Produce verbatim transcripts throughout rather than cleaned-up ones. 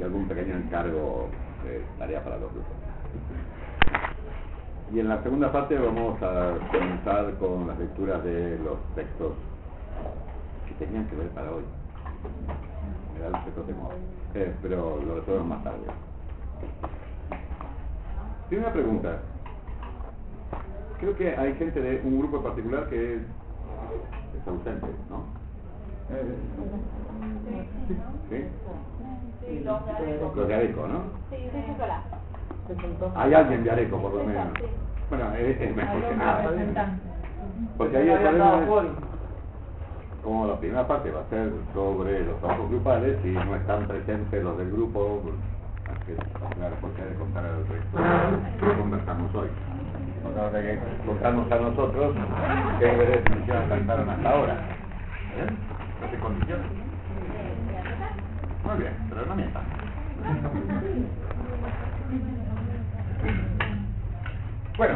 algún pequeño encargo de tarea para los grupos. Y en la segunda parte vamos a comenzar con las lecturas de los textos que tenían que ver para hoy. Era los textos de moda, eh, pero lo resolvemos más tarde. Tiene una pregunta. Creo que hay gente de un grupo en particular que es, es ausente, ¿no? ¿Sí? Sí, los de Areco. Los de Areco, ¿no? Sí, de Nicolás. Hay alguien de Areco, por lo menos. Bueno, es, es mejor que nada. Porque ahí el problema es, como la primera parte va a ser sobre los trabajos grupales y no están presentes los del grupo, así que la responsabilidad de contar al resto que conversamos hoy. Otra vez que contarnos a nosotros qué definiciones alcanzaron hasta ahora. ¿Bien? ¿No se condiciones? Muy bien, pero no mientan. Bueno,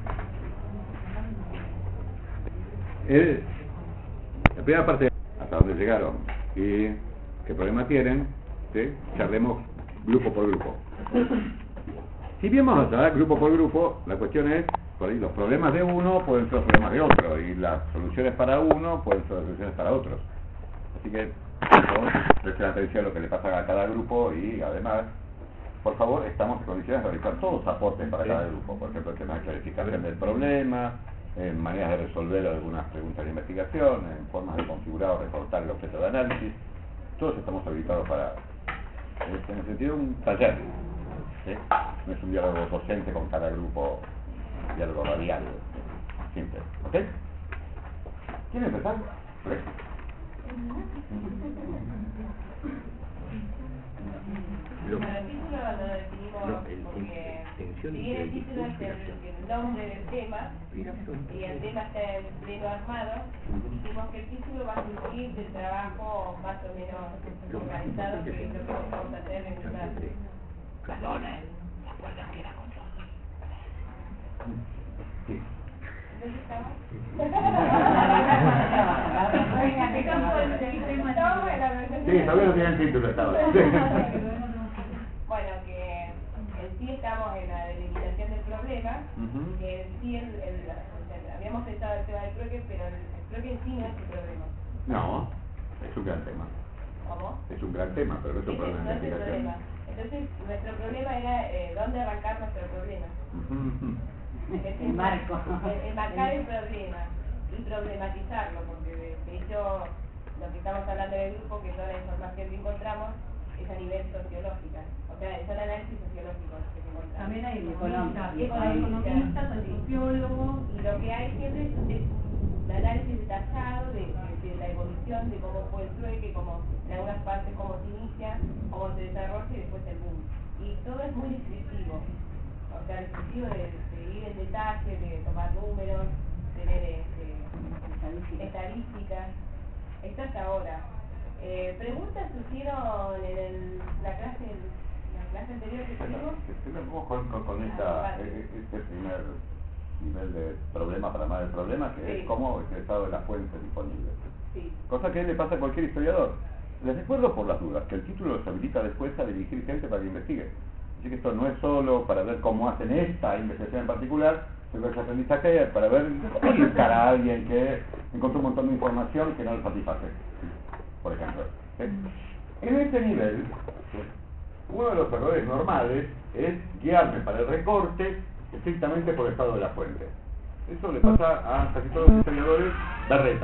el, la primera parte, hasta donde llegaron y qué problema tienen, ¿sí? Charlemos grupo por grupo. Si bien vamos a charlar grupo por grupo, la cuestión es, por ahí los problemas de uno pueden ser los problemas de otro, y las soluciones para uno pueden ser las soluciones para otros. Así que, por favor, presten atención a lo que le pasa a cada grupo y además, por favor, estamos en condiciones de realizar todos los aportes para cada grupo. Por ejemplo, el tema de clarificación del problema, en maneras de resolver algunas preguntas de investigación, en formas de configurar o recortar el objeto de análisis. Todos estamos habilitados para, en el sentido de un taller, ¿sí? No es un diálogo docente con cada grupo, un diálogo radial, simple. ¿Ok? ¿Quieren empezar? ¿Sí? Lo, bueno, el título lo definimos no, el, porque si bien el título es el, el nombre del tema y el tema está en pleno armado, dijimos que el título va a surgir del trabajo más o menos organizado que es lo que vamos a hacer en una clase. Perdona, ¿te acuerdas que era con nosotros? Sí. ¿Dónde estamos? Sí, todavía no tiene el título esta vez. Bueno, que en sí estamos en la delimitación del problema, uh-huh. que en sí el, el, el, habíamos pensado el tema del proque, pero el, el proque en sí no es un problema. No, es un gran tema. ¿Cómo? Es un gran tema, pero no es un problema de investigación. Entonces, nuestro problema era eh, dónde arrancar nuestro problema. Uh-huh. El marco. El, el marcar el problema y problematizarlo, porque de, de hecho lo que estamos hablando del grupo, que toda la información que encontramos es a nivel sociológico, o sea, son análisis sociológicos que encontramos. También hay economistas, economistas, hay sociólogos, y lo que hay siempre es, es un análisis detallado de, de, de la evolución, de cómo fue el trueque, cómo en algunas partes cómo se inicia, cómo se desarrolla y después el boom. Y todo es muy descriptivo, o sea, descriptivo de, de ir en detalle, de tomar números, tener este, estadísticas. Esto hasta ahora. Eh, preguntas surgieron en el, la clase la clase anterior que tuvimos. Vamos con, con, con esta, este primer nivel de problema para más del problema, que sí. Es cómo es el estado de la fuente disponible. Sí. Cosa que le pasa a cualquier historiador. Les recuerdo por las dudas que el título los habilita después a dirigir gente para que investigue. Así que esto no es solo para ver cómo hacen esta investigación en particular, sino que es aprendizaje para ver cómo buscar a alguien que encontró un montón de información que no le satisface, por ejemplo. ¿Sí? En este nivel, uno de los errores normales es guiarme para el recorte estrictamente por el estado de la fuente. Eso le pasa a casi todos los historiadores berretas.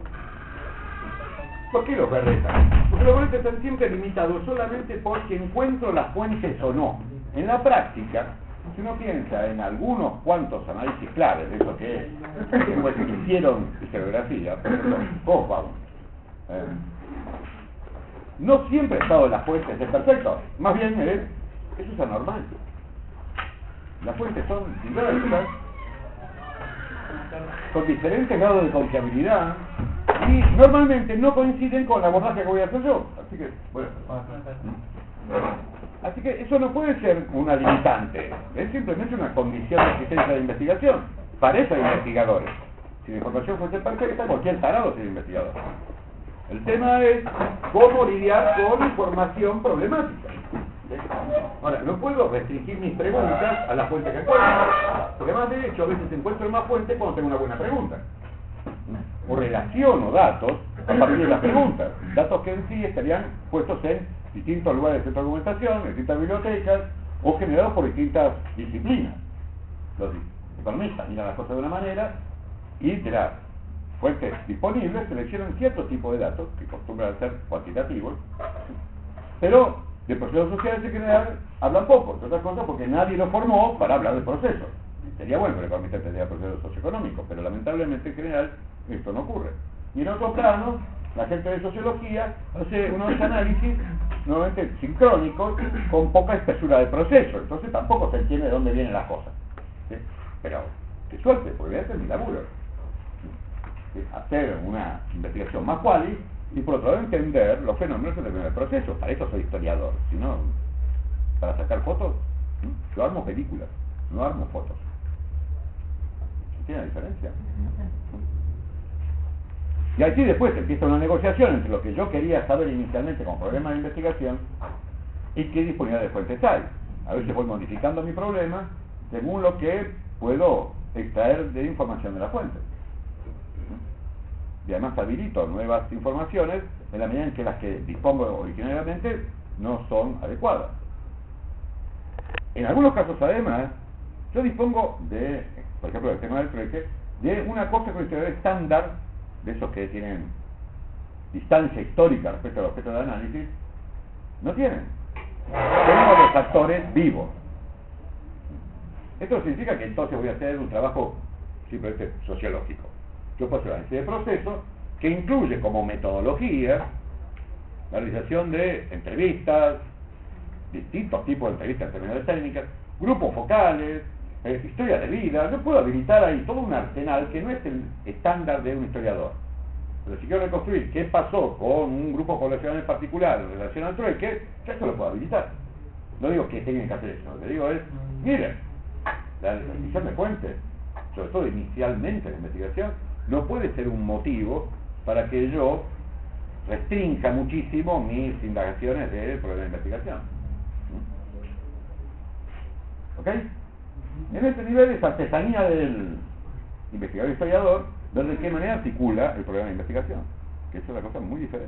¿Por qué los berretas? Porque los berretas están siempre limitados solamente por si encuentro las fuentes o no. En la práctica, si uno piensa en algunos cuantos análisis claves de eso que, pues, que hicieron historiografía, por ejemplo, Hobsbawm, eh, no siempre el estado de las fuentes es perfecto, más bien es, eso es anormal. Las fuentes son diversas, con diferentes grados de confiabilidad y normalmente no coinciden con la abordaje que voy a hacer yo. Así que, bueno, así que eso no puede ser una limitante, es simplemente una condición de existencia de investigación para esos investigadores. Si la información fuese perfecta, cualquier tarado sería investigador. El tema es cómo lidiar con información problemática. Ahora, no puedo restringir mis preguntas a la fuente que encuentro, porque además de hecho a veces encuentro más fuentes cuando tengo una buena pregunta. O relaciono datos a partir de las preguntas, datos que en sí estarían puestos en distintos lugares de centro de argumentación, en distintas bibliotecas, o generados por distintas disciplinas. Los economistas miran las cosas de una manera y de las fuentes disponibles seleccionan ciertos tipos de datos que acostumbran a ser cuantitativos, pero de procesos sociales en general hablan poco, entre otras cosas porque nadie lo formó para hablar de procesos. Sería bueno que el economista entendiera procesos socioeconómicos, pero lamentablemente en general esto no ocurre. Y en otro plano, la gente de sociología hace unos análisis nuevamente sincrónicos con poca espesura de proceso, entonces tampoco se entiende de dónde vienen las cosas. ¿Sí? Pero, qué suerte, porque voy a hacer mi laburo. ¿Sí? Hacer una investigación más cuali y por otro lado entender los fenómenos en el proceso. Para eso soy historiador, si no, para sacar fotos, ¿sí? Yo armo películas, no armo fotos. ¿Tiene la diferencia? Y aquí después empieza una negociación entre lo que yo quería saber inicialmente como problema de investigación y qué disponibilidad de fuentes hay. A veces voy modificando mi problema según lo que puedo extraer de información de la fuente. Y además habilito nuevas informaciones en la medida en que las que dispongo originariamente no son adecuadas. En algunos casos además, yo dispongo de, por ejemplo, del tema del trueque, de una cosa que los historiadores estándar, de esos que tienen distancia histórica respecto al objeto de análisis, no tienen. Tenemos los actores vivos. Esto significa que entonces voy a hacer un trabajo simplemente sociológico. Yo puedo hacer un análisis de proceso que incluye como metodología la realización de entrevistas, distintos tipos de entrevistas en términos de técnicas, grupos focales, eh, historia de vida. Yo puedo habilitar ahí todo un arsenal que no es el estándar de un historiador. Pero si quiero reconstruir qué pasó con un grupo poblacional en particular en relación al trueque, ya eso lo puedo habilitar. No digo que tengan que hacer eso, lo que digo es, miren, la decisión de fuentes, sobre todo inicialmente la investigación, no puede ser un motivo para que yo restrinja muchísimo mis indagaciones del problema de investigación. ¿Ok? En este nivel es artesanía del investigador historiador ver de qué manera articula el problema de investigación, que eso es una cosa muy diferente.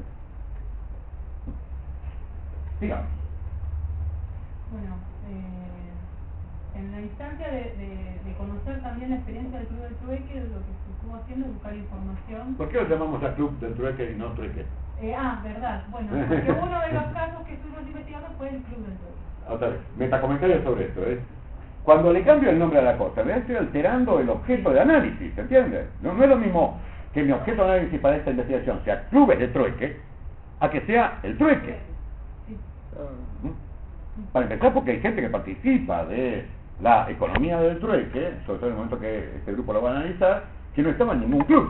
Digamos. Bueno, eh, en la instancia de, de, de conocer también la experiencia del Club del Trueque, lo que se estuvo haciendo es buscar información. ¿Por qué lo llamamos a Club del Trueque y no Trueque? Eh, ah, verdad. Bueno, porque uno de los casos que estuvimos investigando fue el Club del Trueque. Otra vez, metacomentario sobre esto, ¿eh? Cuando le cambio el nombre a la cosa, me estoy alterando el objeto de análisis, ¿se entiende? No, no es lo mismo que mi objeto de análisis para esta investigación sea clubes de trueque, a que sea el trueque. Sí. ¿Mm? Para empezar, porque hay gente que participa de la economía del trueque, sobre todo en el momento que este grupo lo va a analizar, que no estaba en ningún club.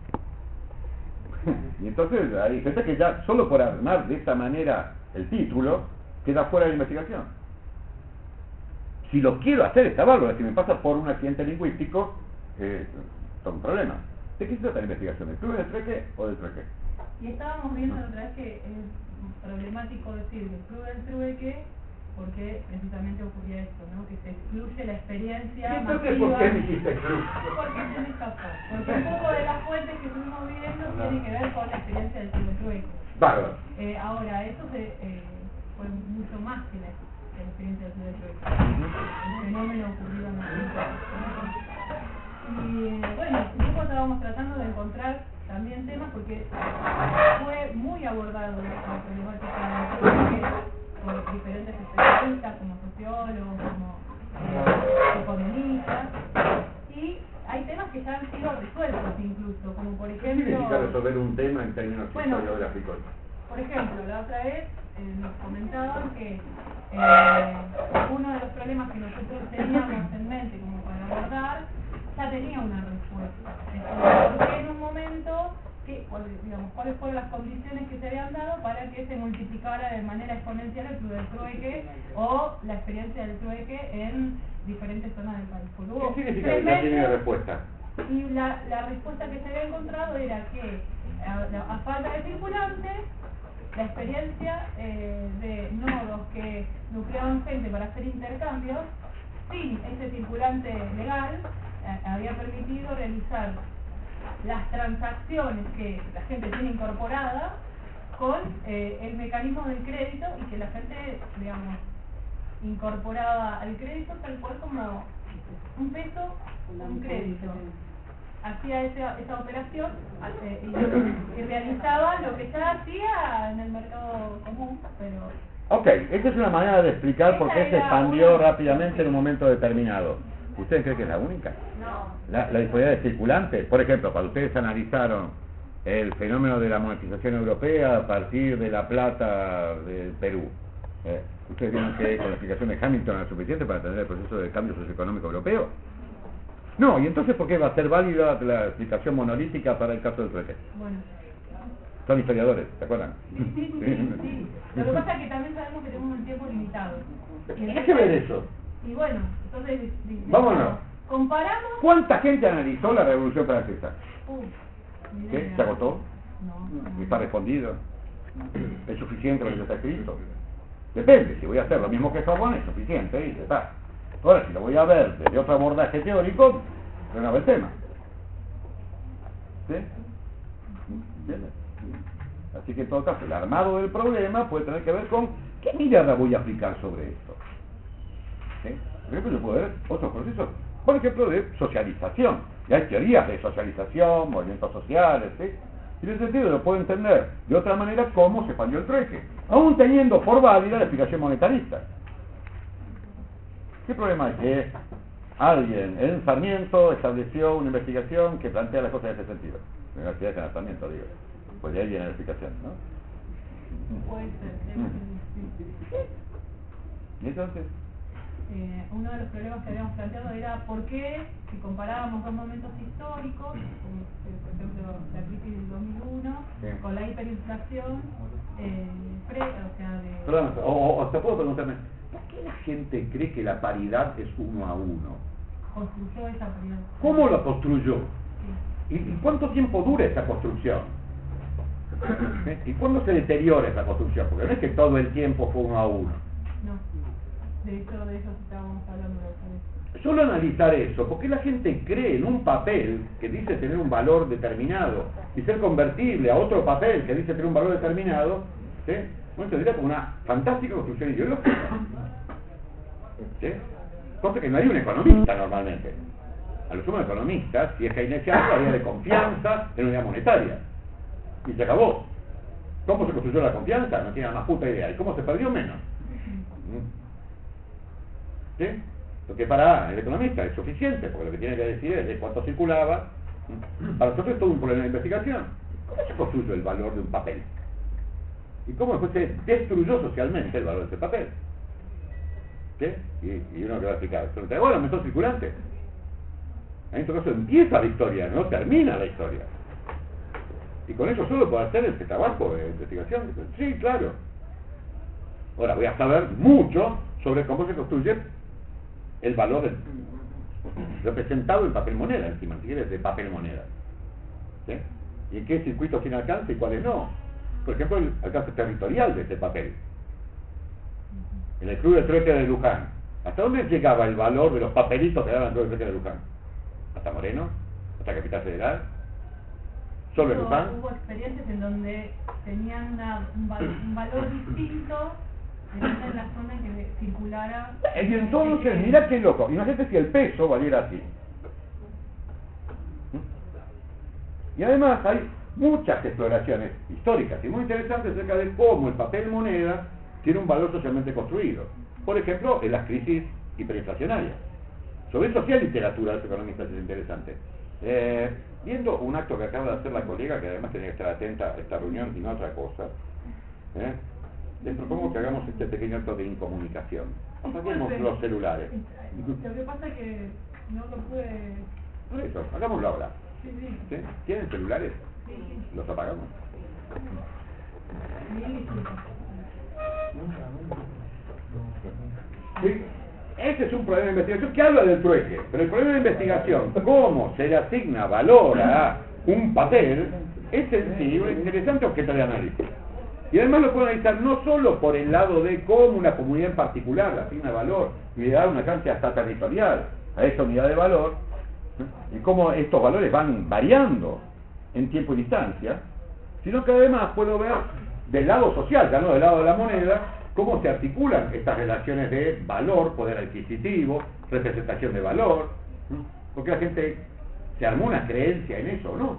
Y entonces hay gente que ya solo por armar de esta manera el título queda fuera de la investigación. Si lo quiero hacer, está bárbaro. Si me pasa por un accidente lingüístico, eh, son problemas. ¿De qué se trata la investigación? ¿Del club del trueque o del trueque? Y estábamos viendo otra vez que es problemático decir del Club del Trueque porque precisamente ocurría esto, ¿no? Que se excluye la experiencia ¿Y entonces masiva. por qué me hiciste club? ¿Por qué se me escapó? Porque un poco de las fuentes que estuvimos viendo tiene que ver con la experiencia del Club del Trueque. Bárbaro. Eh, ahora, eso se, eh, fue mucho más que la, que la experiencia del Club del Trueque. El fenómeno ocurrido en la película. Y eh, bueno, nosotros estábamos tratando de encontrar también temas porque fue muy abordado la problemática del trueque por diferentes especialistas como sociólogos, como eh, economistas, y hay temas que ya han sido resueltos incluso, como por ¿Qué ejemplo... significa resolver un tema en términos Bueno, historiográficos? por ejemplo, la otra vez eh, nos comentaban que eh, uno de los problemas que nosotros teníamos en mente como para abordar ya tenía una respuesta. Porque en un momento, que, digamos, cuáles fueron las condiciones que se habían dado para que se multiplicara de manera exponencial el Club del Trueque o la experiencia del trueque en diferentes zonas del país. Porque hubo ¿Qué significa que tres ya tiene meses, respuesta? y la, la respuesta que se había encontrado era que a, a falta de circulantes la experiencia eh, de nodos que nucleaban gente para hacer intercambios, sin ese circulante legal, eh, había permitido realizar las transacciones que la gente tiene incorporada con eh, el mecanismo del crédito, y que la gente, digamos, incorporaba al crédito tal cual como un peso, un crédito. Hacía esa, esa operación eh, y, y realizaba lo que ya hacía en el mercado común, pero... Ok, esta es una manera de explicar por qué se expandió rápidamente en un momento determinado. ¿Ustedes creen que es la única? No. La, la disponibilidad de circulantes. Por ejemplo, cuando ustedes analizaron el fenómeno de la monetización europea a partir de la plata de Perú, eh, ¿ustedes vieron que con la explicación de Hamilton era suficiente para entender el proceso de cambio socioeconómico europeo? No, y entonces ¿por qué va a ser válida la explicación monolítica para el caso del trueque? Bueno. Son historiadores, ¿se acuerdan? Sí, sí, sí, sí. Lo que pasa es que también sabemos que tenemos un tiempo limitado. ¿Qué hay que ver eso? Y bueno, entonces... Vámonos. Comparamos... ¿Cuánta gente analizó la Revolución Francesa? Uh, ¿Qué? ¿Se agotó? No, no. ¿Está respondido? ¿Es suficiente lo que está escrito? Depende, si voy a hacer lo mismo que Sorbonne es suficiente, y ya está. Ahora, si lo voy a ver desde otro abordaje teórico, renueva el tema. ¿Sí? ¿Entiendes? Así que en todo caso, el armado del problema puede tener que ver con qué mirada voy a aplicar sobre esto. ¿Sí? Por ejemplo, yo puedo ver otros procesos, por ejemplo, de socialización. Y hay teorías de socialización, movimientos sociales, ¿sí? Y en ese sentido lo puedo entender de otra manera cómo se expandió el trueque, aún teniendo por válida la explicación monetarista. ¿Qué problema es que alguien en Sarmiento estableció una investigación que plantea las cosas en ese sentido? La Universidad de San Sarmiento, digo. Pues de ahí viene la explicación, ¿no? Puede ser. ¿Y entonces? Eh, uno de los problemas que habíamos planteado era por qué, si comparábamos dos momentos históricos, como eh, por ejemplo la crisis del dos mil uno, sí, con la hiperinflación, eh, pre, o sea, de... Perdón, o, o, o te puedo preguntarme, ¿por qué la gente cree que la paridad es uno a uno? Construyó esa paridad. ¿Cómo la construyó? Sí. ¿Y, y cuánto tiempo dura esa construcción? ¿Eh? ¿Y cuándo se deteriora esa construcción? Porque no es que todo el tiempo fue uno a uno. No. De hecho, de eso estábamos hablando de eso. Solo analizar eso, ¿por qué la gente cree en un papel que dice tener un valor determinado y ser convertible a otro papel que dice tener un valor determinado? ¿Sí? Bueno, se diría como una fantástica construcción ideológica. ¿Sí? Cosa que no hay un economista normalmente. A lo sumo economistas, si es keynesiano, había de confianza en una idea monetaria. Y se acabó. ¿Cómo se construyó la confianza? No tiene la más puta idea. ¿Y cómo se perdió? Menos. ¿Sí? Lo que para el economista es suficiente, porque lo que tiene que decir es de cuánto circulaba. Para nosotros es todo un problema de investigación. ¿Cómo se construyó el valor de un papel? ¿Y cómo después se destruyó socialmente el valor de ese papel? ¿Sí? Y, y uno que va a explicar, bueno, aumentó circulante. En todo caso empieza la historia, no termina la historia. Y con eso solo puedo hacer este trabajo de investigación. Sí, claro. Ahora voy a saber mucho sobre cómo se construye el valor del, representado en papel moneda, encima, si quieres, de papel moneda. ¿Sí? Y en qué circuitos tiene alcance y cuáles no. Por ejemplo, el alcance territorial de este papel. En el Club de Trueque de Luján, ¿hasta dónde llegaba el valor de los papelitos que daban el Club de Trueque de Luján? ¿Hasta Moreno? ¿Hasta Capital Federal? ¿Solo en Luján? Hubo experiencias en donde tenían una, un, val, un valor distinto en la zona que circulara. Y entonces, mirá qué loco, imagínate si el peso valiera así. Y además hay muchas exploraciones históricas y muy interesantes acerca de cómo el papel moneda tiene un valor socialmente construido. Por ejemplo, en las crisis hiperinflacionarias. Sobre eso sí hay literatura de los economistas, es interesante. Eh, viendo un acto que acaba de hacer la colega, que además tenía que estar atenta a esta reunión y no a otra cosa, ¿eh? les propongo que hagamos este pequeño acto de incomunicación. Apaguemos los celulares. Lo que pasa es que no lo pude... Por eso, hagámoslo ahora. Sí, sí. ¿Sí? ¿Tienen celulares? Sí. ¿Los apagamos? Sí. Ese es un problema de investigación que habla del trueque, pero el problema de investigación, cómo se le asigna valor a un papel, es sencillo, es interesante objeto de análisis. Y además lo puedo analizar no solo por el lado de cómo una comunidad en particular le asigna valor y le da un alcance hasta territorial a esa unidad de valor, ¿eh? y cómo estos valores van variando en tiempo y distancia, sino que además puedo ver del lado social, ya no del lado de la moneda, cómo se articulan estas relaciones de valor, poder adquisitivo, representación de valor, ¿no? Porque la gente se armó una creencia en eso, ¿no?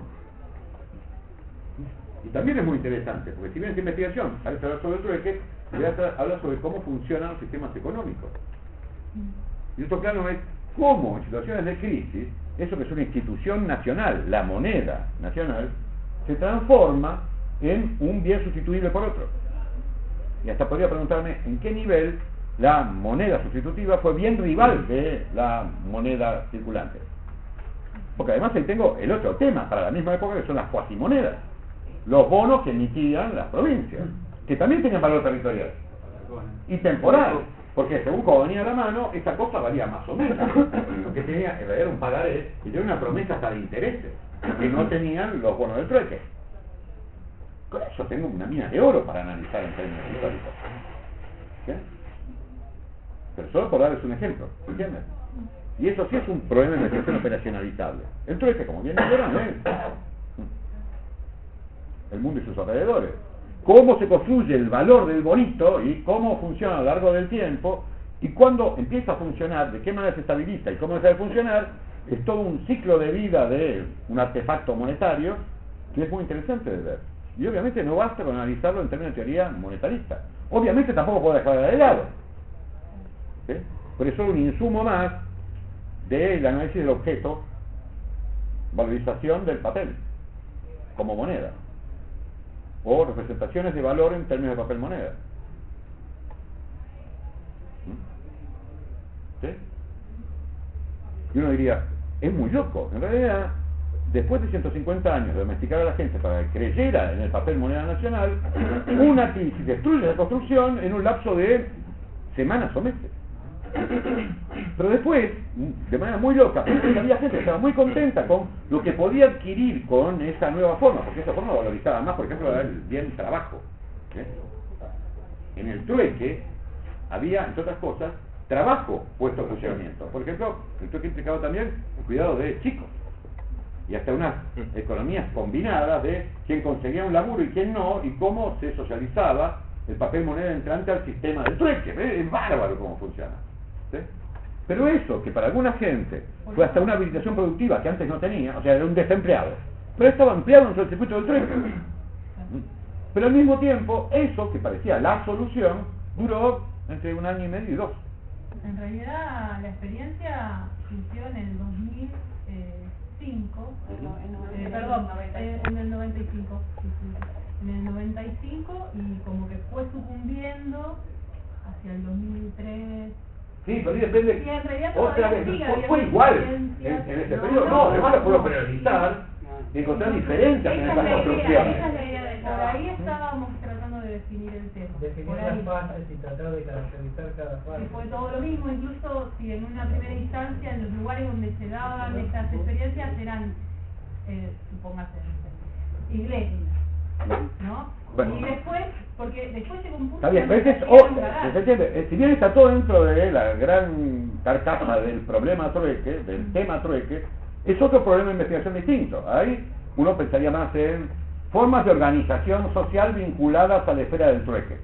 Y también es muy interesante, porque si bien es investigación, al hablar sobre el trueque, voy a hablar sobre cómo funcionan los sistemas económicos. Y otro plano es cómo en situaciones de crisis, eso que es una institución nacional, la moneda nacional, se transforma en un bien sustituible por otro. Y hasta podría preguntarme en qué nivel la moneda sustitutiva fue bien rival de la moneda circulante. Porque además ahí tengo el otro tema para la misma época, que son las cuasimonedas, los bonos que emitían las provincias, que también tenían valor territorial y temporal, porque según como venía a la mano, esa cosa valía más o menos, porque tenía, era un pagaré y tenía una promesa hasta de intereses, que no tenían los bonos del trueque. Con eso tengo una mina de oro para analizar en términos históricos. ¿Sí? Pero solo por darles un ejemplo, ¿entiendes? Y eso sí es un problema de investigación operacionalizable. El trueque, como bien dijeron, es el mundo y sus alrededores. Cómo se construye el valor del bonito y cómo funciona a lo largo del tiempo, y cuando empieza a funcionar, de qué manera se estabiliza y cómo deja de funcionar, es todo un ciclo de vida de un artefacto monetario que es muy interesante de ver. Y obviamente no basta con analizarlo en términos de teoría monetarista. Obviamente tampoco puedo dejarlo de lado, ¿sí? Pero es solo un insumo más del análisis del objeto, valorización del papel como moneda, o representaciones de valor en términos de papel moneda. ¿Sí? Y uno diría, es muy loco. En realidad, después de ciento cincuenta años de domesticar a la gente para que creyera en el papel moneda nacional, una crisis destruye la construcción en un lapso de semanas o meses. Pero después, de manera muy loca, había gente que estaba muy contenta con lo que podía adquirir con esa nueva forma, porque esa forma valorizaba más, por ejemplo, el bien trabajo. ¿Eh? En el trueque había, entre otras cosas, trabajo puesto en funcionamiento. Por ejemplo, el trueque implicaba también el cuidado de chicos, y hasta unas economías combinadas de quién conseguía un laburo y quién no, y cómo se socializaba el papel moneda entrante al sistema del trueque. ¿Eh? Es bárbaro cómo funciona. ¿Sí? Pero eso, que para alguna gente fue hasta una habilitación productiva que antes no tenía, o sea, era un desempleado, pero estaba empleado en el circuito del trueque. Pero al mismo tiempo, eso que parecía la solución, duró entre un año y medio y dos. En realidad, la experiencia inició en el dos mil cinco, eh, perdón, eh, en el noventa y cinco, sí, sí, en el noventa y cinco, y como que fue sucumbiendo hacia el dos mil tres. Sí, pero depende. Sí, en realidad Otra vez, sigue, fue, fue igual en, en ese no, periodo. No, no, además no, lo puedo no. priorizar y encontrar diferencias en Esa es estas la idea, construcciones. esa es la idea del Por ahí estábamos tratando de definir el tema. Definir Por las ahí. fases y tratar de caracterizar cada fase. Que fue todo lo mismo, incluso si en una primera instancia en los lugares donde se daban estas experiencias eran, eh, supóngase, iglesias, ¿no? Bueno. Y después, porque después llegó un punto... Está bien, pero donde ese es se hacían otro, garajes. ¿se entiende? Eh, Si bien está todo dentro de la gran carcasa del problema trueque, del tema trueque, es otro problema de investigación distinto. Ahí uno pensaría más en formas de organización social vinculadas a la esfera del trueque.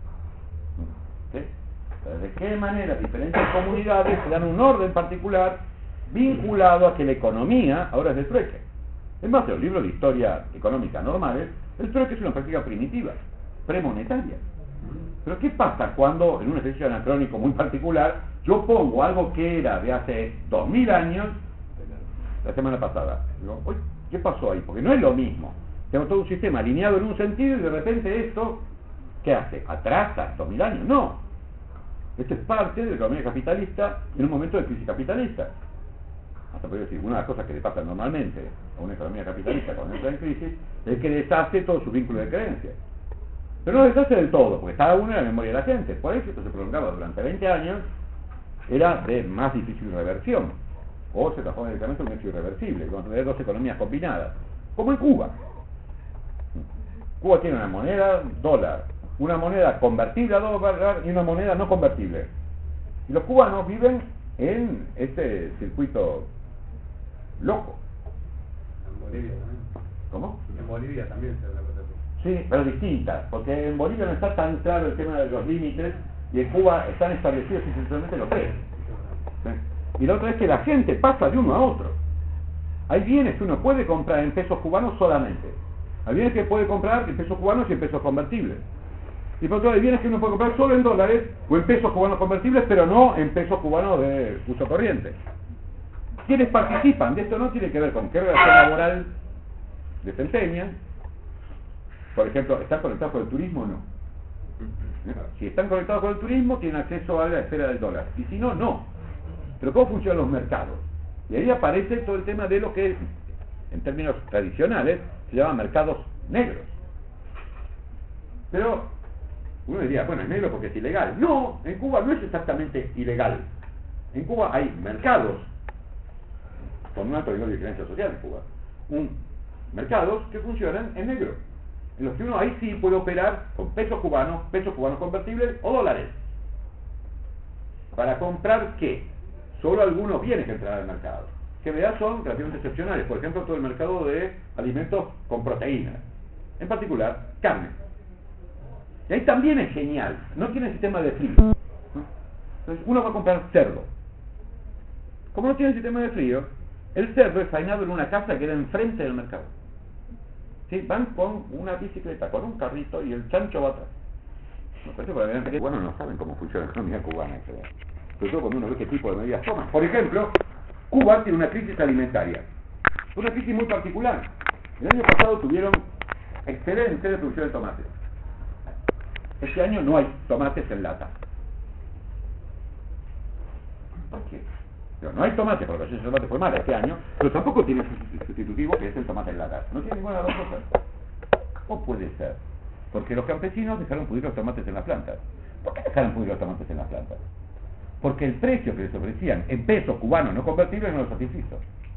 ¿Sí? ¿De qué manera diferentes comunidades se dan un orden particular vinculado a que la economía ahora es del trueque? Es más, en los libros de historia económica normales, el trueque es una práctica primitiva, premonetaria. Pero ¿qué pasa cuando, en un ejercicio anacrónico muy particular, yo pongo algo que era de hace dos mil años, la semana pasada? Digo, oye, ¿qué pasó ahí? Porque no es lo mismo. Tengo todo un sistema alineado en un sentido y de repente esto, ¿qué hace? ¿Atrasa dos mil años? No. Esto es parte de la economía capitalista en un momento de crisis capitalista. Hasta podría decir, una de las cosas que le pasa normalmente a una economía capitalista cuando entra en crisis es que deshace todo su vínculo de creencias. Pero no deshace del todo, porque cada uno en la memoria de la gente. Por eso esto se prolongaba durante veinte años, era de más difícil reversión, o se transforma directamente en un hecho irreversible, cuando tener dos economías combinadas, como en Cuba. Cuba tiene una moneda dólar, una moneda convertible a dólar y una moneda no convertible. Y los cubanos viven en este circuito loco. En Bolivia también. ¿Cómo? En Bolivia también se da una cosa así. Sí, pero distinta, porque en Bolivia no está tan claro el tema de los límites y en Cuba están establecidos institucionalmente los tres. ¿Sí? Y lo otro es que la gente pasa de uno a otro. Hay bienes que uno puede comprar en pesos cubanos solamente. Hay bienes que puede comprar en pesos cubanos y en pesos convertibles. Y por otro hay bienes que uno puede comprar solo en dólares o en pesos cubanos convertibles, pero no en pesos cubanos de uso corriente. ¿Quiénes participan de esto? No tiene que ver con qué relación laboral desempeñan. Por ejemplo, ¿están conectados con el turismo o no? Si están conectados con el turismo, tienen acceso a la esfera del dólar. Y si no, no. Pero ¿cómo funcionan los mercados? Y ahí aparece todo el tema de lo que, en términos tradicionales, se llama mercados negros. Pero uno diría, bueno, es negro porque es ilegal. No, en Cuba no es exactamente ilegal. En Cuba hay mercados con un alto nivel de diferencia social en Cuba. Un, mercados que funcionan en negro, en los que uno ahí sí puede operar con pesos cubanos, pesos cubanos convertibles o dólares. ¿Para comprar qué? Solo algunos bienes que entran al mercado, que en realidad son relativamente excepcionales. Por ejemplo, todo el mercado de alimentos con proteínas, en particular carne. Y ahí también es genial, no tiene sistema de frío. Entonces uno va a comprar cerdo. Como no tiene sistema de frío, el cerdo es faenado en una casa que queda enfrente del mercado. ¿Sí? Van con una bicicleta, con un carrito y el chancho va atrás. Me parece para ver que bueno, no saben cómo funciona la economía cubana, etcétera. Sobre todo cuando uno ve qué tipo de medidas toman. Por ejemplo, Cuba tiene una crisis alimentaria. Una crisis muy particular. El año pasado tuvieron excedente de producción de tomates. Este año no hay tomates en lata. ¿Por qué? Pero no hay tomate, porque el tomate fue mala este año, pero tampoco tiene su sustitutivo, que es el tomate en lata. No tiene ninguna de las dos cosas. ¿Cómo puede ser? Porque los campesinos dejaron pudrir los tomates en las plantas. ¿Por qué dejaron pudrir los tomates en las plantas? Porque el precio que les ofrecían en pesos cubanos no convertibles no los satisfizo.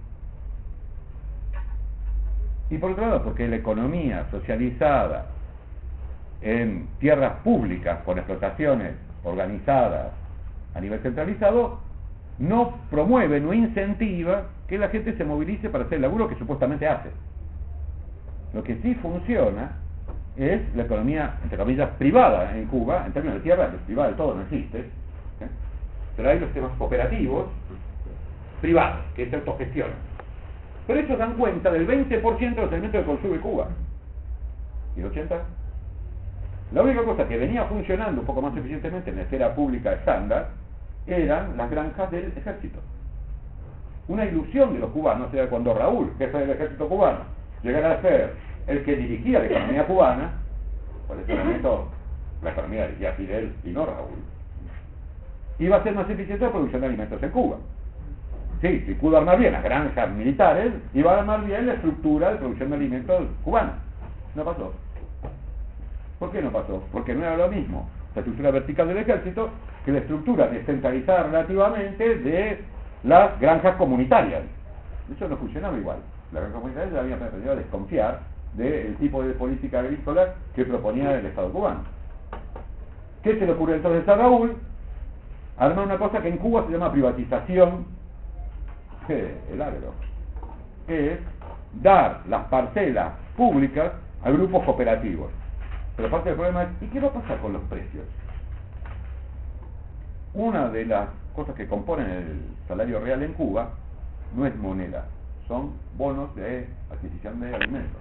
Y por otro lado, porque la economía socializada en tierras públicas con explotaciones organizadas a nivel centralizado no promueve, no incentiva que la gente se movilice para hacer el laburo que supuestamente hace. Lo que sí funciona es la economía, entre comillas, privada en Cuba. En términos de tierra, privada del todo no existe, ¿eh? Pero hay los temas cooperativos privados, que se autogestionan. Pero ellos dan cuenta del veinte por ciento de los alimentos que consume Cuba. ¿Y el ochenta por ciento? La única cosa que venía funcionando un poco más eficientemente en la esfera pública estándar eran las granjas del ejército. Una ilusión de los cubanos era cuando Raúl, jefe del ejército cubano, llegara a ser el que dirigía la economía cubana. Por ese momento la economía la dirigía Fidel y no Raúl. Iba a ser más eficiente la producción de alimentos en Cuba. Sí, si pudo armar bien las granjas militares, iba a armar bien la estructura de producción de alimentos cubana. No pasó. ¿Por qué no pasó? Porque no era lo mismo la estructura vertical del ejército que la estructura descentralizada relativamente de las granjas comunitarias. Eso no funcionaba igual. Las granjas comunitarias ya habían aprendido a desconfiar del tipo de política agrícola que proponía el Estado cubano. ¿Qué se le ocurrió entonces a Raúl? Armar una cosa que en Cuba se llama privatización del agro, que es dar las parcelas públicas a grupos cooperativos. Pero parte del problema es, ¿y qué va a pasar con los precios? Una de las cosas que componen el salario real en Cuba no es moneda, son bonos de adquisición de alimentos.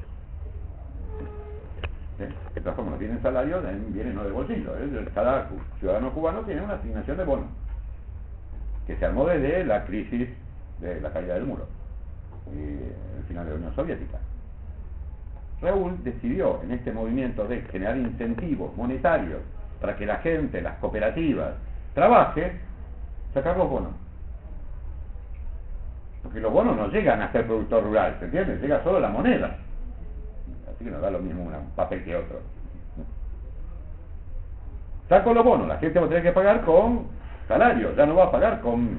¿Sí? De todas formas, no tienen salario, vienen no de bolsillo. ¿eh? Cada ciudadano cubano tiene una asignación de bonos, que se armó desde la crisis de la caída del muro y el final de la Unión Soviética. Raúl decidió en este movimiento de generar incentivos monetarios para que la gente, las cooperativas, trabaje, sacar los bonos. Porque los bonos no llegan a ser productor rural, ¿se entiende? Llega solo la moneda. Así que nos da lo mismo un papel que otro. Saco los bonos, la gente va a tener que pagar con salario, ya no va a pagar con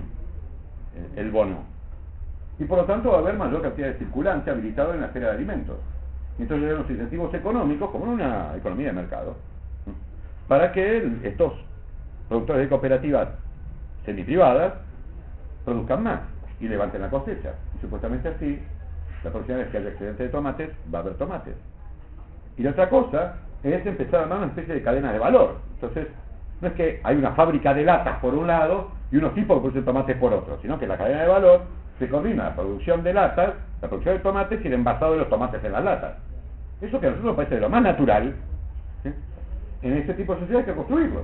el bono. Y por lo tanto va a haber mayor cantidad de circulante habilitado en la esfera de alimentos. Entonces hay unos incentivos económicos, como en una economía de mercado, para que el, estos productores de cooperativas semiprivadas produzcan más y levanten la cosecha. Y supuestamente así, la próxima vez que haya excedente de tomates, va a haber tomates. Y la otra cosa es empezar a armar una especie de cadena de valor. Entonces, no es que hay una fábrica de latas por un lado y unos tipos que producen tomates por otro, sino que la cadena de valor se coordina la producción de latas, la producción de tomates y el envasado de los tomates en las latas. Eso que a nosotros nos parece de lo más natural, ¿sí? En este tipo de sociedad hay que construirlo.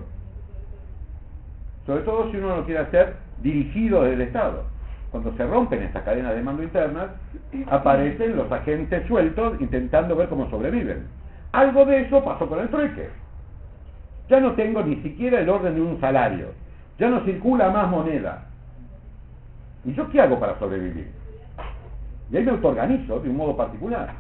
Sobre todo si uno lo quiere hacer dirigido desde el Estado. Cuando se rompen estas cadenas de mando internas, aparecen los agentes sueltos intentando ver cómo sobreviven. Algo de eso pasó con el trueque. Ya no tengo ni siquiera el orden de un salario. Ya no circula más moneda. ¿Y yo qué hago para sobrevivir? Y ahí me autoorganizo de un modo particular.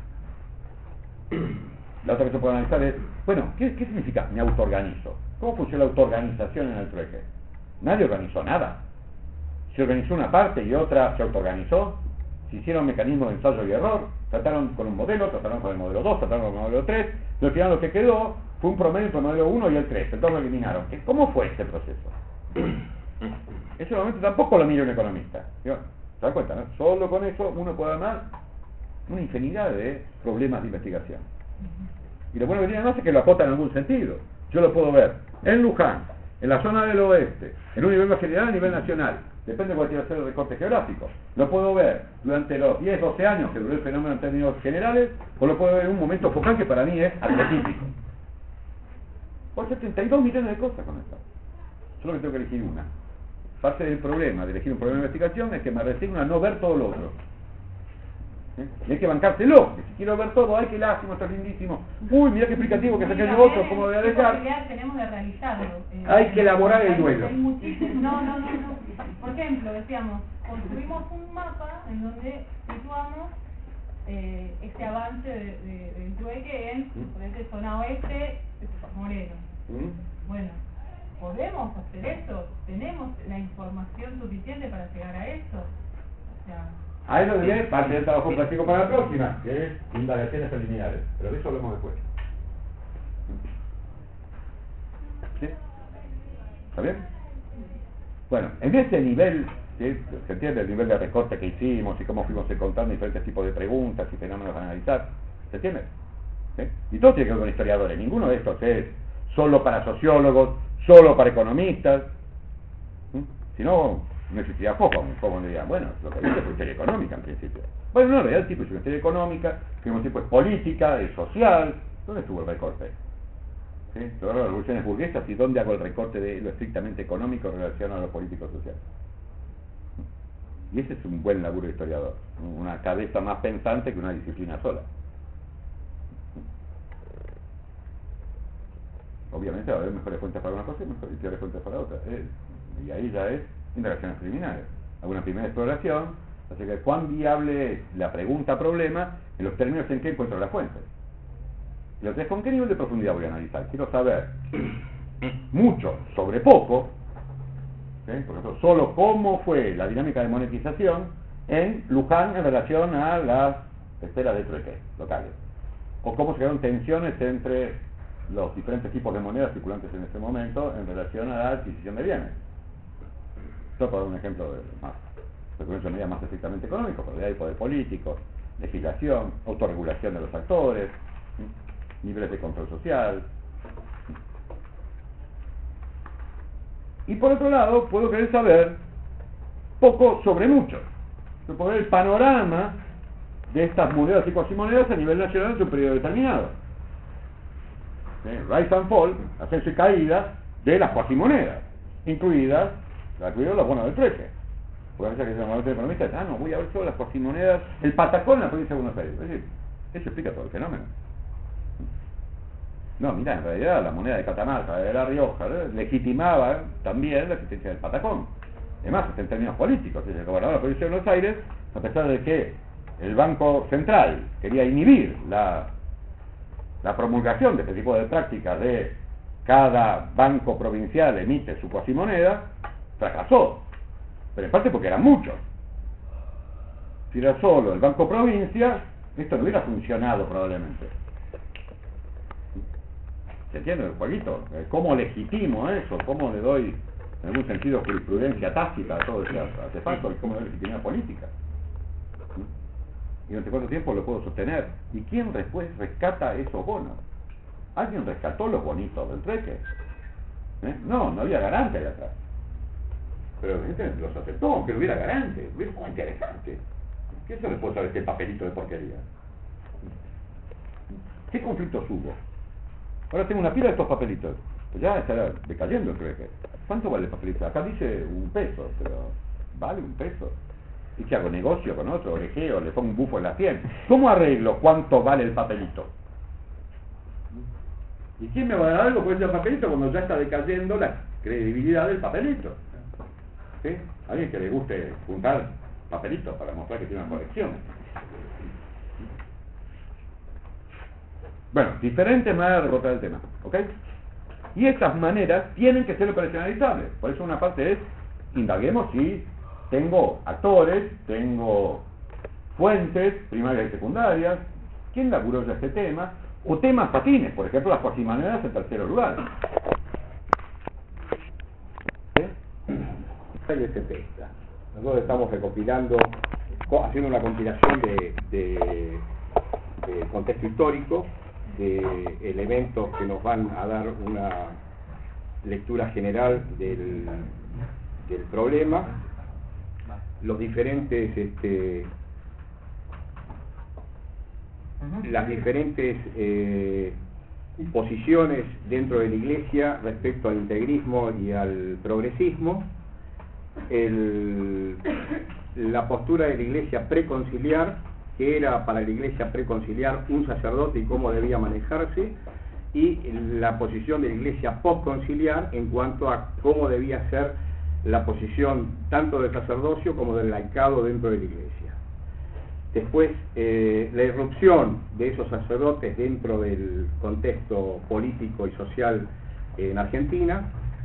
La otra que se puede analizar es, bueno, ¿qué, qué significa me autoorganizo? ¿Cómo funciona la autoorganización en el trueque? Nadie organizó nada. Se organizó una parte y otra se autoorganizó. Se hicieron mecanismos de ensayo y error. Trataron con un modelo, trataron con el modelo dos, trataron con el modelo tres. Y al final lo que quedó fue un promedio entre el modelo uno y el tres. Entonces lo eliminaron. ¿Cómo fue ese proceso? Eso normalmente tampoco lo mira un economista. ¿Se dan cuenta? ¿No? Solo con eso uno puede armar una infinidad de problemas de investigación. Y lo bueno que tiene además es que lo acota en algún sentido. Yo lo puedo ver en Luján, en la zona del oeste, en un nivel más general, a nivel nacional. Depende de cuál quiera ser el recorte geográfico. Lo puedo ver durante los diez, doce años que duró el fenómeno en términos generales, o lo puedo ver en un momento focal que para mí es arquetípico. Por setenta y dos millones de cosas con esto. Solo que tengo que elegir una. Parte del problema de elegir un problema de investigación es que me resigno a no ver todo lo otro. ¿Eh? Y hay que bancárselo. Que si quiero ver todo, ay, qué lástima, está lindísimo. Uy, mira qué explicativo que saqué yo otro, ¿cómo lo voy a dejar? Tenemos de realizarlo. Eh, hay que elaborar el duelo. Hay muchísimos. No, no, no, no. Por ejemplo, decíamos, construimos un mapa en donde situamos eh, este avance de, de, del trueque en, por ejemplo, zona oeste, Moreno. ¿Mm? Bueno, ¿podemos hacer eso? ¿Tenemos la información suficiente para llegar a eso? O sea, a eso viene parte del trabajo práctico para la próxima, que es indagaciones preliminares. Pero de eso hablamos después. ¿Sí? ¿Está bien? Bueno, en ese nivel, ¿sí? Se entiende el nivel de recorte que hicimos y cómo fuimos encontrando diferentes tipos de preguntas y fenómenos a analizar. ¿Se entiende? ¿Sí? Y todo tiene que ver con historiadores. Ninguno de estos es solo para sociólogos, solo para economistas. ¿Sí? Si no, no existiría poco. Como dirían, bueno, lo que dice fue historia económica en principio. Bueno, no, en realidad el tipo es una historia económica, que un tipo es política, es social. ¿Dónde estuvo el recorte? ¿Sí? Todas las revoluciones burguesas, ¿y dónde hago el recorte de lo estrictamente económico en relación a lo político social? Y ese es un buen laburo de historiador, una cabeza más pensante que una disciplina sola. Obviamente va a haber mejores fuentes para una cosa y mejores peores fuentes para otra. ¿eh? Y ahí ya es indagaciones preliminares. Alguna primera exploración acerca de cuán viable es la pregunta-problema en los términos en que encuentro las fuentes. Y lo que es con qué nivel de profundidad voy a analizar. Quiero saber mucho sobre poco, ¿sí? Por ejemplo, solo cómo fue la dinámica de monetización en Luján en relación a las esferas de trueque locales. O cómo se crearon tensiones entre los diferentes tipos de monedas circulantes en ese momento en relación a la adquisición de bienes. Esto para dar un ejemplo de más, de medidas más estrictamente económicos, pero hay poder político, legislación, autorregulación de los actores, ¿sí? Niveles de control social. Y por otro lado, puedo querer saber poco sobre mucho. Puedo ver el panorama de estas monedas y cuasimonedas a nivel nacional en un periodo determinado. ¿Sí? Rise and fall, ascenso y caída de las cuasimonedas, incluidas, incluidos los bonos del trueque. Porque a veces que se llama el economista, ah, no, voy a ver solo las cuasimonedas, el patacón en la provincia de Buenos Aires. Es decir, eso explica todo el fenómeno. No, mira, en realidad la moneda de Catamarca, de La Rioja, ¿eh? legitimaba también la existencia del patacón. Además, hasta en términos políticos, el gobernador de la provincia de Buenos Aires, a pesar de que el Banco Central quería inhibir la, la promulgación de este tipo de prácticas de cada banco provincial emite su cuasimoneda, fracasó. Pero en parte porque eran muchos. Si era solo el Banco Provincia, esto no hubiera funcionado probablemente. ¿Se entiende el jueguito? ¿Cómo legitimo eso? ¿Cómo le doy, en algún sentido, jurisprudencia tácita a todo ese artefacto? ¿Y cómo le doy legitimidad política? ¿Y durante cuánto tiempo lo puedo sostener? ¿Y quién después rescata esos bonos? ¿Alguien rescató los bonitos del trueque? ¿Eh? No, no había garante allá atrás. Pero la gente los aceptó, aunque no hubiera garante. Es muy interesante. ¿Qué se le puede saber este papelito de porquería? ¿Qué conflictos hubo? Ahora tengo una pila de estos papelitos. Pues ya estará decayendo el trueque. ¿Cuánto vale el papelito? Acá dice un peso, pero ¿vale un peso? ¿Y qué hago? ¿Negocio con otro? ¿Orejeo? ¿Le pongo un bufo en la sien? ¿Cómo arreglo cuánto vale el papelito? ¿Y quién me va a dar algo por ese papelito cuando ya está decayendo la credibilidad del papelito? ¿Sí? Alguien que le guste juntar papelitos para mostrar que tiene una colección. Bueno, diferentes maneras de rebotar el tema, ¿ok? Y estas maneras tienen que ser operacionalizables. Por eso una parte es, indaguemos si tengo actores, tengo fuentes primarias y secundarias, quién laburó ya este tema, o temas patines, por ejemplo las cuasimaneras en tercer lugar. Y ese texto. Nosotros estamos recopilando, haciendo una compilación de, de, de contexto histórico, de elementos que nos van a dar una lectura general del, del problema, los diferentes, este, las diferentes eh, posiciones dentro de la Iglesia respecto al integrismo y al progresismo, el, la postura de la Iglesia preconciliar, que era para la Iglesia preconciliar un sacerdote y cómo debía manejarse, y la posición de la Iglesia postconciliar en cuanto a cómo debía ser la posición tanto del sacerdocio como del laicado dentro de la Iglesia. Después, eh, la irrupción de esos sacerdotes dentro del contexto político y social en Argentina,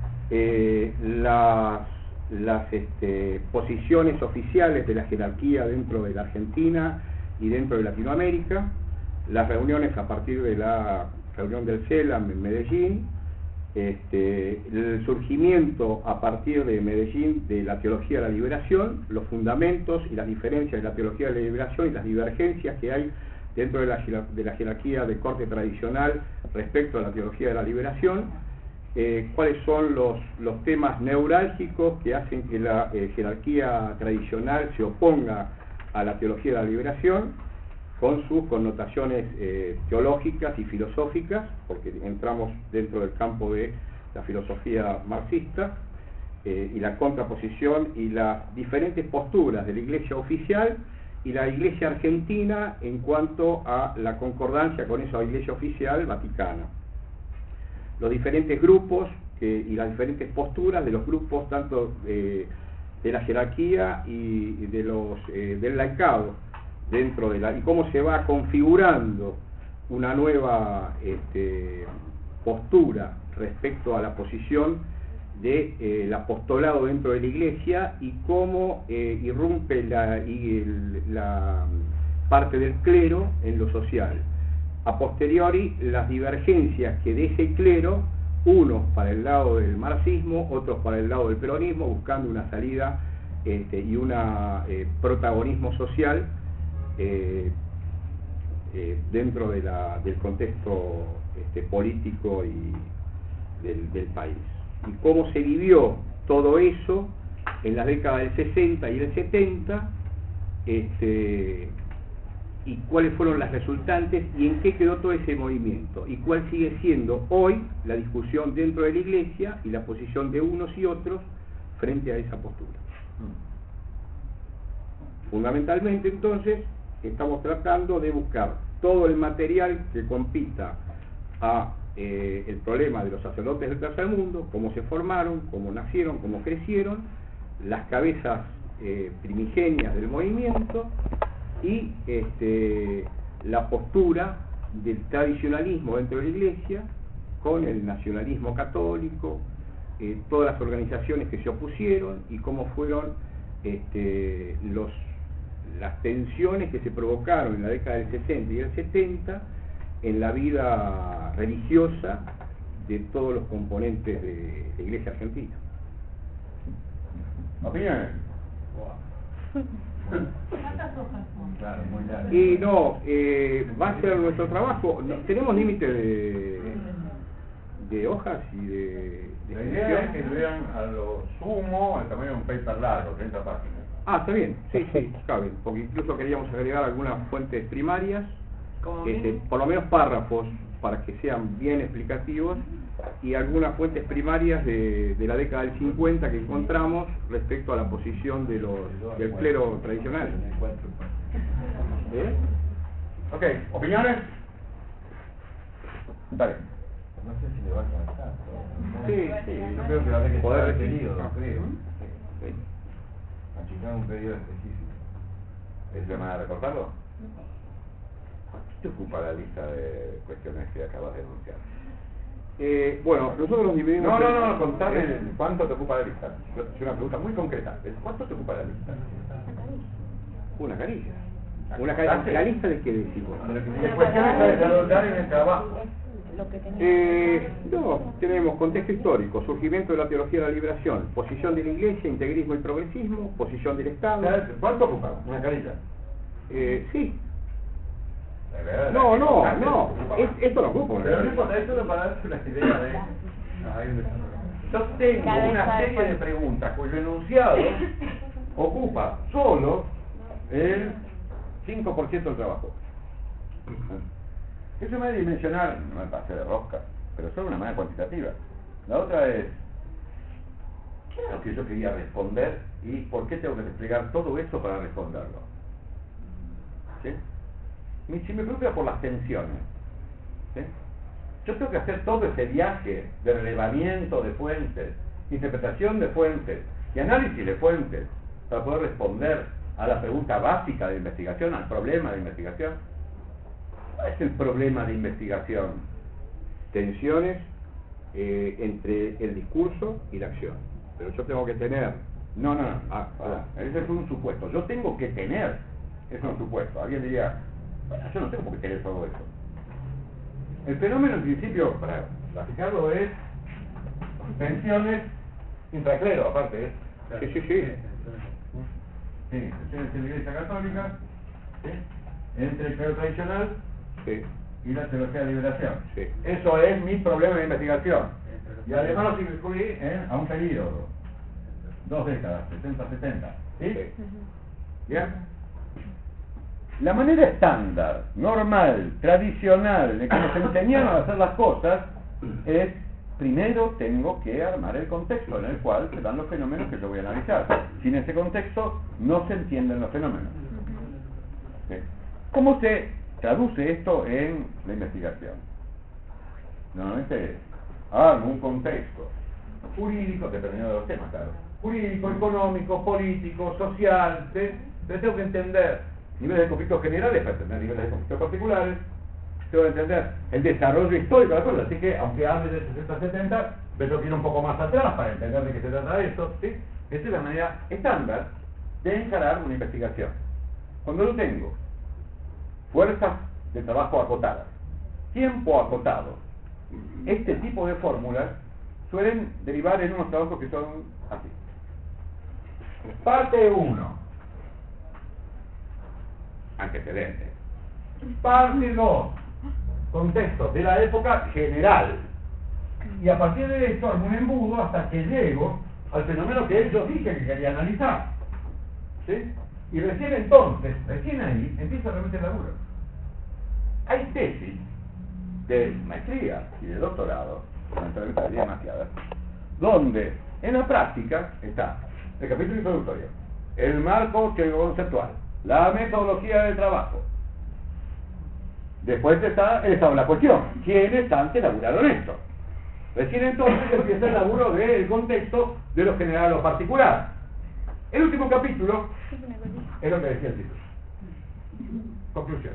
eh, las, las este, posiciones oficiales de la jerarquía dentro de la Argentina y dentro de Latinoamérica, las reuniones a partir de la reunión del CELAM en Medellín, este, el surgimiento a partir de Medellín de la teología de la liberación, los fundamentos y las diferencias de la teología de la liberación y las divergencias que hay dentro de la, de la jerarquía de corte tradicional respecto a la teología de la liberación, eh, cuáles son los, los temas neurálgicos que hacen que la eh, jerarquía tradicional se oponga a la teología de la liberación, con sus connotaciones eh, teológicas y filosóficas, porque entramos dentro del campo de la filosofía marxista, eh, y la contraposición y las diferentes posturas de la Iglesia oficial y la Iglesia argentina en cuanto a la concordancia con esa Iglesia oficial vaticana. Los diferentes grupos que, y las diferentes posturas de los grupos tanto eh, de la jerarquía y de los eh, del laicado, dentro de la, y cómo se va configurando una nueva este, postura respecto a la posición del de, eh, apostolado dentro de la Iglesia y cómo eh, irrumpe la, y el, la parte del clero en lo social. A posteriori, las divergencias que de ese clero, unos para el lado del marxismo, otros para el lado del peronismo, buscando una salida este, y un eh, protagonismo social Eh, eh, dentro de la, del contexto este, político y del, del país. Y cómo se vivió todo eso en las décadas del sesenta y del setenta, este, y cuáles fueron las resultantes y en qué quedó todo ese movimiento, y cuál sigue siendo hoy la discusión dentro de la Iglesia y la posición de unos y otros frente a esa postura. Fundamentalmente, entonces, estamos tratando de buscar todo el material que compita a eh, el problema de los sacerdotes del tercer mundo, cómo se formaron, cómo nacieron, cómo crecieron, las cabezas eh, primigenias del movimiento y este, la postura del tradicionalismo dentro de la Iglesia con el nacionalismo católico, eh, todas las organizaciones que se opusieron y cómo fueron este, los las tensiones que se provocaron en la década del sesenta y el setenta en la vida religiosa de todos los componentes de la Iglesia argentina. ¿Opiniones? ¿Cuántas hojas son? Claro, muy largo. Y no, eh, va a ser nuestro trabajo. No, tenemos límite de, de hojas y de, de La idea es extensión. que lean a lo sumo al tamaño de un paper largo, treinta páginas. Ah, está bien, sí, sí, cabe, porque incluso queríamos agregar algunas fuentes primarias, Como este, mínimo. por lo menos párrafos, para que sean bien explicativos, y algunas fuentes primarias de, de la década del cincuenta que encontramos respecto a la posición de los, del clero tradicional. ¿Eh? Ok, ¿opiniones? Dale. No sé si le va a alcanzar. ¿no? Sí, sí, Yo creo que va a haber que Poder cerrar el decir. periodo, Ah. creo. Sí. Achicar un periodo específico. ¿Es tema de recortarlo? ¿Qué te ocupa la lista de cuestiones que acabas de enunciar? Eh, bueno, nosotros los dividimos... No, no, en- no, contame el- cuánto te ocupa la lista. Es una pregunta muy concreta. ¿El ¿Cuánto te ocupa la lista? Una carilla. ¿La Una contaste? carilla. ¿La lista de qué decimos? ¿Qué cuestiones a desarrollar en el trabajo? Lo que tenía. Eh, no, tenemos contexto histórico, surgimiento de la teología de la liberación, posición de la Iglesia, integrismo y progresismo, posición del Estado. ¿Cuánto ocupa? Una carilla. Eh, sí. La verdad, No, la que no, contaste no. ocupa Es, más. esto no ocupa una Pero no carilla. importa, eso es para darte una idea de... No, hay un desarrollo. Yo tengo Cada una vez serie sabe de cuánto. preguntas cuyo enunciado ocupa solo el cinco por ciento del trabajo. Es una manera de dimensionar, no me pasé de rosca, pero solo una manera cuantitativa. La otra es, ¿qué es lo que yo quería responder y por qué tengo que desplegar todo eso para responderlo? ¿Sí? Mi- Si me preocupa por las tensiones, ¿sí? Yo tengo que hacer todo ese viaje de relevamiento de fuentes, interpretación de fuentes y análisis de fuentes para poder responder a la pregunta básica de investigación, al problema de investigación. ¿Cuál es el problema de investigación? Tensiones eh, entre el discurso y la acción. Pero yo tengo que tener... No, no, no. Ah, Ah, ese es un supuesto. Yo tengo que tener, es un supuesto. Alguien diría, bueno, yo no tengo por qué tener todo eso. El fenómeno en principio, para graficarlo, es tensiones intraclero, aparte. ¿eh? Sí, sí, sí. Sí, tensiones en la Iglesia Católica, ¿sí? Entre el clero tradicional Sí. y la teología de liberación. Sí. Eso es mi problema de investigación. Y además lo circunscribí en- a un periodo. Dos décadas, sesenta setenta. ¿Sí? Sí. ¿Bien? La manera estándar, normal, tradicional, de que nos enseñaron a hacer las cosas, es primero tengo que armar el contexto en el cual se dan los fenómenos que yo voy a analizar. Sin ese contexto no se entienden los fenómenos. ¿Sí? ¿Cómo se traduce esto en la investigación? Normalmente armo un contexto jurídico, dependiendo de los temas, claro. Jurídico, económico, político, social, ¿sí? Entonces tengo que entender niveles de conflictos generales para entender niveles de conflictos particulares, tengo que entender el desarrollo histórico de la cosa, así que aunque hable de sesenta setenta, me tengo que ir un poco más atrás para entender de qué se trata esto, ¿sí? Esa es la manera estándar de encarar una investigación. Cuando yo tengo fuerzas de trabajo acotadas, tiempo acotado, este tipo de fórmulas suelen derivar en unos trabajos que son así. Parte uno, antecedentes. Parte dos, contexto de la época general. Y a partir de esto armo un embudo hasta que llego al fenómeno que yo dije que quería analizar. ¿Sí? Y recién entonces, recién ahí, empieza realmente el laburo. Hay tesis de maestría y de doctorado, lamentablemente hay demasiadas, donde en la práctica está el capítulo introductorio, el marco teórico-conceptual, la metodología del trabajo. Después está el estado de la cuestión, quiénes antes elaboraron esto. Recién entonces empieza el laburo del contexto de lo general a lo particular. El último capítulo es lo que decía el título. Conclusión.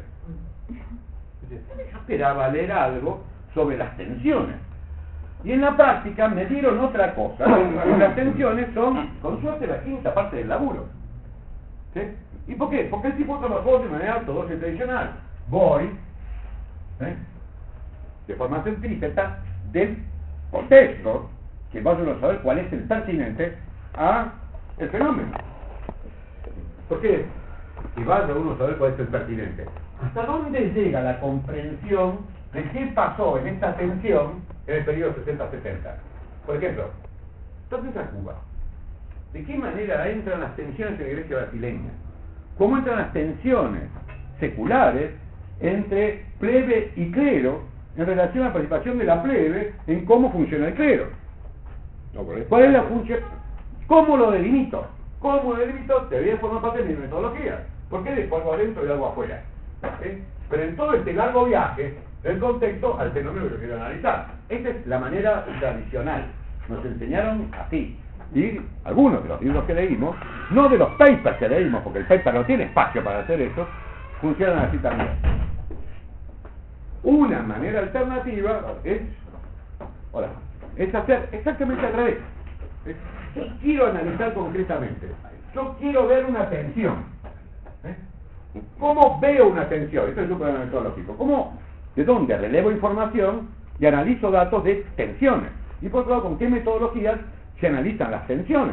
Yo esperaba leer algo sobre las tensiones. Y en la práctica me dieron otra cosa. Y las tensiones son, con suerte, la quinta parte del laburo. ¿Sí? ¿Y por qué? Porque el tipo trabajó de manera ortodoxa y tradicional. Voy, ¿eh? de forma centrípeta, del contexto, que vaya uno a saber cuál es el pertinente a el fenómeno. ¿Por qué? Y vaya uno a saber cuál es el pertinente. ¿Hasta dónde llega la comprensión de qué pasó en esta tensión en el periodo sesenta setenta? Por ejemplo, entonces a Cuba. ¿De qué manera entran las tensiones en la iglesia brasileña? ¿Cómo entran las tensiones seculares entre plebe y clero en relación a la participación de la plebe en cómo funciona el clero? ¿Cuál es la función? ¿Cómo lo delimito? ¿Cómo lo delimito? Debería formar parte de mi metodología. ¿Por qué después algo adentro y algo afuera? ¿Sí? Pero en todo este largo viaje, el contexto al fenómeno que yo quiero analizar. Esta es la manera tradicional. Nos enseñaron así. Y algunos de los libros que leímos, no de los papers que leímos, porque el paper no tiene espacio para hacer eso, funcionan así también. Una manera alternativa es, hola, es hacer exactamente al revés. Es, yo quiero analizar concretamente. Yo quiero ver una tensión. ¿Eh? ¿Cómo veo una tensión? Esto es un problema metodológico. ¿Cómo, de dónde relevo información y analizo datos de tensiones? Y por otro lado, ¿con qué metodologías se analizan las tensiones?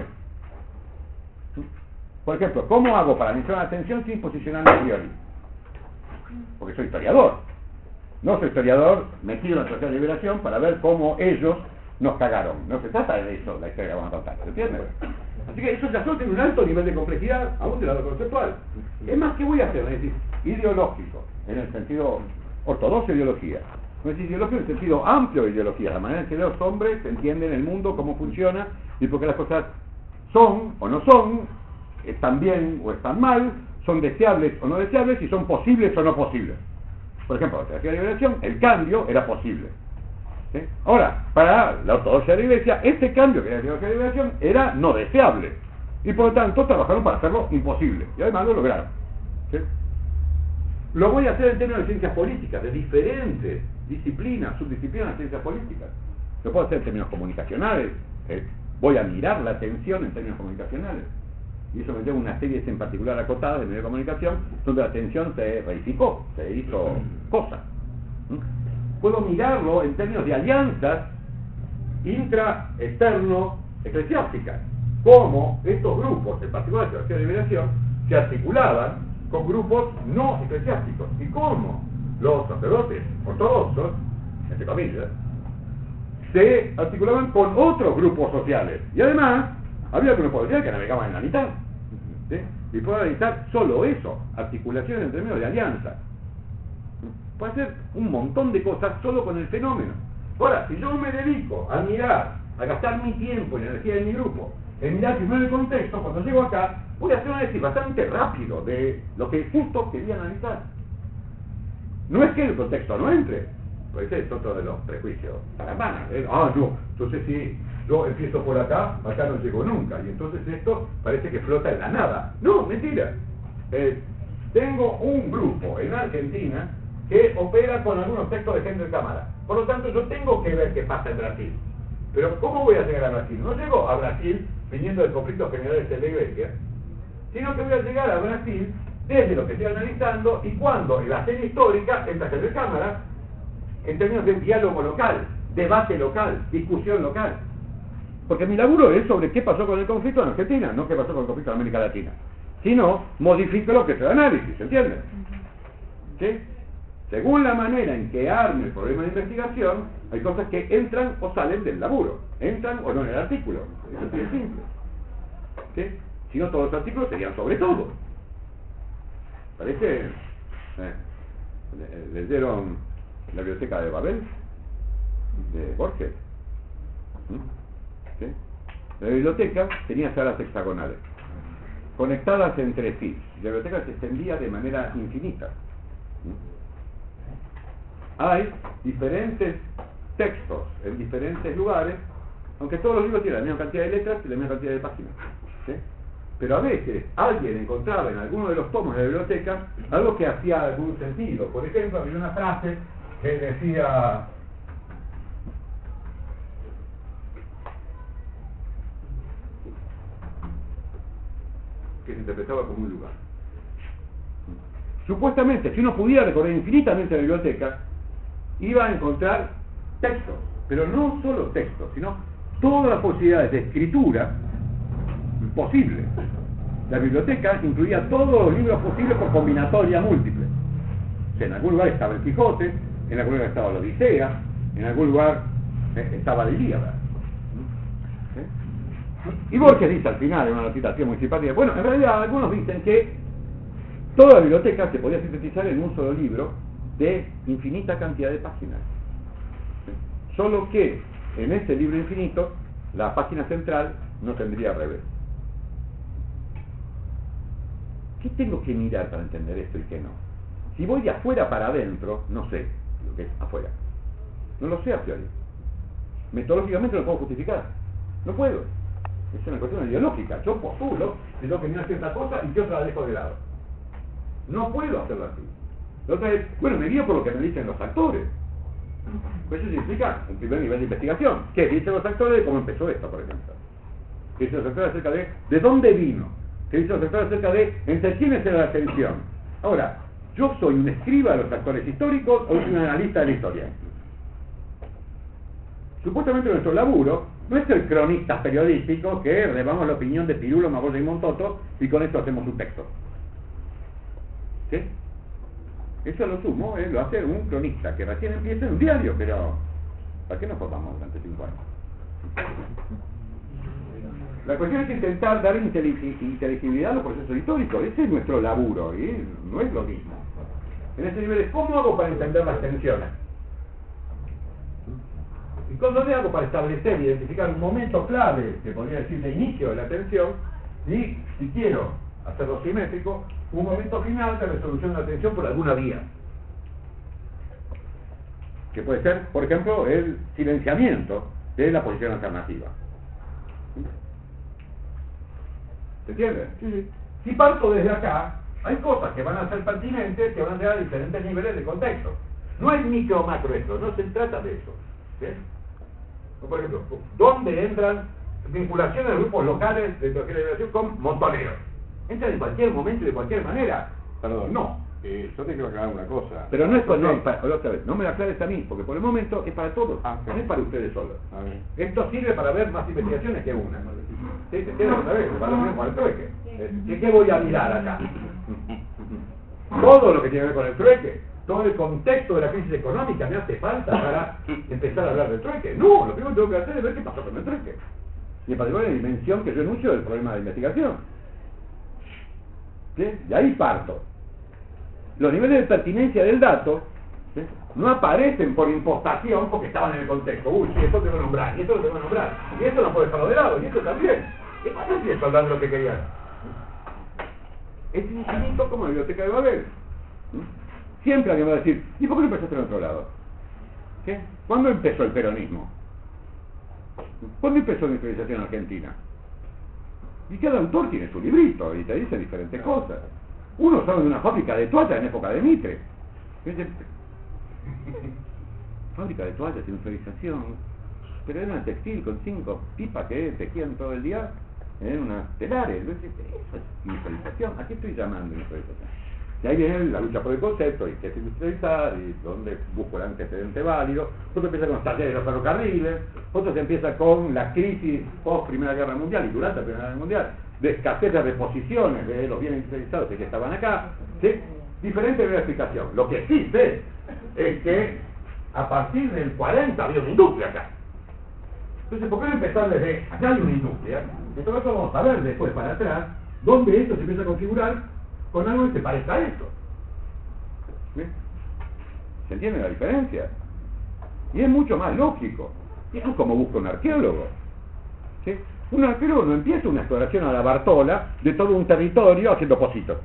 Por ejemplo, ¿cómo hago para analizar una tensión sin posicionarme a priori? Porque soy historiador. No soy historiador metido en la sociedad de liberación para ver cómo ellos nos cagaron. No se trata de eso la historia que vamos a contar, ¿se entiende? Así que eso ya solo tiene un alto nivel de complejidad, aún del lado conceptual. Es más, ¿qué voy a hacer? Es decir, ideológico, en el sentido ortodoxo de ideología. No es ideología en el sentido amplio de ideología, la manera en que los hombres entienden el mundo, cómo funciona y por qué las cosas son o no son, están bien o están mal, son deseables o no deseables y son posibles o no posibles. Por ejemplo, en la teología de la liberación, el cambio era posible. ¿Sí? Ahora, para la ortodoxia de la Iglesia, este cambio que era la teología de la liberación era no deseable. Y por lo tanto, trabajaron para hacerlo imposible. Y además lo lograron. ¿Sí? Lo voy a hacer en términos de ciencias políticas, de diferentes disciplinas, subdisciplinas de ciencias políticas. Lo puedo hacer en términos comunicacionales. ¿Eh? Voy a mirar la tensión en términos comunicacionales. Y eso me lleva una serie en particular acotada de medios de comunicación, donde la tensión se reificó, se hizo cosa. ¿Mm? Puedo mirarlo en términos de alianzas intra-externo eclesiásticas, cómo estos grupos, en particular la teología de liberación, se articulaban con grupos no eclesiásticos, y cómo los sacerdotes ortodoxos, entre comillas, se articulaban con otros grupos sociales, y además había grupos sociales que navegaban en la mitad, ¿sí? Y puedo analizar solo eso, articulaciones en términos de alianza. Puede hacer un montón de cosas solo con el fenómeno. Ahora, si yo me dedico a mirar, a gastar mi tiempo y la energía de mi grupo, en mirar primero el contexto, cuando llego acá, voy a hacer un análisis bastante rápido de lo que justo quería analizar. No es que el contexto no entre, pues ese es otro de los prejuicios. Caramba, ¿eh? Ah, no, entonces sí, yo empiezo por acá, acá no llego nunca, y entonces esto parece que flota en la nada. No, mentira. Eh, tengo un grupo en Argentina que opera con algunos textos de gente de cámara. Por lo tanto, yo tengo que ver qué pasa en Brasil. Pero ¿cómo voy a llegar a Brasil? No llego a Brasil viniendo de conflictos generales de la Iglesia, sino que voy a llegar a Brasil desde lo que estoy analizando y cuando en la serie histórica entra gente de cámara en términos de diálogo local, debate local, discusión local. Porque mi laburo es sobre qué pasó con el conflicto en Argentina, no qué pasó con el conflicto en América Latina. Sino, modifico lo que es el análisis, ¿se entiende? ¿Sí? Según la manera en que arme el problema de investigación, hay cosas que entran o salen del laburo, entran o no en el artículo. Eso es bien simple. ¿Sí? Si no, todos los artículos serían sobre todo. Parece... Eh, leyeron la biblioteca de Babel, de Borges. ¿Sí? La biblioteca tenía salas hexagonales, conectadas entre sí. La biblioteca se extendía de manera infinita. Hay diferentes textos en diferentes lugares, aunque todos los libros tienen la misma cantidad de letras y la misma cantidad de páginas. ¿Sí? Pero a veces alguien encontraba en alguno de los tomos de la biblioteca algo que hacía algún sentido. Por ejemplo, había una frase que decía: que se interpretaba como un lugar. Supuestamente, si uno pudiera recorrer infinitamente la biblioteca, iba a encontrar textos, pero no solo textos, sino todas las posibilidades de escritura posibles. La biblioteca incluía todos los libros posibles por combinatoria múltiple. O sea, en algún lugar estaba el Quijote, en algún lugar estaba la Odisea, en algún lugar eh, estaba la Ilíada. ¿Sí? Y Borges dice al final, en una citación muy simpática, bueno, en realidad algunos dicen que toda la biblioteca se podía sintetizar en un solo libro de infinita cantidad de páginas. ¿Sí? Solo que en ese libro infinito, la página central no tendría revés. ¿Qué tengo que mirar para entender esto y qué no? Si voy de afuera para adentro, no sé lo que es afuera. No lo sé a priori. Metodológicamente no lo puedo justificar. No puedo. Es una cuestión ideológica. Yo postulo, tengo que mirar cierta cosa y que otra la dejo de lado. No puedo hacerlo así. La otra es, bueno, me guío por lo que me dicen los actores. Pues eso significa un primer nivel de investigación. ¿Qué dicen los actores de cómo empezó esto, por ejemplo? ¿Qué dicen los actores acerca de de dónde vino? ¿Qué dicen los actores acerca de entre quiénes era la tensión? Ahora, ¿yo soy un escriba de los actores históricos o soy un analista de la historia? Supuestamente nuestro laburo no es el cronista periodístico que remamos la opinión de Pirulo, Magoya y Montoto y con esto hacemos un texto. ¿Sí? Eso lo sumo, ¿eh? Lo hace un cronista que recién empieza en un diario, pero ¿para qué nos formamos durante cinco años? La cuestión es intentar dar inteligibilidad a los procesos históricos. Ese es nuestro laburo y no es lo mismo. En ese nivel es ¿cómo hago para entender las tensiones? ¿Y cómo le hago para establecer y identificar un momento clave, que podría decir de inicio de la tensión, y si quiero hacerlo simétrico, un momento final de resolución de la tensión por alguna vía? Que puede ser, por ejemplo, el silenciamiento de la posición alternativa. ¿Se entiende? Sí, sí. Si parto desde acá, hay cosas que van a ser pertinentes, que van a llegar a diferentes niveles de contexto. No es micro o macro esto, no se trata de eso. ¿Sí? Por ejemplo, ¿dónde entran vinculaciones de grupos locales de cualquier liberación con montoneros? Entran en cualquier momento y de cualquier manera. Perdón. No. Eh, yo te quiero aclarar una cosa. Pero no es para, no, para, otra vez, no me la aclares a mí, porque por el momento es para todos, ah, sí. No es para ustedes solos. A ver. Esto sirve para ver más investigaciones que una. ¿Sí? ¿Se entiende otra vez? Para ver con el trueque. ¿Qué, ¿Qué voy a mirar acá? Todo lo que tiene que ver con el trueque, todo el contexto de la crisis económica me hace falta para empezar a hablar del trueque. No, lo primero que tengo que hacer es ver qué pasó con el trueque. Y en particular la dimensión que yo enuncio del problema de investigación. ¿Sí? Y ahí parto. Los niveles de pertinencia del dato, ¿sí?, no aparecen por impostación porque estaban en el contexto. Uy, sí, esto tengo que nombrar, y esto lo tengo que nombrar, y esto no puedo dejarlo de lado, y esto también. ¿Qué pasa si esto hablando lo que querían? Es infinito como la biblioteca de Babel. ¿Sí? Siempre alguien va a decir, ¿y por qué no empezaste en otro lado? ¿Qué? ¿Cuándo empezó el peronismo? ¿Cuándo empezó la industrialización argentina? Y cada autor tiene su librito y te dice diferentes cosas. Uno sabe de una fábrica de toallas en época de Mitre. Fábrica de toallas, industrialización. Pero era una textil con cinco pipas que tejían todo el día en unas telares. Eso es industrialización. ¿A qué estoy llamando industrialización? Y ahí viene la lucha por el concepto, y qué es industrializar, y dónde busco el antecedente válido. Otro empieza con los talleres de los ferrocarriles, otro se empieza con la crisis post Primera Guerra Mundial y durante la Primera Guerra Mundial, de escasez de reposiciones de los bienes industrializados que estaban acá. ¿Sí? Diferente de la explicación. Lo que sí sé es que a partir del cuarenta había una industria acá. Entonces, ¿por qué no empezar desde acá hay una industria? Entonces vamos a ver después para atrás dónde esto se empieza a configurar con algo que se parezca a esto. ¿Sí? ¿Se entiende la diferencia? Y es mucho más lógico. Y es como busca un arqueólogo. ¿Sí? Un arqueólogo no empieza una exploración a la Bartola de todo un territorio haciendo pocitos.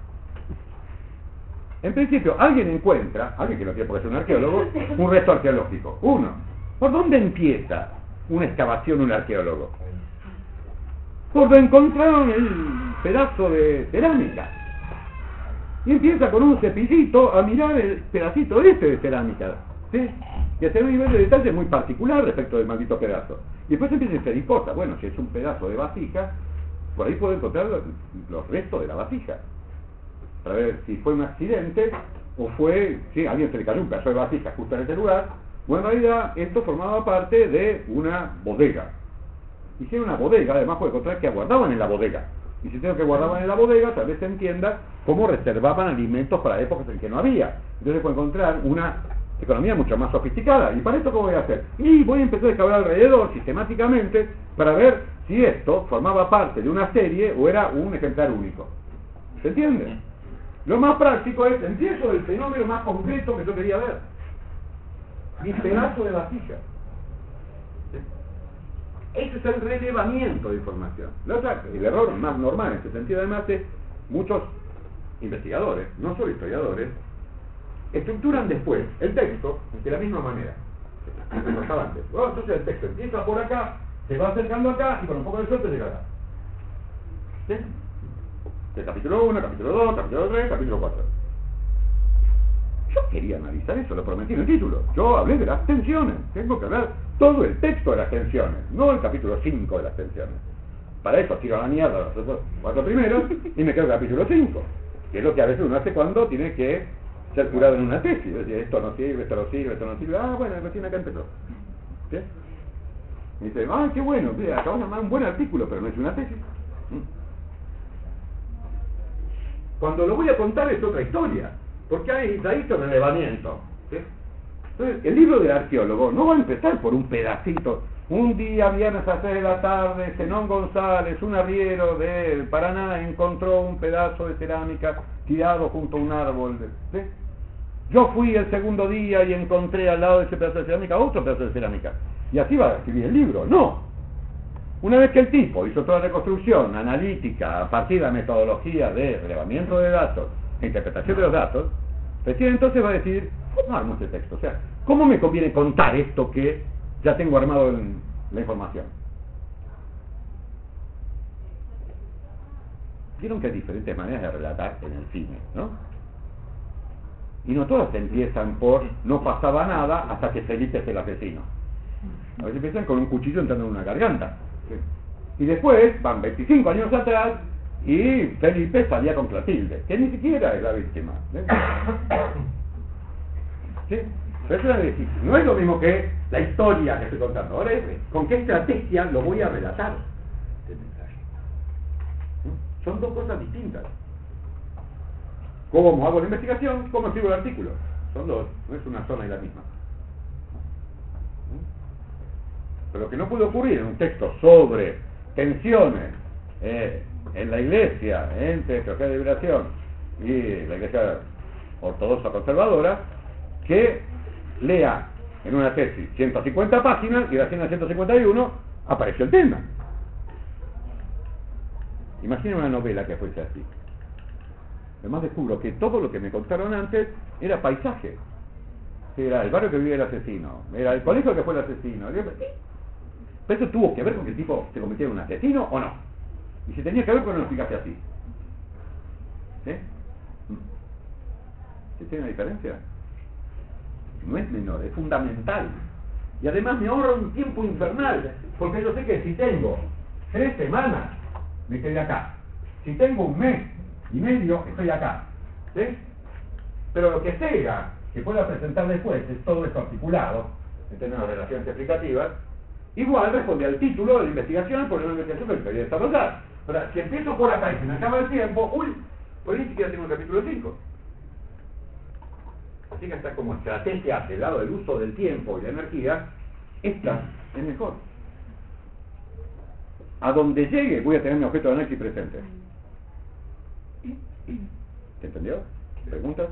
En principio, alguien encuentra, alguien que no tiene por qué ser un arqueólogo, un resto arqueológico. Uno, ¿por dónde empieza una excavación un arqueólogo? Por donde encontraron el pedazo de cerámica. Y empieza con un cepillito a mirar el pedacito este de cerámica, ¿sí? Y hacer un nivel de detalle muy particular respecto del maldito pedazo. Y después empieza a inferir cosas. Bueno, si es un pedazo de vasija, por ahí puedo encontrar los, los restos de la vasija, para ver si fue un accidente o fue, si alguien se le cayó un pedazo de vasija justo en ese lugar, o en realidad esto formaba parte de una bodega. Y si era una bodega, además puede encontrar que guardaban en la bodega. Y si tengo que guardaban en la bodega, tal vez se entienda cómo reservaban alimentos para épocas en que no había. Entonces puedo encontrar una economía mucho más sofisticada. ¿Y para esto qué voy a hacer? Y voy a empezar a excavar alrededor sistemáticamente para ver si esto formaba parte de una serie o era un ejemplar único. ¿Se entiende? Lo más práctico es, empiezo el fenómeno más concreto que yo quería ver. Mi pedazo de vasija. Ese es el relevamiento de información. La otra, el error más normal en este sentido además es muchos investigadores, no solo historiadores, estructuran después el texto de la misma manera. Como estaba antes. Bueno, entonces el texto empieza por acá, se va acercando acá y con un poco de suerte llega acá. ¿Sí? El capítulo uno, capítulo dos, capítulo tres, capítulo cuatro. Yo quería analizar eso, lo prometí en el título. Yo hablé de las tensiones. Tengo que hablar todo el texto de las tensiones, no el capítulo cinco de las tensiones. Para eso tiro a la mierda los cuatro primeros y me quedo el capítulo cinco, que es lo que a veces uno hace cuando tiene que ser curado en una tesis. Es decir, esto no sirve, esto no sirve, esto no sirve. Ah, bueno, recién acá empezó. ¿Sí? Y dice, ah, qué bueno, acabamos de armar un buen artículo, pero no es una tesis. Cuando lo voy a contar es otra historia, porque hay ahí relevamiento. ¿Sí? Entonces, el libro del arqueólogo no va a empezar por un pedacito. Un día, viernes a seis de la tarde, Zenón González, un arriero de Paraná, encontró un pedazo de cerámica tirado junto a un árbol. ¿Sí? Yo fui el segundo día y encontré al lado de ese pedazo de cerámica otro pedazo de cerámica. Y así va a escribir el libro. No. Una vez que el tipo hizo toda la reconstrucción analítica a partir de la metodología de relevamiento de datos e interpretación de los datos, recién entonces va a decir, ¿cómo armo este texto? O sea, ¿cómo me conviene contar esto que ya tengo armado en la información? Vieron que hay diferentes maneras de relatar en el cine, ¿no? Y no todas empiezan por no pasaba nada hasta que Felipe es el asesino. A veces empiezan con un cuchillo entrando en una garganta. ¿Sí? Y después van veinticinco años atrás y Felipe salía con Clotilde, que ni siquiera es la víctima. ¿Eh? ¿Sí? Pero eso es decir, no es lo mismo que la historia que estoy contando. Ahora es con qué estrategia lo voy a relatar. ¿Mm? Son dos cosas distintas. ¿Cómo hago la investigación? ¿Cómo escribo el artículo? Son dos, no es una zona y la misma. Pero lo que no puede ocurrir en un texto sobre tensiones eh, en la iglesia entre Teología de Liberación y la iglesia ortodoxa conservadora, que lea en una tesis ciento cincuenta páginas y recién en la ciento cincuenta y uno apareció el tema. Imaginen una novela que fuese así. Además descubro que todo lo que me contaron antes era paisaje. Era el barrio que vivía el asesino, era el colegio que fue el asesino. Pero eso tuvo que ver con que el tipo se convirtiera en un asesino o no. Y si tenía que ver, pues no lo explicaste así. ¿Sí? ¿Sí tiene una diferencia? No es menor, es fundamental. Y además me ahorra un tiempo infernal, porque yo sé que si tengo tres semanas, me estoy acá. Si tengo un mes y medio, estoy acá. ¿Sí? Pero lo que sea que pueda presentar después es todo esto articulado, en términos de relaciones explicativas, igual responde al título de la investigación por una investigación que quería desarrollar. Ahora, si empiezo por acá y se me acaba el tiempo, uy, pues ni siquiera tengo el capítulo cinco. Así que hasta como estrategia del lado del uso del tiempo y la energía, esta es mejor. A donde llegue voy a tener mi objeto de análisis presente. ¿Se entendió? ¿Preguntas?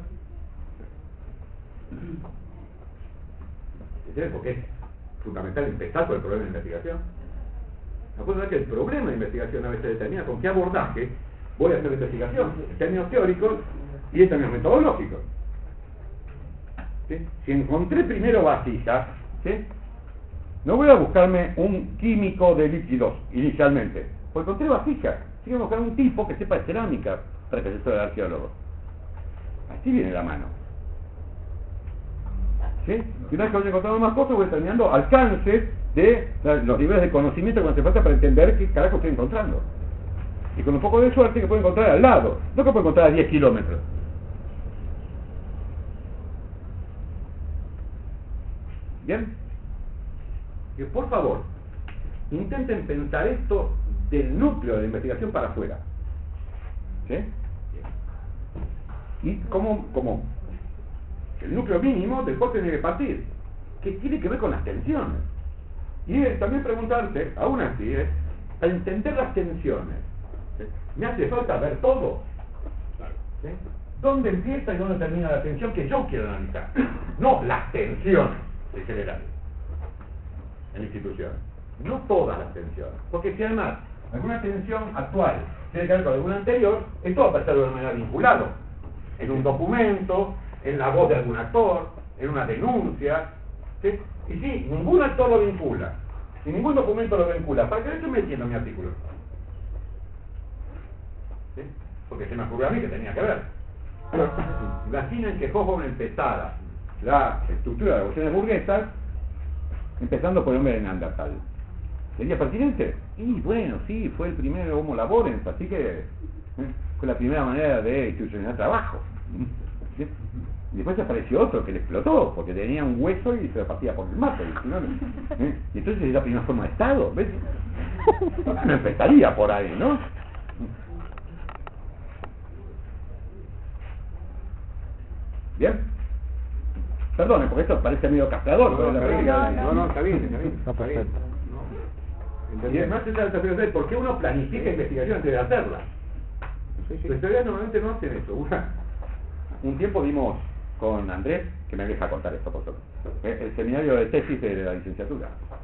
¿Entiendes por qué es fundamental empezar por el problema de investigación? Acuérdense que el problema de investigación a veces determina con qué abordaje voy a hacer la investigación, en términos teóricos y en términos metodológicos. ¿Sí? Si encontré primero vasijas, ¿sí? No voy a buscarme un químico de líquidos inicialmente, porque encontré vasijas. Tengo que buscar un tipo que sepa de cerámica para que sea el arqueólogo. Así viene la mano. ¿Sí? Y una vez que voy encontrando más cosas, voy determinando alcances de los niveles de conocimiento que me hace falta para entender qué carajo estoy encontrando. y con un poco de suerte que puede encontrar al lado, no que puede encontrar a diez kilómetros. ¿Bien? Que por favor, intenten pensar esto del núcleo de la investigación para afuera. ¿Sí? Y como, como el núcleo mínimo del cual tiene que partir, que tiene que ver con las tensiones. Y es también preguntarse, aún así, es, a entender las tensiones. ¿Sí? Me hace falta ver todo. ¿Sí? ¿Dónde empieza y dónde termina la tensión que yo quiero analizar? No las tensiones en general en instituciones, no todas las tensiones, porque si además alguna tensión actual tiene que ver con alguna anterior, esto va a pasar de una manera vinculado en un documento, en la voz de algún actor, en una denuncia, ¿sí? Y si ningún actor lo vincula, si ningún documento lo vincula, ¿para qué estoy metiendo mi artículo? ¿Sí? Porque se me ocurrió a mí que tenía que ver. Imaginen que Hobsbawm empezara la estructura de las revoluciones burguesas empezando por el hombre de Neandertal. ¿Sería pertinente? Y bueno, sí, fue el primer Homo laborens, así que ¿eh? fue la primera manera de institucionalizar trabajo. ¿Sí? Y después apareció otro que le explotó, porque tenía un hueso y se lo partía por el mato. Y, ¿no? ¿Eh? Y entonces es la primera forma de Estado, ¿ves? No empezaría por ahí, ¿no? ¿Bien? Perdone, porque esto parece medio castrador. No, no, está bien, no, no, está bien, está bien. Está perfecto. Y además esa es la cuestión de por qué uno planifica investigación antes de hacerla. Sí, sí. Los historiadores normalmente no hacen eso. Una, un tiempo vimos con Andrés, que me deja contar esto por todo, el seminario de tesis de la licenciatura.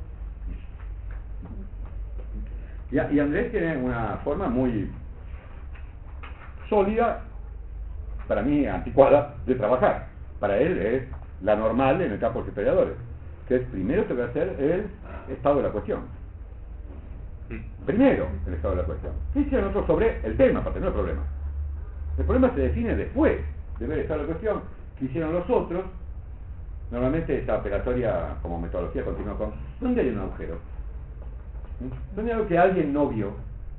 Y, y Andrés tiene una forma muy sólida, para mí anticuada, de trabajar. Para él es la normal en el campo de los historiadores, que es primero te voy a hacer el estado de la cuestión. Primero el estado de la cuestión. ¿Qué hicieron otros sobre el tema? Para tener el problema. El problema se define después de ver el estado de la cuestión. ¿Qué hicieron los otros? Normalmente esta operatoria como metodología continúa con ¿dónde hay un agujero? ¿Dónde hay algo que alguien no vio?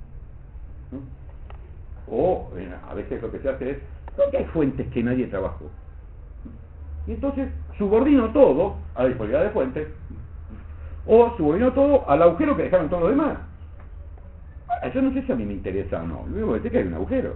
O a veces lo que se hace es ¿dónde hay fuentes que nadie trabajó? Y entonces subordino todo a la disponibilidad de fuentes o subordino todo al agujero que dejaron todos los demás. Ahora, yo no sé si a mí me interesa o no, lo único que sé que hay un agujero.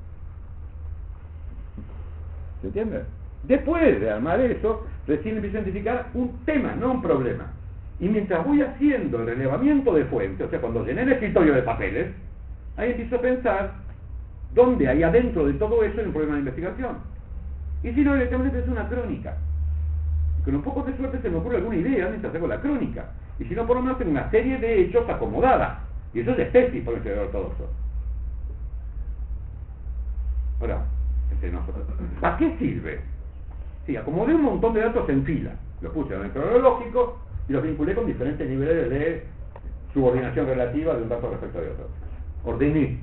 ¿Se entiende? Después de armar eso, recién empiezo a identificar un tema, no un problema. Y mientras voy haciendo el relevamiento de fuentes, o sea, cuando llené el escritorio de papeles, ahí empiezo a pensar dónde hay adentro de todo eso un problema de investigación. Y si no, directamente es una crónica. Y con un poco de suerte se me ocurre alguna idea mientras hago la crónica. Y si no, por lo menos tengo una serie de hechos acomodada. Y eso es tesis por el historiador ortodoxo. Ahora, entre nosotros, ¿para qué sirve? Sí, acomodé un montón de datos en fila. Los puse en el cronológico y los vinculé con diferentes niveles de subordinación relativa de un dato respecto de otro. Ordené.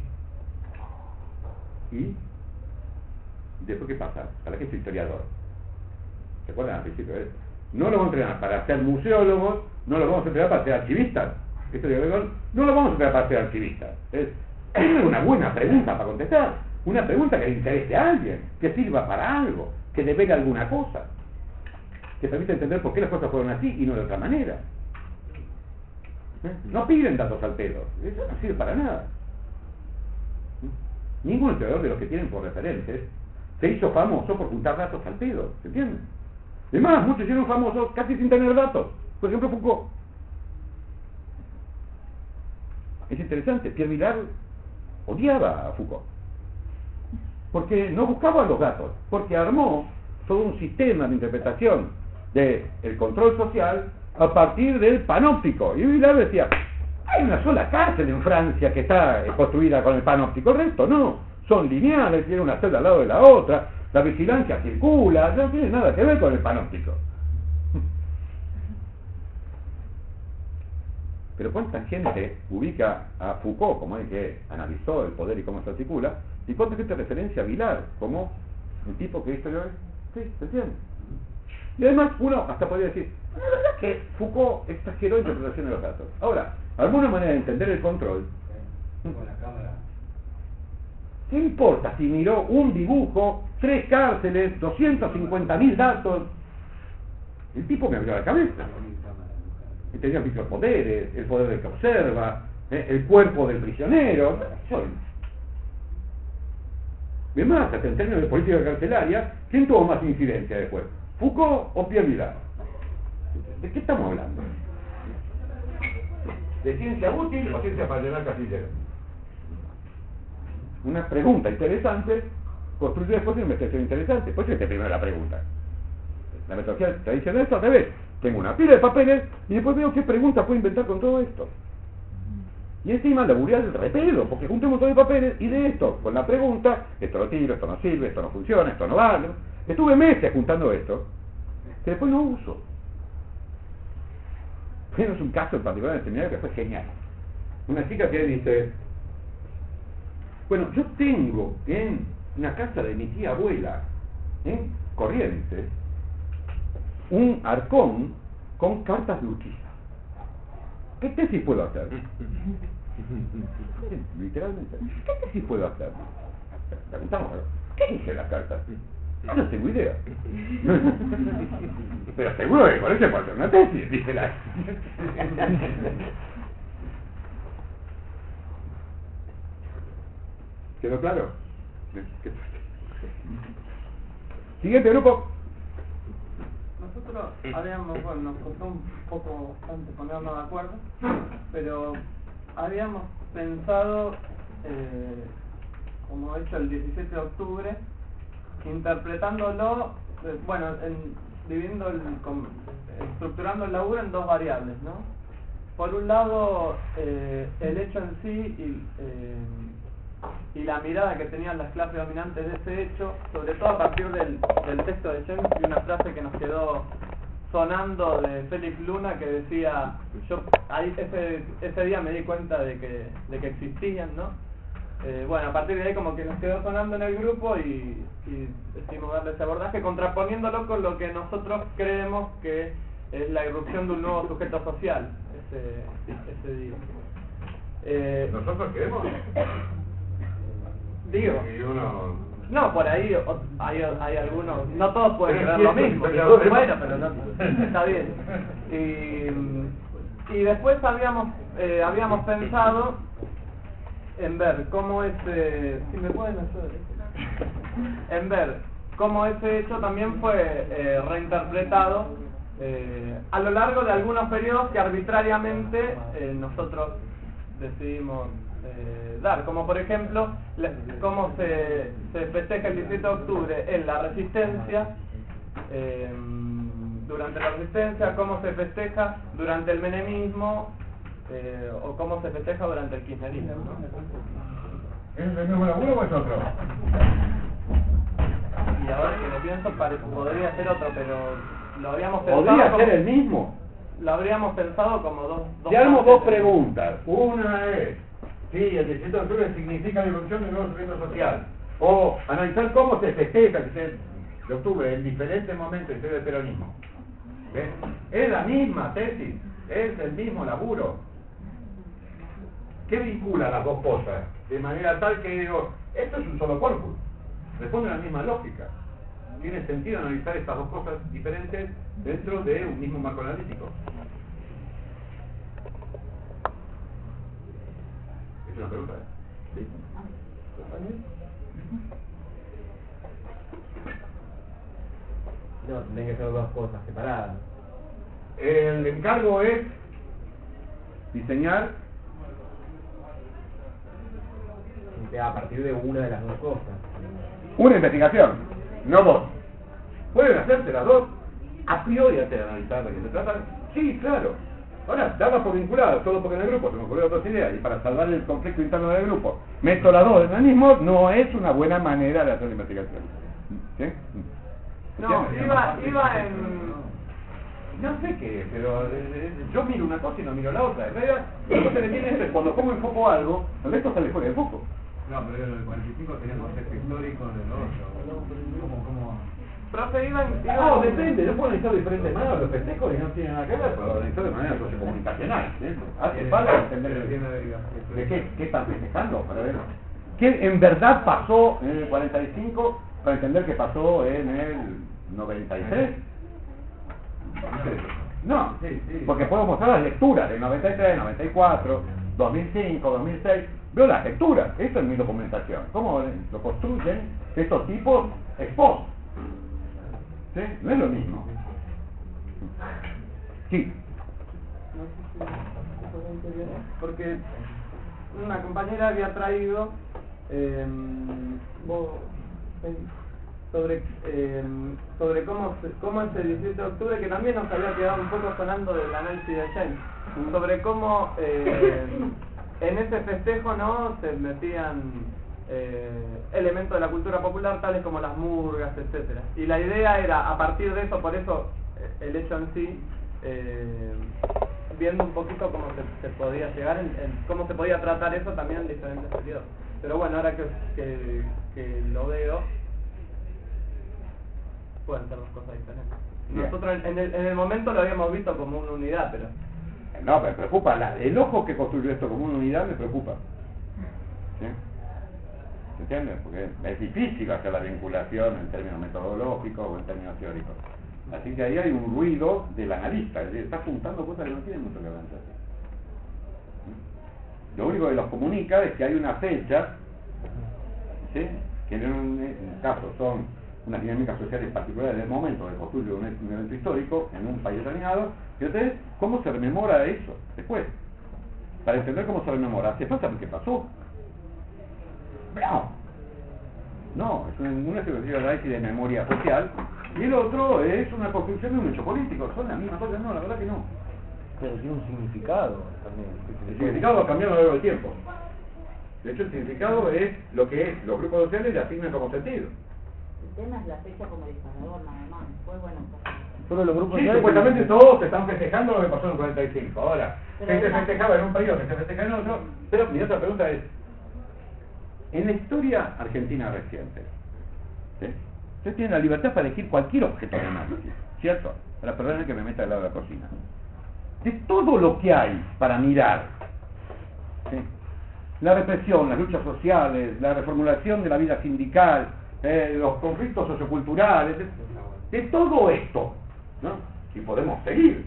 ¿Y después qué pasa? ¿Para qué soy historiador? ¿Se acuerdan al principio de eso? No lo vamos a entrenar para ser museólogos, no lo vamos a entrenar para ser archivistas. Esto de no lo vamos a entrenar para ser archivistas. Es, es una buena pregunta para contestar. Una pregunta que le interese a alguien, que sirva para algo, que devele alguna cosa, que permita entender por qué las cosas fueron así y no de otra manera. ¿Eh? No piden datos al pedo, eso no sirve para nada. Ningún historiador de los que tienen por referentes se hizo famoso por juntar datos al pedo, ¿se entiende? Además, muchos hicieron famosos casi sin tener datos. Por ejemplo, Foucault. Es interesante, Pierre Vilar odiaba a Foucault, porque no buscaba los datos, porque armó todo un sistema de interpretación del control social a partir del panóptico. Y Vilar decía, hay una sola cárcel en Francia que está construida con el panóptico, el resto no, son lineales, tienen una celda al lado de la otra, la vigilancia circula, no tiene nada que ver con el panóptico. Pero cuánta gente ubica a Foucault como el que analizó el poder y cómo se articula, y cuánta gente referencia a Vilar como un tipo que esto yo es, sí, ¿se entiende? Y además uno hasta podría decir, la verdad es que Foucault exageró la interpretación de los datos. Ahora, alguna manera de entender el control. Con la cámara. ¿Qué importa si miró un dibujo, tres cárceles, doscientos cincuenta mil datos? El tipo me abrió la cabeza. Y tenía micropoderes, el poder del que observa, eh, el cuerpo del prisionero. Soy. Además, hasta en términos de política carcelaria, ¿quién tuvo más incidencia después? ¿Foucault o Pierre Vilar? ¿De qué estamos hablando? ¿De ciencia útil o ciencia para llenar casilleros? Una pregunta interesante construye después una investigación interesante. Pues esta es primero la pregunta. La metodología tradicional es al revés. Tengo una pila de papeles y después veo qué pregunta puedo inventar con todo esto. Y encima laburear el repelo, porque junté un montón de papeles y de esto, con la pregunta, esto lo tiro, esto no sirve, esto no funciona, esto no vale. Estuve meses juntando esto, que después no uso. Tenemos un caso en particular en el seminario que fue genial. Una chica que dice, bueno, yo tengo en una casa de mi tía abuela, en Corrientes, un arcón con cartas de Urquiza. ¿Qué tesis puedo hacer? Literalmente, ¿qué tesis puedo hacer? Preguntamos, ¿qué dice la carta? No tengo idea. Pero seguro que con eso puede hacer una tesis, dice la... ¿Quedó claro? Siguiente grupo. Nosotros habíamos, bueno, nos costó un poco bastante ponernos de acuerdo, pero habíamos pensado, eh, como hecho el diecisiete de octubre, interpretándolo, eh, bueno, en, dividiendo el, con, estructurando el laburo en dos variables, ¿no? Por un lado, eh, el hecho en sí y, eh, y la mirada que tenían las clases dominantes de ese hecho, sobre todo a partir del, del texto de James y una frase que nos quedó sonando de Félix Luna que decía, yo ahí ese, ese día me di cuenta de que, de que existían, ¿no? Eh, bueno, a partir de ahí como que nos quedó sonando en el grupo y, y decidimos darle ese abordaje contraponiéndolo con lo que nosotros creemos que es la irrupción de un nuevo sujeto social ese, ese día. Eh, ¿Nosotros queremos? Digo, Y uno... no, por ahí o- hay, hay algunos, no todos pueden Pero creer lo sí, mismo, pero- digo, bueno, pero no, está bien. Y, y después habíamos eh, habíamos pensado en ver cómo ese, si me pueden hacer, en ver cómo ese hecho también fue eh, reinterpretado eh, a lo largo de algunos periodos que arbitrariamente eh, nosotros decidimos eh, dar, como por ejemplo le, cómo se, se festeja el diecisiete de octubre en la resistencia, eh, durante la resistencia, cómo se festeja durante el menemismo, eh, o cómo se festeja durante el kirchnerismo, ¿no? ¿Es el mismo laburo o es otro? Y ahora que lo pienso, pare- podría ser otro, pero lo habíamos pensado ¿Podría como, ser el mismo? lo habríamos pensado como dos, dos Te armo dos partes. preguntas. Una es, sí, el diecisiete de octubre significa la irrupción de un nuevo sujeto social. O analizar cómo se festeja el diecisiete de octubre en diferentes momentos de la historia del peronismo. ¿Ves? Es la misma tesis, es el mismo laburo. ¿Qué vincula las dos cosas? De manera tal que digo, esto es un solo corpus. Responde a la misma lógica. Tiene sentido analizar estas dos cosas diferentes dentro de un mismo marco analítico. Es una pregunta, ¿eh? ¿Sí? No, tienen que ser dos cosas separadas. El encargo es diseñar A partir de una de las dos cosas. una investigación, no dos. ¿Pueden hacerse las dos? A priori antes de analizar de qué se trata. Sí, claro. Ahora, darlas por vinculadas, solo porque en el grupo se me ocurrieron otras ideas y para salvar el conflicto interno del grupo, meto las dos en el mismo, no es una buena manera de hacer la investigación. ¿Sí? No, ¿Entiendes? iba, iba en... No sé qué, pero eh, eh, yo miro una cosa y no miro la otra. En realidad, lo que se le tiene es cuando pongo en foco algo, el resto sale fuera de foco. No, pero en el cuarenta y cinco tenía contexto histórico del otro. ¿Cómo, cómo? Profe, iba en... iba No, en- depende, yo puedo analizar de diferentes maneras los festejos y no tiene nada que ver, pero analizar de manera sociocomunicacional. ¿Sí? Hace falta entender Pero el- tiene, de qué, qué están festejando para ver. ¿Qué en verdad pasó en el cuarenta y cinco para entender qué pasó en el noventa y tres? No, Sí, sí. porque puedo mostrar las lecturas del noventa y tres, noventa y cuatro, dos mil cinco, dos mil seis. Veo las lecturas, eso es mi documentación. ¿Cómo lo construyen estos tipos ex post? ¿Sí? No es lo mismo. Sí. No sé si se puede intervenir, porque una compañera había traído eh, vos, eh, sobre eh, sobre cómo se- cómo ese diecisiete de octubre, que también nos había quedado un poco sonando del análisis de James, sobre cómo eh, en ese festejo no se metían eh, elementos de la cultura popular tales como las murgas, etcétera. Y la idea era, a partir de eso, por eso eh, el hecho en sí, eh, viendo un poquito cómo se, se podía llegar, en, en cómo se podía tratar eso también en diferentes periodos. Pero bueno, ahora que, que, que lo veo, pueden ser dos cosas diferentes. Bien. Nosotros en el, en el momento lo habíamos visto como una unidad, pero No, me preocupa. La, el ojo que construyó esto como una unidad me preocupa. ¿Sí? ¿Se entiende? Porque es difícil hacer la vinculación en términos metodológicos o en términos teóricos. Así que ahí hay un ruido del analista, es decir, está apuntando cosas que no tienen mucho que ver entre sí. Lo único que los comunica es que hay una fecha, ¿sí?, que en un, en un caso son unas dinámicas sociales particulares del momento que construye un, un evento histórico en un país determinado, y entonces, ¿cómo se rememora eso después? Para entender cómo se rememora, hace falta ver qué pasó. ¡Bravo! No, es un, un ejercicio de análisis de memoria social, y el otro es una construcción de un hecho político. ¿Son la misma cosa? No, la verdad que no. Pero tiene un significado también. El significado va cambiando a lo largo del tiempo. De hecho, el significado es lo que es, los grupos sociales le asignan como sentido. El tema es la fecha como disparador nada más. Después, bueno, Solo los grupos Sí, sociales- supuestamente todos están festejando lo que pasó en el cuarenta y cinco. Ahora, Pero que se además- festejaba en un periodo, que se festeja en otro. Pero mi otra pregunta es, en la historia argentina reciente, ¿sí?, usted tiene la libertad para elegir cualquier objeto de análisis, ¿cierto? Para perdonen que me meta al lado de la cocina. De todo lo que hay para mirar, ¿sí?, la represión, las luchas sociales, la reformulación de la vida sindical, eh, los conflictos socioculturales, de, de todo esto, ¿no? Y podemos seguir.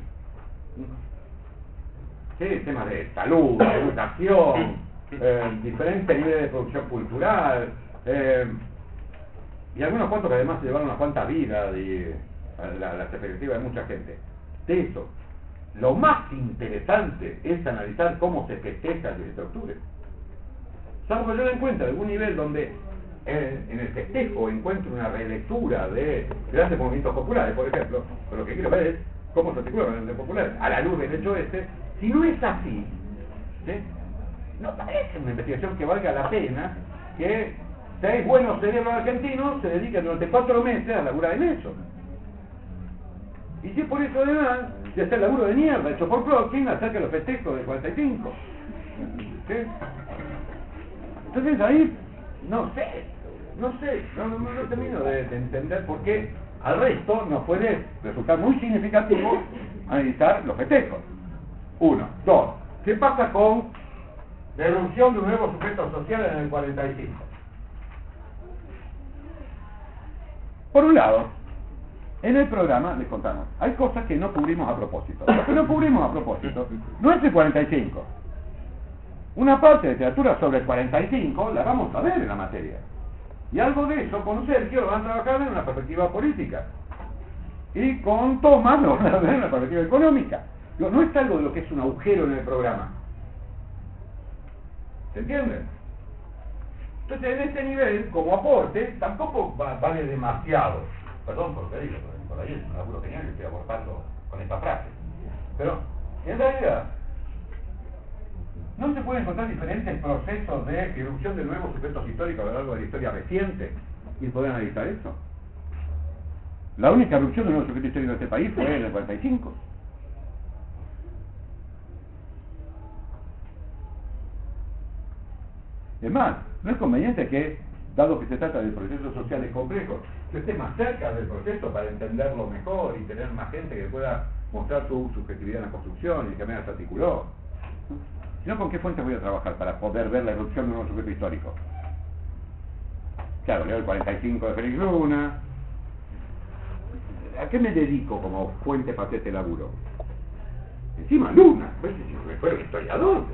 Sí, temas de salud, de educación, eh, diferentes niveles de producción cultural, eh, y algunos cuantos que además llevaron unas cuantas vidas y a la, la perspectiva de mucha gente. De eso, lo más interesante es analizar cómo se festeja el diecisiete de octubre. Salvo yo encuentro algún nivel donde eh, en el festejo encuentro una relectura de grandes movimientos populares, por ejemplo, pero lo que quiero ver es cómo se articulan los movimientos populares a la luz del hecho este. Si no es así, ¿sí?, no parece una investigación que valga la pena que seis buenos cerebros argentinos se dediquen durante cuatro meses a laburar en eso. Y si por eso además de hacer laburo de mierda hecho por Plotkin acerca de los festejos del cuarenta y cinco. ¿Sí? Entonces ahí, no sé, no sé, no, no, no termino de, de entender por qué al resto nos puede resultar muy significativo analizar los festejos. Uno. Dos. ¿Qué pasa con la erupción de un nuevo sujeto social en el cuarenta y cinco? Por un lado, en el programa les contamos, hay cosas que no cubrimos a propósito. Lo que no cubrimos a propósito no es el cuarenta y cinco. Una parte de literatura sobre el cuarenta y cinco la vamos a ver en la materia. Y algo de eso con Sergio lo van a trabajar en una perspectiva política. Y con Tomás lo van a ver en una perspectiva económica. Digo, no es algo de lo que es un agujero en el programa. ¿Se entiende? Entonces, en este nivel, como aporte, tampoco va- vale demasiado. Perdón por lo que digo, por ahí es un laburo genial que estoy aportando con esta frase. Pero, en realidad, ¿no se pueden encontrar diferentes procesos de irrupción de nuevos sujetos históricos a lo largo de la historia reciente y poder analizar eso? La única irrupción de un nuevo sujeto histórico de este país fue en el cuarenta y cinco. Es más, no es conveniente que, dado que se trata de procesos sociales complejos, que esté más cerca del proceso para entenderlo mejor y tener más gente que pueda mostrar su subjetividad en la construcción y que me se articuló. Si no, ¿con qué fuentes voy a trabajar para poder ver la erupción de un nuevo sujeto histórico? Claro, leo el cuarenta y cinco de Félix Luna. ¿A qué me dedico como fuente para hacer este laburo? Encima Luna, pues si fue el historiador.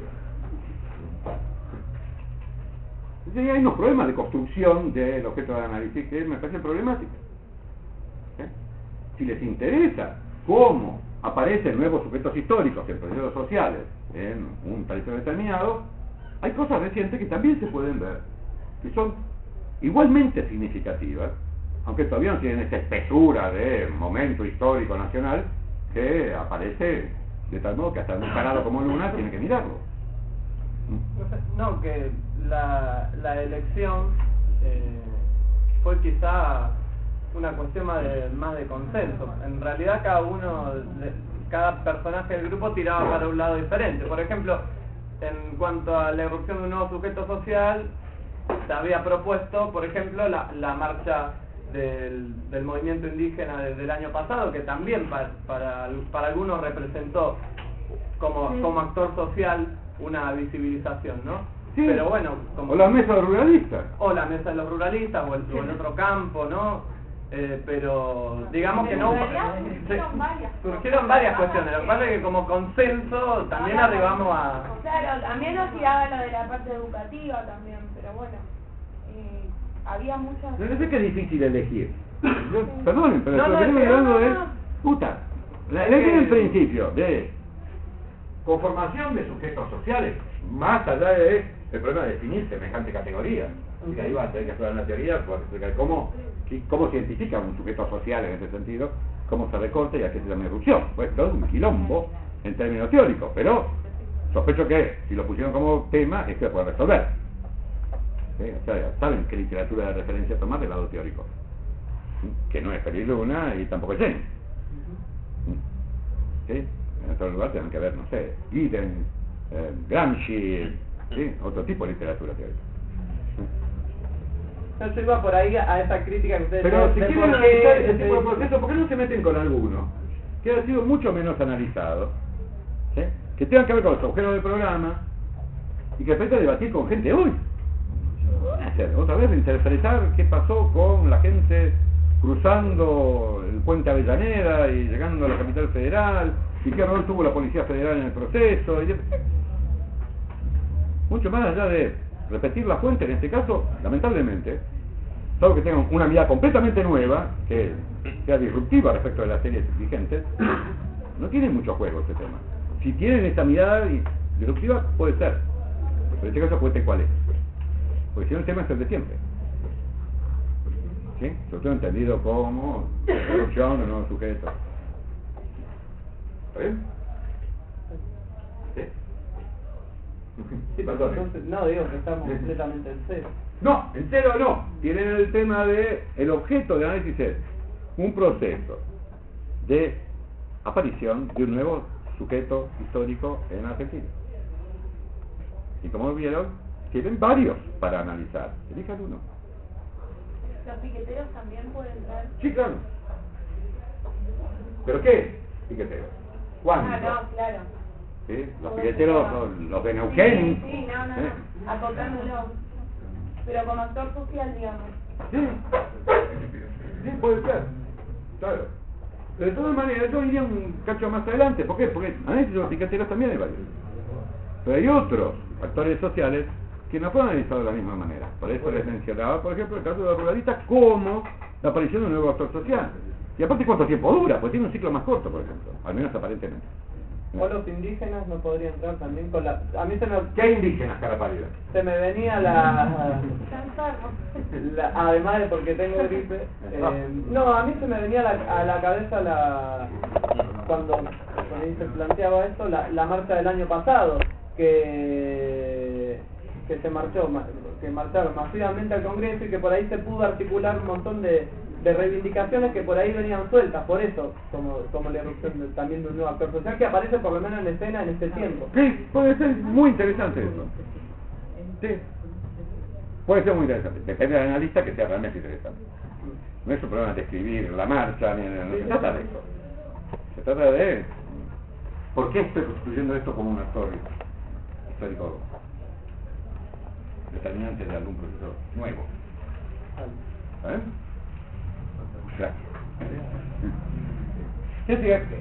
Entonces hay unos problemas de construcción del objeto de análisis que me parecen problemáticos. ¿Eh? Si les interesa cómo aparecen nuevos sujetos históricos en procesos sociales en un territorio determinado, hay cosas recientes que también se pueden ver, que son igualmente significativas, aunque todavía no tienen esta espesura de momento histórico nacional que aparece de tal modo que hasta un parado como Luna tiene que mirarlo. No, que la, la elección eh, fue quizá una cuestión más de, más de consenso. En realidad cada uno, de, cada personaje del grupo tiraba para un lado diferente. Por ejemplo, en cuanto a la irrupción de un nuevo sujeto social, se había propuesto, por ejemplo, la, la marcha del, del movimiento indígena desde el año pasado, que también para, para, para algunos representó como, Sí. como actor social una visibilización, ¿no? Sí. Pero bueno, como O la mesa de ruralistas. o la mesa de los ruralistas o el, o el otro campo, ¿no? Eh, pero digamos que no En realidad se- surgieron varias surgieron cosas. varias cuestiones. Lo que pasa es que como consenso también arribamos a Claro, también nos tiraba lo de la parte educativa también, pero bueno, eh, había muchas... No sé qué es difícil elegir. Yo, perdonen, pero No, lo no, que es estoy que- hablando no, es, no. puta, la Es elección que- en principio de conformación de sujetos sociales, más allá de el problema de definir semejante categoría. Y que ahí va a tener que explorar una teoría por explicar cómo, qué- cómo se identifica un sujeto social en ese sentido, cómo se recorta y a qué se llama irrupción. Pues todo es un quilombo en términos teóricos, pero sospecho que si lo pusieron como tema es que lo pueden resolver. ¿Sí? O sea, saben qué literatura de referencia tomar del lado teórico, ¿sí? Que no es Félix Luna y tampoco es James. ¿Sí? En otro lugar tienen que ver, no sé, Giddens, eh, Gramsci, ¿sí? Otro tipo de literatura teórica. no yo iba por ahí a esa crítica que ustedes Pero si de quieren por qué analizar ese ese- tipo de proceso, ¿por qué no se meten con alguno que ha sido mucho menos analizado, ¿sí? Que tengan que ver con los agujeros del programa y que permita debatir con gente hoy? Hacer, otra vez interpretar qué pasó con la gente cruzando el puente Avellaneda y llegando a la capital federal y qué rol tuvo la Policía Federal en el proceso y de... mucho más allá de repetir la fuente, en este caso, lamentablemente, salvo que tengan una mirada completamente nueva, que sea disruptiva respecto de las series vigentes, no tienen mucho juego este tema. Si tienen esta mirada disruptiva, puede ser, pero en este caso cuente cuál es, porque si no el tema es el de siempre. ¿Sí? Sobre todo entendido como corrupción o no sujeto. ¿Está bien? ¿Sí? Sí, Perdón. entonces, no, digo que estamos completamente en cero. No, en cero no. Tienen el tema de el objeto de análisis es un proceso de aparición de un nuevo sujeto histórico en Argentina. Y como vieron, tienen varios para analizar. Elijan uno. Los piqueteros también pueden ser... Sí, claro. ¿Pero qué? Piqueteros. ¿Cuándo? Ah, no, claro. ¿Sí? Los piqueteros, los, los de Neuquén. Sí, sí, no, no, ¿Eh? no, acoplándolo. Pero como actor social, digamos. Sí, sí, puede ser, claro. Pero de todas maneras, yo iría un cacho más adelante. ¿Por qué? Porque análisis de los piqueteros también hay varios. Pero hay otros actores sociales que no fueron analizados de la misma manera. Por eso les mencionaba, por ejemplo, el caso de los ruralistas como la aparición de un nuevo actor social. Y aparte, ¿cuánto tiempo dura? Pues tiene un ciclo más corto, por ejemplo, al menos aparentemente. O los indígenas no podrían entrar también con la... A mí se me, ¿Qué indígenas, cara pálida? se me venía la... Está enfermo. La- además de porque tengo gripe, eh, no, a mí se me venía a la, a la cabeza la cuando, cuando ahí se planteaba esto, la, la marcha del año pasado, que, que se marchó, ma- que marcharon masivamente al Congreso y que por ahí se pudo articular un montón de, de reivindicaciones que por ahí venían sueltas, por eso, como, como la irrupción de- también de un nuevo actor social que aparece por lo menos en escena en este tiempo. Sí, puede ser muy interesante eso. Sí. Puede ser muy interesante. Depende del analista que sea realmente interesante. No es un problema de escribir la marcha, ni no se trata de eso. Se trata de por qué estoy construyendo esto como un actor histórico determinante de algún proceso nuevo. Gracias. ¿Qué es este?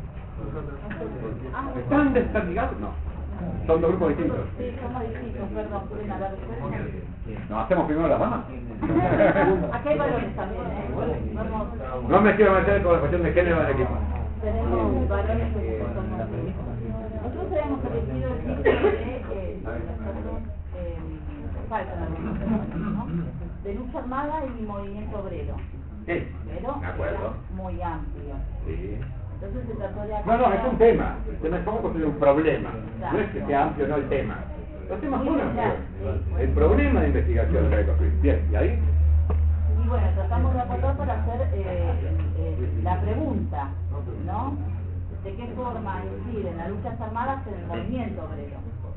¿Están desperdigados? No. Son dos grupos distintos. Sí, somos distintos, perdón, pueden hablar ustedes. ¿Nos hacemos primero las damas? Aquí hay varones también, ¿eh? Vamos, No me quiero meter con la cuestión de género del equipo. tenemos varones que son más hijos. Nosotros habíamos elegido el título de, eh, eh, faltan algunos, ¿no? De lucha armada y movimiento obrero. Sí, Pero de acuerdo. era muy amplio. Sí. Entonces se trató de No, no, es un tema. El tema es cómo construir un problema. No es que sea amplio o no el tema. Los temas son amplios. El problema de investigación lo hay que construir. Bien, ¿y ahí? Y bueno, tratamos de acordar para hacer eh, eh, la pregunta, ¿no? ¿De qué forma inciden las luchas armadas en el movimiento obrero?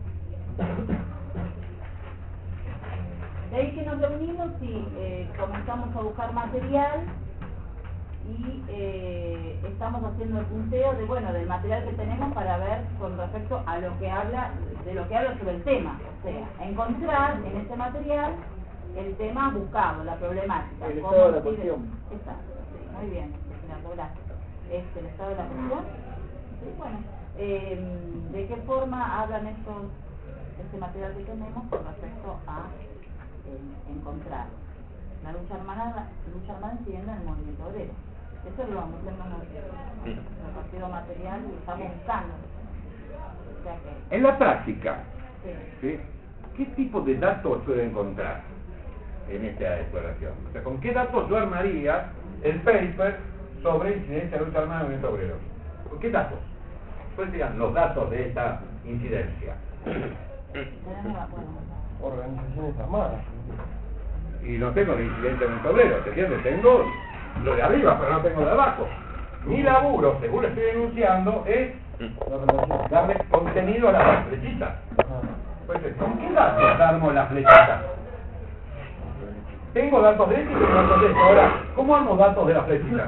De ahí que nos reunimos y eh, comenzamos a buscar material y eh, estamos haciendo el punteo de, bueno, del material que tenemos para ver con respecto a lo que habla, de lo que habla sobre el tema, o sea, encontrar en ese material el tema buscado, la problemática. El cómo estado de la incide- cuestión. Exacto, sí, muy bien, Fernando, gracias. Este, el estado de la cuestión. Sí, bueno, eh, ¿de qué forma hablan estos, este material que tenemos con respecto a eh, encontrar la lucha armada, la lucha armada incidiendo en el movimiento obrero? Eso lo vamos a hacer repartido material y estamos buscando. O sea que, En la práctica, sí. ¿sí? ¿Qué tipo de datos suele encontrar en esta exploración? O sea, ¿con qué datos yo armaría el paper sobre incidencia de lucha armada en el movimiento obrero? ¿Con qué datos? ¿Cuáles serían los datos de esta incidencia? Tenemos la bueno, Organizaciones armadas. Y no tengo de incidencia en el obrero, ¿te entiendes? Tengo lo de arriba, pero no tengo de abajo. Mi laburo, según estoy denunciando, es La relación. darle contenido a las flechitas. Ajá. Pues, ¿con qué datos armo las flechitas? Tengo datos de esto y tengo datos de esto. Ahora, ¿cómo armo datos de las flechitas?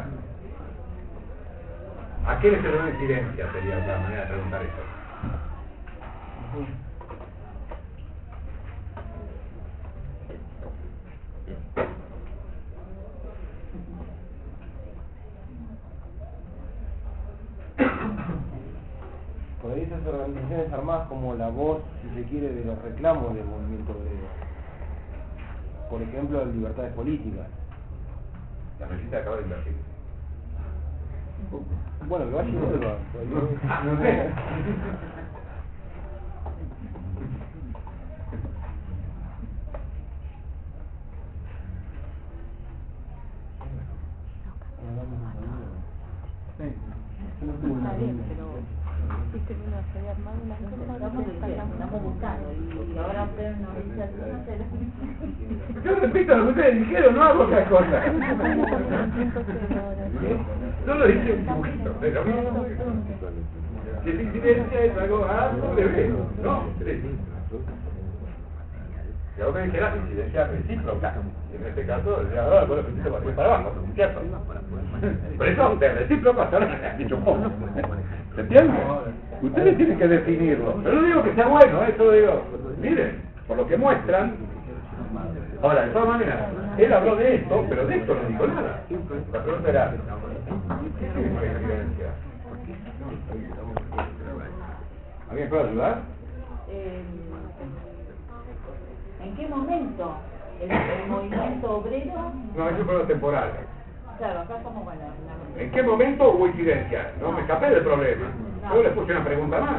¿A qué le se da una incidencia? Sería otra manera de preguntar eso. Por ahí esas organizaciones armadas como la voz, si se quiere, de los reclamos del movimiento obrero. Por ejemplo, las libertades políticas. La flechita acaba de invertir. Bueno, que vaya y vuelva. No sé. Está bien, pero estamos, estamos buscando y ahora ustedes nos dicen así, no sé. Yo repito lo que ustedes dijeron, no hago otra cosa. Solo hice un poquito, pero no. Si es incidencia es algo A, doble B, ¿no? Y ahora me dijera incidencia recíproca. En este caso, el generador con el principio para arriba y para abajo, ¿cierto? Por eso, de recíproco hasta ahora me han dicho poco. ¿Se entiende? Ustedes tienen que definirlo. Pero no digo que sea bueno, ¿eh? Solo digo, miren, por lo que muestran. Ahora, de todas maneras, él habló de esto, pero de esto no dijo nada. La pregunta era, ¿qué significa incidencia? ¿Alguien puede ayudar? Eh, ¿En qué momento el, el movimiento obrero? No, es un problema temporal. Claro, acá somos, bueno, la- ¿En qué momento hubo incidencia? No me escapé del problema. Yo le puse una pregunta más.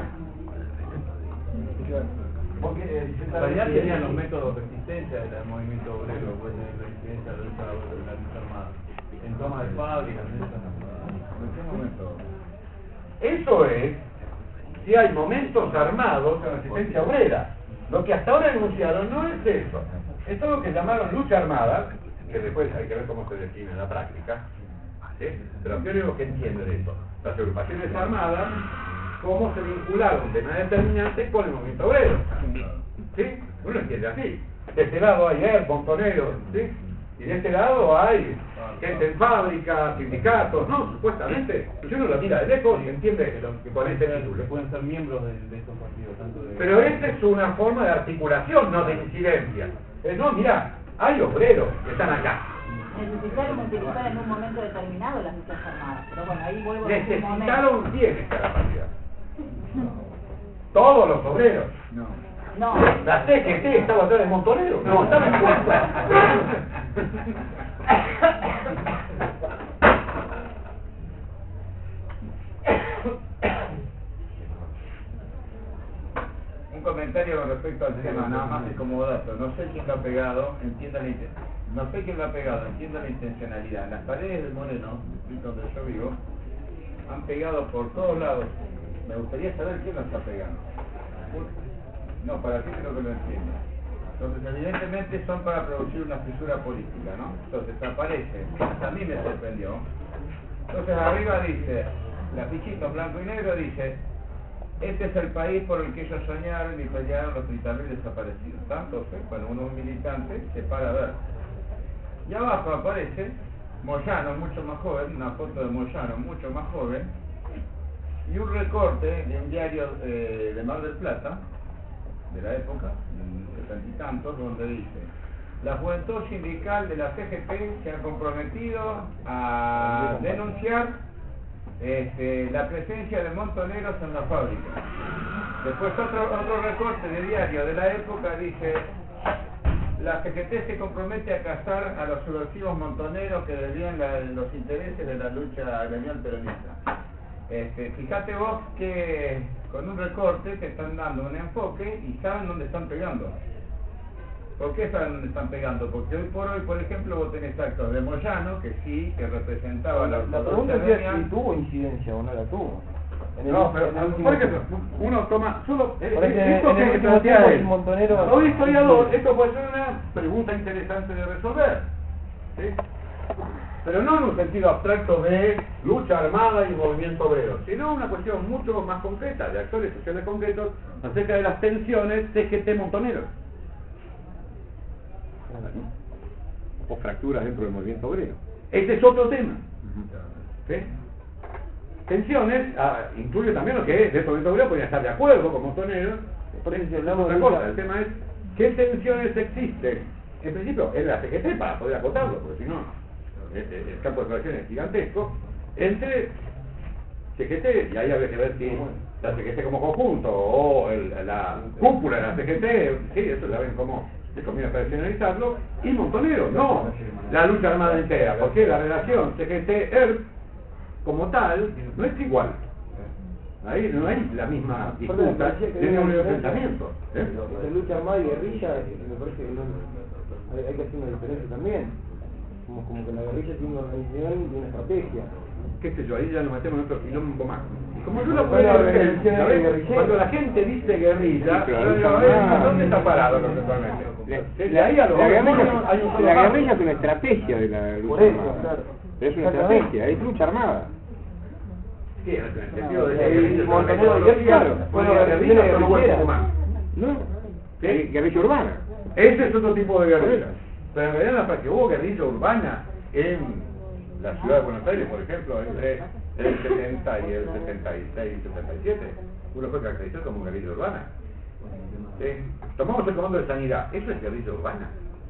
Porque eh, en realidad serían los métodos de resistencia del movimiento obrero, pues de la incidencia de la lucha, de la lucha armada. En toma de fábricas, en qué momento? Eso es si hay momentos armados en resistencia obrera. Lo que hasta ahora denunciaron no es eso. Es todo lo que llamaron lucha armada, que después hay que ver cómo se define en la práctica. ¿Sí? Pero ¿qué es lo que entiende de eso? Las agrupaciones armadas, cómo se vincularon de manera determinante con el movimiento obrero. ¿Sí? Uno entiende así. De este lado hay er, montoneros, ¿sí? Y de este lado hay gente en fábricas, sindicatos, ¿no? Supuestamente. Si uno lo mira de lejos y entiende que con este título. Pueden ser miembros de, de estos partidos, tanto de... Pero esta es una forma de articulación, no de incidencia. Es, no, mira, hay obreros que están acá. necesitaron utilizar en un momento determinado las luchas armadas. Pero bueno, ahí vuelvo a decir un momento. Necesitaron quién está la paridad. Todos los obreros. No. No, La C G T estaba atrás de Montonero. No, estaba en contra. Un comentario con respecto al tema, nada más que como dato. No sé quién lo ha pegado, entienda la inten- no sé quién lo ha pegado, entienda la intencionalidad. En las paredes del Moreno, donde yo vivo, han pegado por todos lados. Me gustaría saber quién lo está pegando. No, para ti creo que lo entiendo. Entonces, evidentemente son para producir una fisura política, ¿no? Entonces aparece, hasta a mí me sorprendió. Entonces arriba dice, la fichita blanco y negro dice, este es el país por el que ellos soñaron y pelearon los treinta mil desaparecidos. Entonces, bueno, uno un militante se para a ver. Y abajo aparece Moyano, mucho más joven, una foto de Moyano, mucho más joven, y un recorte de un diario eh, de Mar del Plata, de la época, de setenta y tantos, donde dice, la juventud sindical de la C G T se ha comprometido a denunciar este, la presencia de montoneros en la fábrica. Después otro, otro recorte de diario de la época dice, la C G T se compromete a cazar a los subversivos montoneros que desvían la, los intereses de la lucha gremial peronista. Este, fíjate vos que con un recorte te están dando un enfoque y saben dónde están pegando. ¿Por qué saben dónde están pegando? Porque hoy por hoy, por ejemplo, vos tenés actos de Moyano, que sí, que representaba la La pregunta es si tuvo incidencia o no la tuvo. En el- No, pero en el último- por ejemplo, uno toma solo eh, Por eh, ejemplo, esto en el que último plantea tiempo él. el montonero- Soy historiador, esto puede ser una pregunta interesante de resolver, ¿sí? Pero no en un sentido abstracto de lucha armada y movimiento obrero, sino una cuestión mucho más concreta, de actores sociales concretos, acerca de las tensiones C G T montoneros. O fracturas dentro del movimiento obrero. Ese es otro tema. ¿Sí? Tensiones, ah, incluye también lo que es, dentro del movimiento obrero podría estar de acuerdo con montoneros. Por eso si hablamos de otra cosa, el tema es qué tensiones existen. En principio es la C G T para poder acotarlo, porque si no, el, el- el campo de operación es gigantesco, entre C G T, y ahí habría que ver si la C G T como conjunto o el, la cúpula de la C G T, sí, eso ya ven cómo se conviene personalizarlo, y Montonero, no la lucha armada entera, porque la relación C G T E R P como tal no es igual. Ahí no hay la misma disputa de un enfrentamiento. ¿eh? Entre lucha armada y guerrilla, me parece que no, hay, hay que hacer una diferencia también. Como, como que la guerrilla tiene una organización y una estrategia. Qué sé yo, ahí ya nos metemos en otro quilombo más. Y como yo lo Bueno, puedo la ver, organización ¿sabes? guerrillera. Cuando la gente dice guerrilla, Sí, pero yo la digo, lucha "Eh, armada- ¿dónde está parado conceptualmente? La, De ahí a lo la hay un guerrilla, solo la bando. guerrilla es una estrategia de la lucha Por eso, armada. claro. Pero es una Exactamente. estrategia, es lucha armada. Sí, en el sentido de El que guerrilla es una Montonero de metodología, guerrilla, bueno, bueno, guerrilla guerrilla es un cuerpo guerrillera. humano. No, ¿Sí? eh, guerrilla urbana. Ese es otro tipo de guerrilla. Pero en realidad la que hubo guerrilla urbana en la ciudad de Buenos Aires, por ejemplo, entre el setenta y el setenta y seis y setenta y siete, uno fue caracterizado como guerrilla urbana. ¿Sí? Tomamos el comando de sanidad, eso es guerrilla urbana.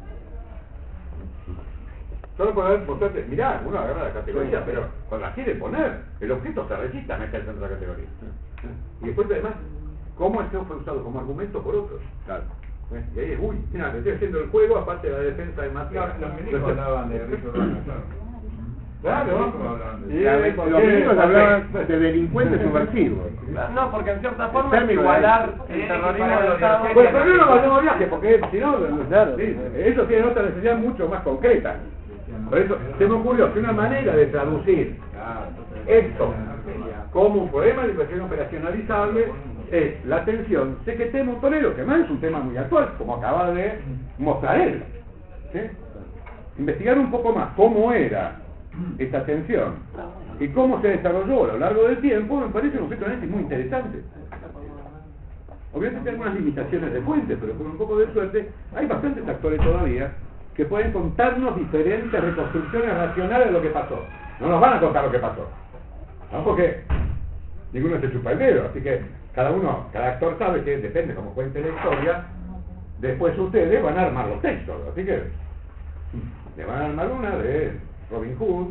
Solo por ver, mostrarte, mirá, uno agarra la categoría, pero cuando la quiere poner, el objeto se resiste a meterse en otra categoría. Y después, además, cómo esto fue usado como argumento por otros. Claro. ¿Eh? Y ahí es, uy, mira, te estoy haciendo el juego, aparte de la defensa de más. Los, los milicos hablaban de guerrilla urbana, claro. Claro. Los milicos hablaban de Y, La- ¿por los qué? milicos hablaban de delincuentes subversivos. No, porque en cierta forma El es término igualar de- el Sí, terrorismo equiparar del los Estado. viajes. Pues, pero no nos vayamos viaje, porque si no, Claro. sí, ellos tienen otra necesidad mucho más concreta. Por eso, se me ocurrió que una manera de traducir esto como un problema de educación operacionalizable es la tensión C G T Montonero, que además es un tema muy actual, como acaba de mostrar él. ¿Sí? Investigar un poco más cómo era esta tensión y cómo se desarrolló a lo largo del tiempo me parece un objeto de análisis muy interesante. Obviamente tiene algunas limitaciones de fuente, pero con un poco de suerte hay bastantes actores todavía que pueden contarnos diferentes reconstrucciones racionales de lo que pasó. No nos van a contar lo que pasó, ¿no? Porque ninguno se chupa el dedo, así que cada uno, cada actor sabe que depende cómo cuente la historia, después ustedes van a armar los textos, así que Le van a armar una de Robin Hood,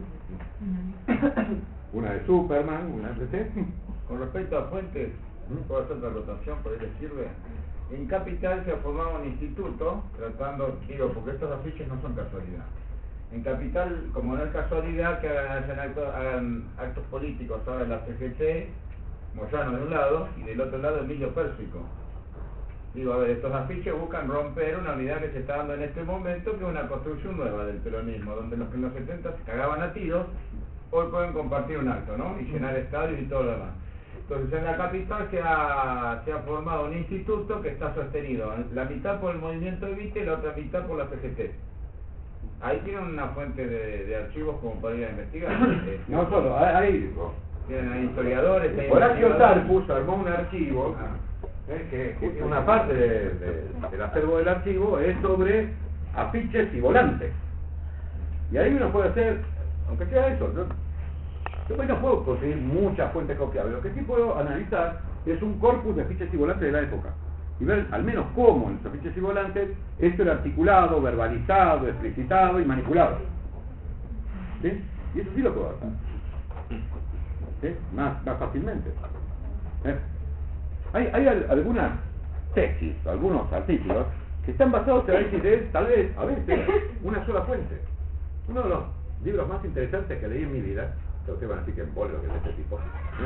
una de Superman, una de... Con respecto a fuentes, puedo hacer otra rotación, por ahí les sirve. En Capital se ha formado un instituto tratando, digo, porque estos afiches no son casualidad. En Capital, como no es casualidad que hagan, hagan, actos, hagan actos políticos ahora la C G T, Moyano de un lado, y del otro lado Emilio Pérsico. Digo, a ver, estos afiches buscan romper una unidad que se está dando en este momento, que es una construcción nueva del peronismo, donde los que en los setenta se cagaban a tiros, hoy pueden compartir un acto, ¿no? Y llenar estadios y todo lo demás. Entonces, en la Capital se ha, se ha formado un instituto que está sostenido, la mitad por el movimiento Evita y la otra mitad por la C G T. Ahí tienen una fuente de, de archivos como para ir a investigar. Eh, No solo, ahí... Tienen ahí historiadores... hay Horacio investigadores. Tarpus armó un archivo, eh, que, que una parte de, de, del acervo del archivo es sobre afiches y volantes. Y ahí uno puede hacer, aunque sea eso, ¿no? Yo no puedo conseguir muchas fuentes copiables, lo que sí puedo analizar es un corpus de afiches y volantes de la época. Y ver al menos cómo en los afiches y volantes esto era articulado, verbalizado, explicitado y manipulado. ¿Sí? Y eso sí lo puedo hacer. ¿Sí? Más, más fácilmente. ¿Eh? Hay, hay al, algunas tesis, algunos artículos que están basados en análisis de, tal vez, a veces, una sola fuente. Uno de los libros más interesantes que leí en mi vida, que ustedes van a decir que embole lo que es este tipo,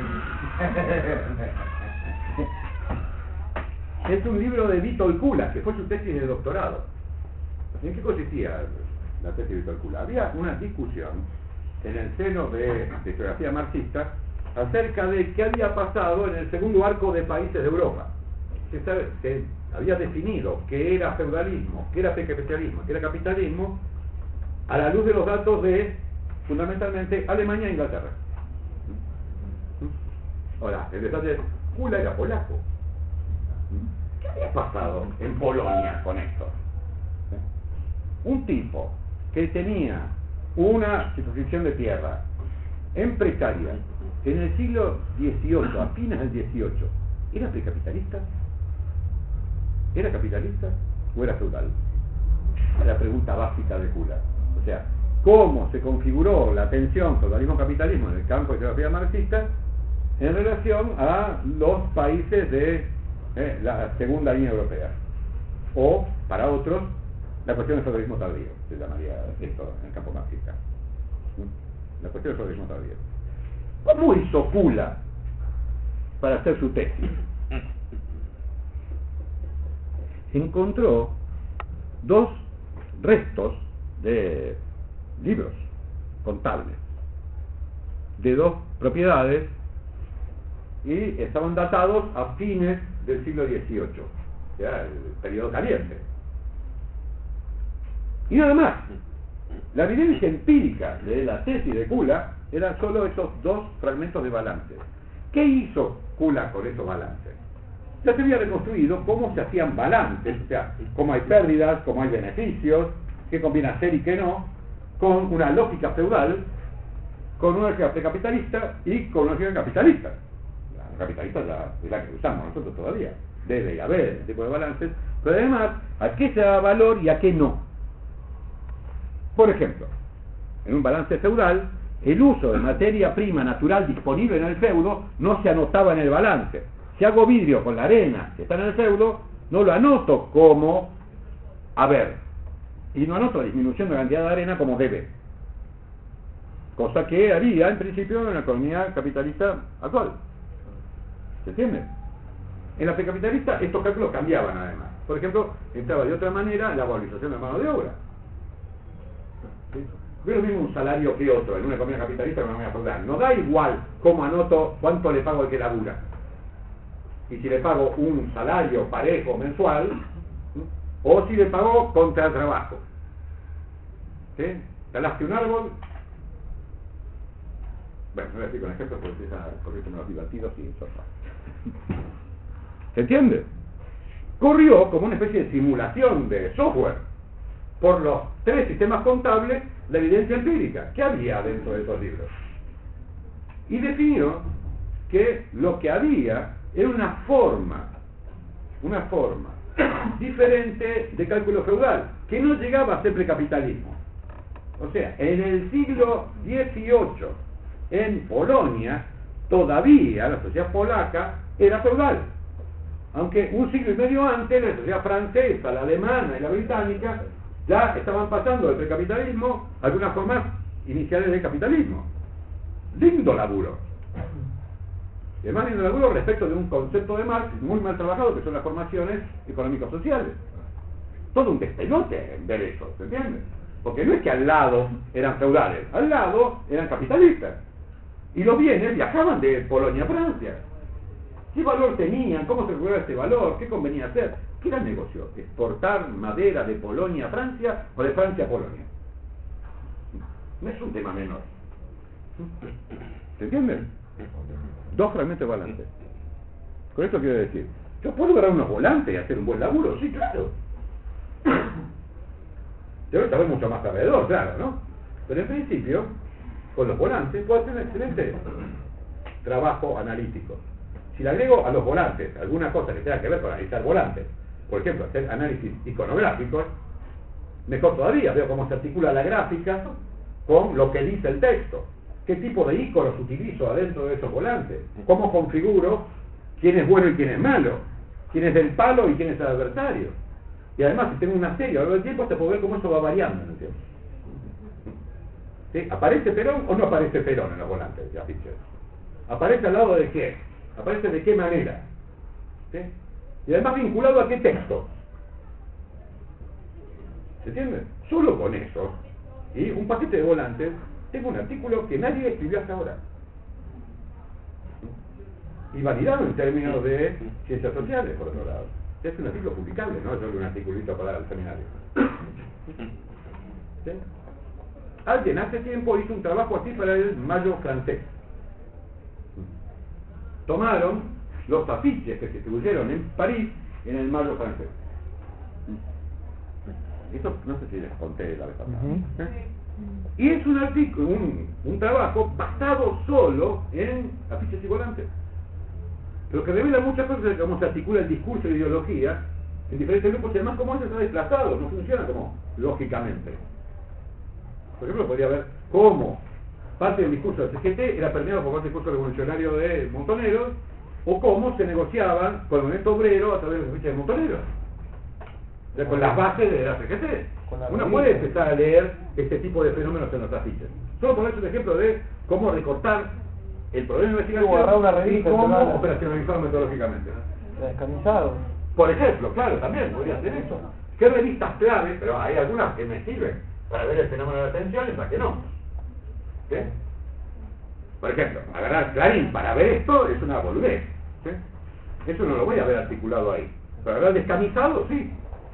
es un libro de Vítor Kula, que fue su tesis de doctorado. ¿En qué consistía la tesis de Vítor Kula? Había una discusión en el seno de, de geografía marxista acerca de qué había pasado en el segundo arco de países de Europa. Se, sabe, se había definido qué era feudalismo, qué era capitalismo, qué era capitalismo, a la luz de los datos de, fundamentalmente, Alemania e Inglaterra. Ahora, el detalle es, Kula era polaco. ¿Qué había pasado en Polonia con esto? Un tipo que tenía una circunscripción de tierra en precaria en el siglo dieciocho, a fines del dieciocho, ¿era precapitalista? ¿Era capitalista o era feudal? Es la pregunta básica de Kula. O sea, ¿cómo se configuró la tensión feudalismo-capitalismo en el campo de geografía marxista en relación a los países de eh, la segunda línea europea? O, para otros, la cuestión del feudalismo tardío, se llamaría esto en el campo marxista. La cuestión del feudalismo tardío. ¿Cómo hizo Kula para hacer su tesis? Encontró dos restos de libros contables de dos propiedades y estaban datados a fines del siglo dieciocho, o sea, el periodo caliente. Y nada más. La evidencia empírica de la tesis de Kula eran solo esos dos fragmentos de balance. ¿Qué hizo Kula con esos balances? Ya se había reconstruido cómo se hacían balances, o sea, cómo hay pérdidas, cómo hay beneficios, qué conviene hacer y qué no, con una lógica feudal, con una lógica precapitalista y con una lógica capitalista. La capitalista es la, es la que usamos nosotros todavía. Debe haber ese tipo de balances, pero además, ¿a qué se da valor y a qué no? Por ejemplo, en un balance feudal, el uso de materia prima natural disponible en el feudo no se anotaba en el balance. Si hago vidrio con la arena que está en el feudo, no lo anoto como haber. Y no anoto la disminución de la cantidad de arena como debe. Cosa que haría, en principio, en la economía capitalista actual. ¿Se entiende? En la precapitalista estos cálculos cambiaban además. Por ejemplo, entraba de otra manera la valorización de mano de obra. ¿Sí? No es lo mismo un salario que otro en una economía capitalista que en una economía feudal. No da igual cómo anoto cuánto le pago al que labura. Y si le pago un salario parejo mensual, ¿sí? O si le pago contra el trabajo. ¿Sí? Talaste un árbol. Bueno, no voy a decir con ejemplos porque empiezan a correrse los divertidos y eso. ¿Se entiende? Corrió como una especie de simulación de software por los tres sistemas contables la evidencia empírica que había dentro de esos libros. Y definió que lo que había era una forma, una forma diferente de cálculo feudal, que no llegaba a ser precapitalismo, O sea, en el siglo dieciocho, en Polonia, todavía la sociedad polaca era feudal. Aunque un siglo y medio antes, la sociedad francesa, la alemana y la británica ya estaban pasando del precapitalismo a algunas formas iniciales del capitalismo. Lindo laburo. Y además lindo laburo respecto de un concepto de Marx muy mal trabajado, que son las formaciones económico-sociales. Todo un despelote en ver eso, ¿se entiende? Porque no es que al lado eran feudales, al lado eran capitalistas. Y los bienes viajaban de Polonia a Francia. ¿Qué valor tenían? ¿Cómo se recuperaba este valor? ¿Qué convenía hacer? ¿Qué era el negocio? ¿Exportar madera de Polonia a Francia o de Francia a Polonia? No es un tema menor. ¿Se entienden? Dos fragmentos de volante. Con esto quiero decir, yo puedo agarrar unos volantes y hacer un buen laburo, sí, claro. Debo saber mucho más alrededor, claro, ¿no? Pero en principio, con los volantes puedo hacer un excelente trabajo analítico. Si le agrego a los volantes alguna cosa que tenga que ver con analizar volantes, por ejemplo, hacer análisis iconográficos, mejor todavía, veo cómo se articula la gráfica con lo que dice el texto, qué tipo de iconos utilizo adentro de esos volantes, cómo configuro quién es bueno y quién es malo, quién es del palo y quién es el adversario. Y además, si tengo una serie a lo largo del tiempo, hasta puedo ver cómo eso va variando en el tiempo. ¿Sí? ¿Aparece Perón o no aparece Perón en los volantes de afiches? ¿Aparece al lado de qué? ¿Aparece de qué manera? ¿Sí? Y además vinculado a qué texto. ¿Se entiende? Solo con eso, y un paquete de volantes, tengo un artículo que nadie escribió hasta ahora. Y validado en términos de ciencias sociales, por otro lado. Es un artículo publicable, no es solo un articulito para el seminario. ¿Sí? Alguien hace tiempo hizo un trabajo así para el Mayo francés. Tomaron los afiches que se distribuyeron en París en el Mayo francés. Esto no sé si les conté la vez pasada. Uh-huh. ¿Eh? Y es un artículo, un, un trabajo basado solo en afiches y volantes. Lo que revela muchas cosas de cómo se articula el discurso y la ideología en diferentes grupos y además cómo eso está desplazado, no funciona como lógicamente. Por ejemplo, podría ver cómo parte del discurso del C G T era permeado por el discurso revolucionario de Montoneros, o cómo se negociaban con el movimiento obrero a través de los afiches de Montoneros. O sea, con las bases de la C G T. Uno puede empezar a leer este tipo de fenómenos en los afiches. Solo ponerse un ejemplo de cómo recortar el problema de investigación y cómo operacionalizarlo metodológicamente. Descamisado. Por ejemplo, claro, también podría hacer eso. ¿Qué revistas claves? Pero hay algunas que me sirven para ver el fenómeno de la atención y otras que no. ¿Sí? Por ejemplo, agarrar Clarín para ver esto es una boludez. ¿Sí? Eso no lo voy a ver articulado ahí. Para ver descamisado, sí.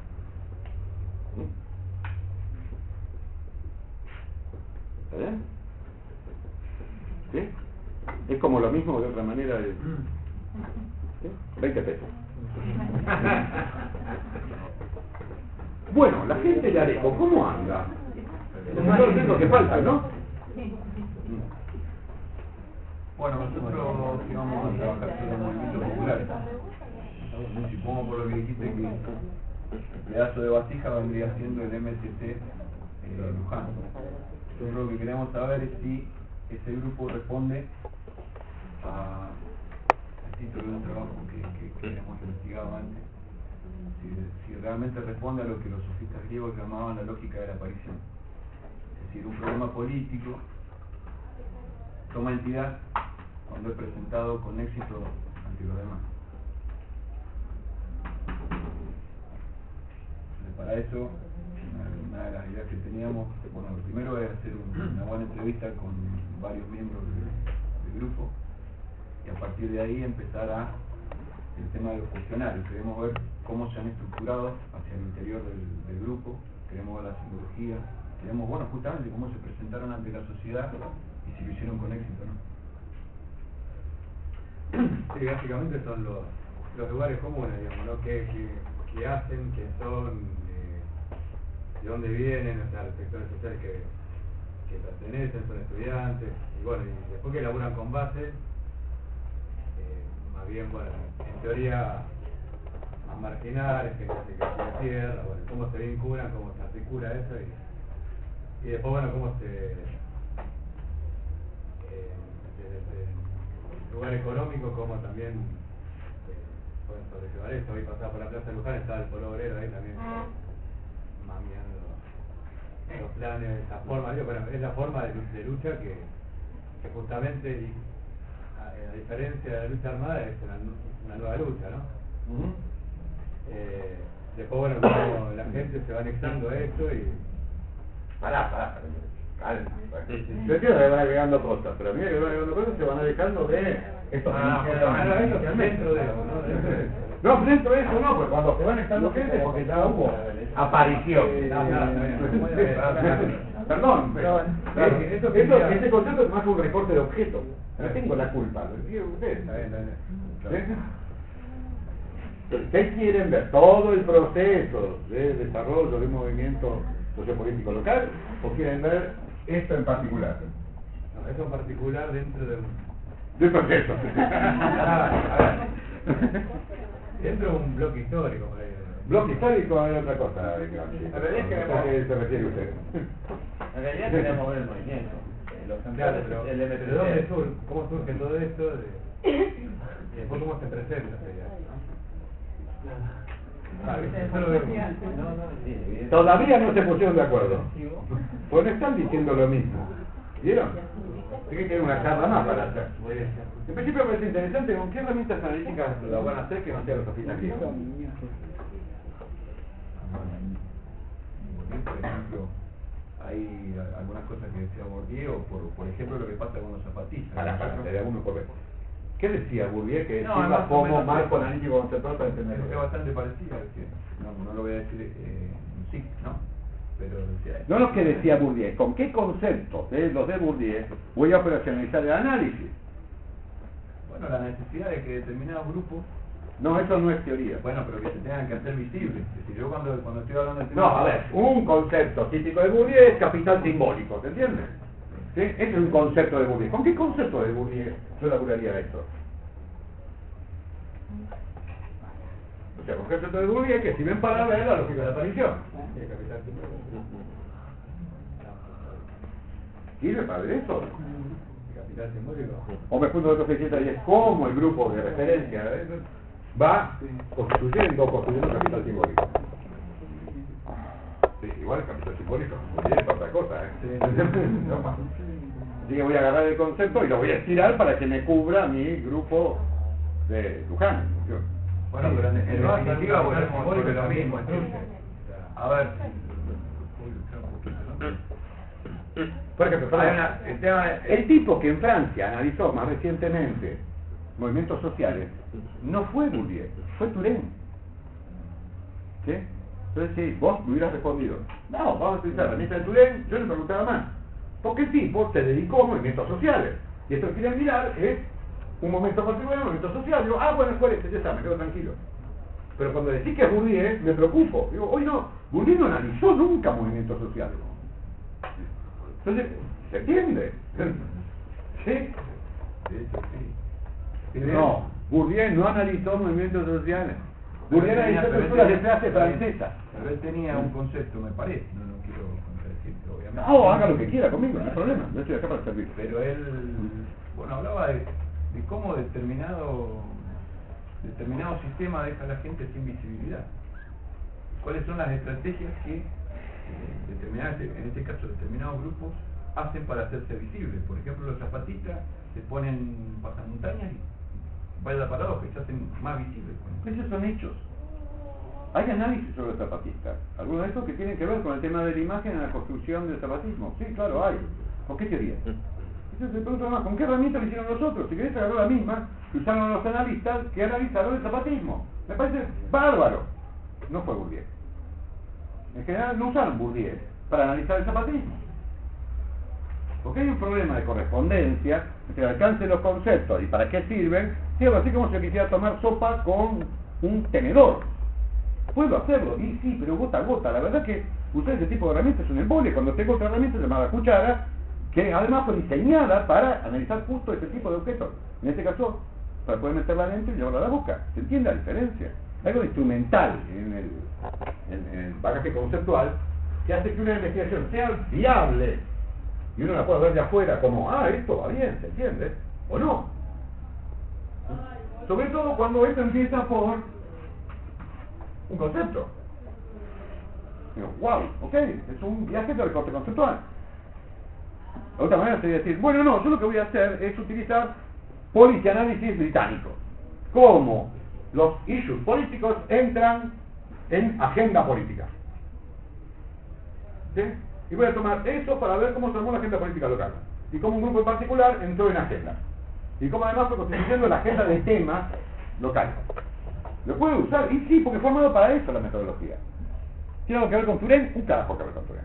¿Está bien? ¿Sí? Es como lo mismo de otra manera de... ¿Sí? veinte pesos. Bueno, la gente de Areco, ¿cómo anda? Es lo que falta, ¿no? Bueno, nosotros íbamos a trabajar sobre movimientos populares. Supongo por lo que dijiste que el pedazo de vasija vendría siendo el M S C eh, Luján. Entonces lo que queremos saber es si ese grupo responde a, al título de un trabajo que, que, que hemos investigado antes, si, si realmente responde a lo que los sofistas griegos llamaban la lógica de la aparición. Es decir, un problema político toma entidad cuando es presentado con éxito ante los demás. Entonces, para eso, una, una de las ideas que teníamos, bueno, lo primero es hacer un, una buena entrevista con varios miembros del, del grupo y a partir de ahí empezar a el tema de los cuestionarios. Queremos ver cómo se han estructurado hacia el interior del, del grupo, queremos ver la simbología, queremos, bueno, justamente cómo se presentaron ante la sociedad y si lo hicieron con éxito, ¿no? Sí, básicamente son los, los lugares comunes, digamos, ¿no? ¿Qué, qué, qué hacen, qué son, eh, de dónde vienen, o sea, los sectores sociales que, que pertenecen, son estudiantes, y bueno, y después que laburan con bases, eh, más bien, bueno, en teoría, más marginales, que se que se tierra, bueno, cómo se vinculan, cómo se articula eso, y Y después, bueno, cómo se, eh, desde, desde el lugar económico, cómo también eh, pueden sobrellevar eso. Hoy pasaba por la Plaza de Luján, estaba el Polo Obrero ahí también, mamiando los planes, esa forma, digo, bueno, es la forma de, de lucha que, que justamente, y, a, a diferencia de la lucha armada, es una, una nueva lucha, ¿no? Ujú. Eh, después, bueno, como la gente se va anexando a esto y... Pará, pará, pará. Calma. Yo entiendo que van agregando cosas, pero a mí que van agregando cosas se van alejando de estos Ah, principios. eso dentro de eso, ¿no? Dentro de eso. No, dentro de eso no, pues cuando se van anexando gente, porque ya hubo aparición. No, no, está bien. Perdón, pero Claro, eh, eso eso, quería- ese concepto es más que un recorte de objetos. No tengo la culpa, lo entienden ustedes. Está bien, está bien. ¿Eh? ¿Ustedes quieren ver todo el proceso de desarrollo de un movimiento sociopolítico local o quieren ver esto en particular? No, eso en particular dentro de un... Del proceso. Ah, a ver. Dentro de un bloque histórico, por ahí. Bloque histórico es otra cosa. La realidad es que ¿A qué se refiere usted? En realidad queremos ver el movimiento. Eh, Los Claro, centrales, pero el ¿de dónde M T C. surge? ¿Cómo surge todo esto? De... Y después cómo se presenta esa idea, ¿no? Ah, eso lo vemos. No, no, sí, evidentemente. Todavía no se pusieron de acuerdo. Pues no están diciendo lo mismo. ¿Vieron? Así que tienen una charla más para hacer. En principio me parece interesante con qué herramientas analíticas lo van a hacer que no sea los afirmativos. Por ejemplo, hay algunas cosas que decía Bourdieu, o por, por ejemplo lo que pasa con los zapatistas. Para, para, te uno por vez. ¿Qué decía Bourdieu que No, sirva más o como menos marco es- analítico conceptual para entender Es esto? bastante parecido, es decir, no, no lo voy a decir eh, en sí, ¿no? Pero decía... No lo que decía Bourdieu, ¿con qué conceptos de los de Bourdieu voy a operacionalizar el análisis? Bueno, la necesidad de que determinados grupos, No, eso no es teoría. bueno, pero que se tengan que hacer visibles. Es decir, yo cuando, cuando estoy hablando del tema... No, a ver, un concepto típico de Bourdieu es capital simbólico, ¿te entiendes? ¿Sí? Ese es un concepto de Bourdieu. ¿Con qué concepto de Bourdieu yo laburaría esto? O sea, con concepto de Bourdieu que sirven para ver la lógica de la aparición. ¿Sirve para ver eso? Capital simbólico. O me punto otro seiscientos diez, ¿cómo el grupo de referencia eh, va constituyendo o construyendo capital simbólico? Sí, igual el capital simbólico es otra cosa, ¿eh? No más. Así que voy a agarrar el concepto y lo voy a estirar para que me cubra mi grupo de Luján. Bueno, pero en, en definitiva volvemos sobre lo mismo. Entonces, a ver... Por ejemplo, Hay una- el tema es- el tipo que en Francia analizó más recientemente movimientos sociales no fue Bourdieu, fue Turén. ¿Sí? Entonces, sí, vos me hubieras respondido, no, vamos a utilizar la lista de Turén, yo no preguntaba más. Porque el tipo se dedicó a movimientos sociales. Y esto que quieren mirar es un momento particular, un movimiento social. Digo, ah, bueno, fue este, ya está, me quedo tranquilo. Pero cuando decís que es Bourdieu, me preocupo. Digo, hoy no, Bourdieu no analizó nunca movimientos sociales. Entonces, ¿se entiende? ¿Sí? De hecho, sí. No, Bourdieu no analizó movimientos sociales. Bourdieu Pero tenía- analizó pero él estructuras de tenía- clase pero él- francesa. Pero él tenía un concepto, me parece, no, no quiero contradecirte, obviamente. No, haga lo que quiera conmigo, no hay problema. Yo estoy acá para servir. Pero él, bueno, hablaba de, de cómo determinado determinado sistema deja a la gente sin visibilidad. ¿Cuáles son las estrategias que eh, determinadas, en este caso determinados grupos, hacen para hacerse visibles? Por ejemplo, los zapatistas se ponen pasamontañas y vaya la paradoja, y se hacen más visibles. Esos son hechos. Hay análisis sobre los zapatistas. Algunos de esos que tienen que ver con el tema de la imagen en la construcción del zapatismo. Sí, claro, hay. ¿Con qué teoría? Entonces se pregunta más, ¿con qué herramienta lo hicieron los otros? Si querés agarrar la misma que usaron los analistas que analizaron el zapatismo. Me parece bárbaro. No fue Bourdieu. En general no usaron Bourdieu para analizar el zapatismo. Porque hay un problema de correspondencia entre el alcance de los conceptos y para qué sirven. Sí, algo así como si yo quisiera tomar sopa con un tenedor. Puedo hacerlo, y sí, pero gota a gota. La verdad que usar ese tipo de herramientas es un embole. Cuando tengo otra herramienta llamada cuchara, que además fue diseñada para analizar justo ese tipo de objetos. En este caso, para poder meterla adentro y llevarla a la boca. ¿Se entiende la diferencia? Algo instrumental en el, en el bagaje conceptual que hace que una investigación sea viable y uno la pueda ver de afuera como, ah, esto va bien, ¿se entiende? ¿O no? Sobre todo cuando esto empieza por un concepto. Digo, wow, ok, es un viaje de recorte conceptual. De otra manera sería decir, bueno, no, yo lo que voy a hacer es utilizar policy análisis británico. Cómo los issues políticos entran en agenda política. ¿Sí? Y voy a tomar eso para ver cómo se armó la agenda política local. Y cómo un grupo en particular entró en agenda. Y cómo además fue constituyendo la agenda de temas locales. ¿Lo puedo usar? Y sí, porque fue formado para eso la metodología. ¿Tiene algo que ver con Turén? Un carajo que ver con Turén.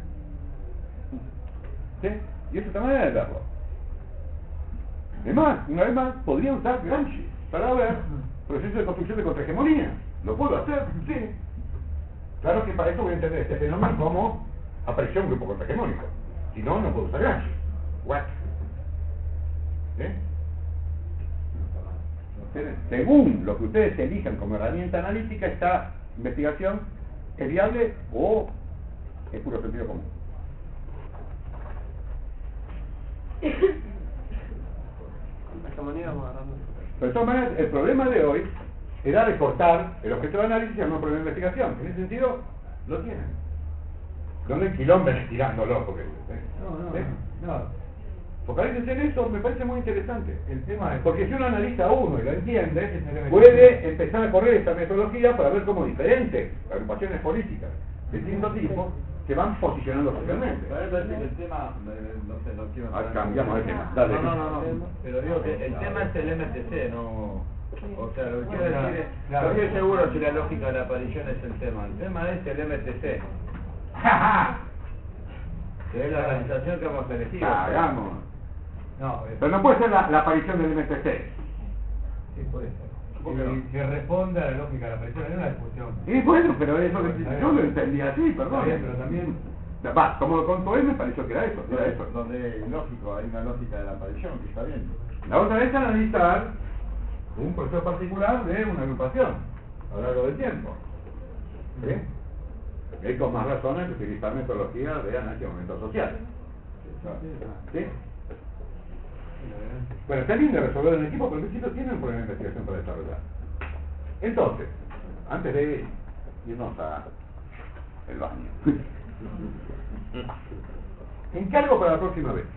¿Sí? Y esa es otra manera de verlo. Además, una vez más, podría usar Gramsci para ver procesos de construcción de contrahegemonía. ¿Lo puedo hacer? Sí. Claro que para eso voy a entender este fenómeno como aparición de un grupo contrahegemónico. Si no, no puedo usar Gramsci. What? ¿Sí? Según lo que ustedes elijan como herramienta analítica, esta investigación es viable o es puro sentido común. Pero de todas maneras, el problema de hoy era recortar el objeto de análisis a un problema de investigación. En ese sentido, lo tienen. No en quilombo estirándolo, porque... ¿eh? No, no, ¿eh? no. Focalícense en eso, me parece muy interesante. El tema es... Porque si uno analiza uno y lo entiende, puede empezar a correr esta metodología para ver cómo diferentes agrupaciones políticas de distinto tipo se van posicionando socialmente. A mí me parece que el tema, eh, no sé, no quiero... Ah, cambiamos de tema. Dale. No, no, no, no, pero digo que el tema es el M T C, no... O sea, lo que quiero decir es, Claro. no estoy seguro si la lógica de la aparición es el tema. El tema es el M T C, que es la organización que hemos elegido. Hagamos. No, es... Pero no puede ser la, la aparición del M T C. Sí, puede ser. ¿Por qué no? Y que responda a la lógica de la presión, es una discusión. Y bueno, pero eso que yo lo entendía así, perdón. Está bien, pero también... Va, como lo contó él, me pareció que era eso, era eso. Donde, lógico, hay una lógica de la aparición, que está bien. La otra es analizar un proceso particular de una agrupación a lo largo del tiempo. ¿Sí? Hay con más razones que utilizar metodología de análisis de movimientos sociales. ¿Sí? Bueno, está bien de resolver en equipo, pero en principio tienen un problema de investigación para desarrollar. Entonces, antes de irnos a el baño, encargo para la próxima vez.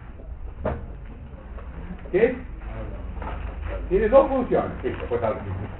¿Qué? Tiene dos funciones. Sí, después hablo.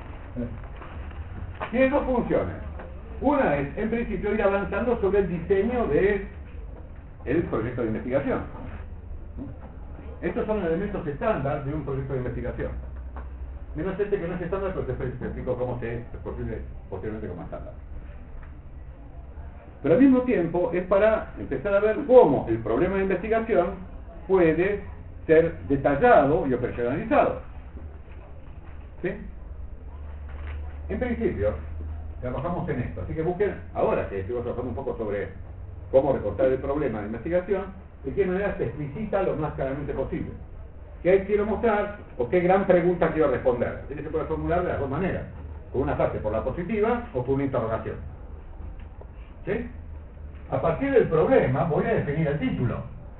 Tiene dos funciones. Una es, en principio, ir avanzando sobre el diseño de el proyecto de investigación. Estos son elementos estándar de un proyecto de investigación. Menos este que no es estándar, pero te explico cómo se es posible posteriormente como estándar. Pero al mismo tiempo es para empezar a ver cómo el problema de investigación puede ser detallado y operacionalizado. ¿Sí? En principio, trabajamos en esto. Así que busquen, ahora que estoy trabajando un poco sobre cómo recortar el problema de investigación, de qué manera se explicita lo más claramente posible. ¿Qué quiero mostrar o qué gran pregunta quiero responder? Así que se puede formular de las dos maneras, con una frase por la positiva o por una interrogación. ¿Sí? A partir del problema voy a definir el título.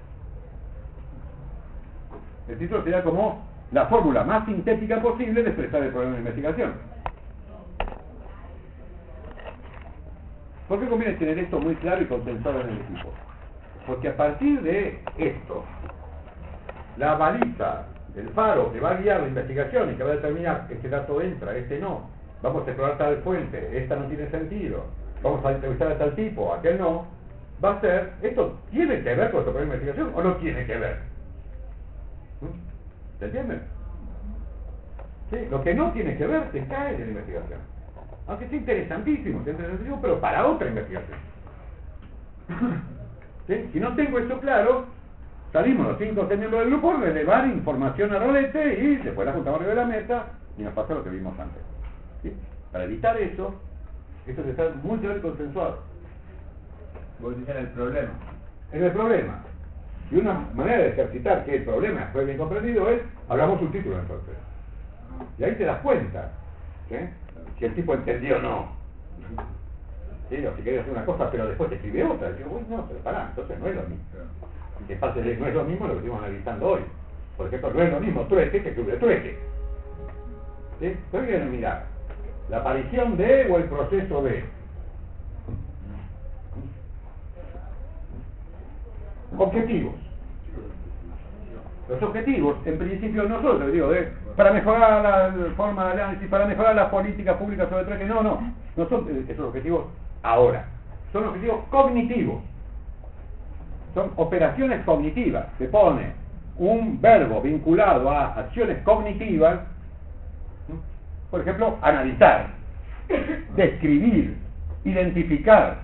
El título sería como la fórmula más sintética posible de expresar el problema de investigación. ¿Por qué conviene tener esto muy claro y consensuado en el equipo? Porque a partir de esto, la baliza del faro que va a guiar la investigación y que va a determinar este dato entra, este no, vamos a explorar tal fuente, esta no tiene sentido, vamos a entrevistar a tal tipo, aquel no, va a ser, esto tiene que ver con nuestro problema de investigación o no tiene que ver. ¿Se entiende? ¿Sí? Lo que no tiene que ver se cae de la investigación. Aunque sea interesantísimo, sea interesantísimo, pero para otra investigación. ¿Sí? Si no tengo esto claro, salimos los cinco o seis miembros del grupo a relevar información a rolete y después la juntamos arriba de la mesa y nos pasa lo que vimos antes. ¿Sí? Para evitar eso, esto debe estar muy claro y consensuado. Vos decís el problema. En el problema. Y una manera de ejercitar que el problema fue bien comprendido es, hablamos un título entonces. Y ahí te das cuenta, ¿sí? Si el tipo entendió o no. ¿sí? O si querés hacer una cosa, pero después te escribe otra. Digo, uy, no, pero pará, entonces no es lo mismo. Que pase de no es lo mismo lo que estamos analizando hoy. Por ejemplo, no es lo mismo trueque que club de trueque. ¿Sí? Pero hay que mirar la aparición de o el proceso de. Objetivos. Los objetivos, en principio, no son, digo, de, para mejorar la forma de análisis, para mejorar las políticas públicas sobre trueque, no, no, no son esos objetivos ahora, son objetivos cognitivos, son operaciones cognitivas, se pone un verbo vinculado a acciones cognitivas, por ejemplo, analizar, describir, identificar.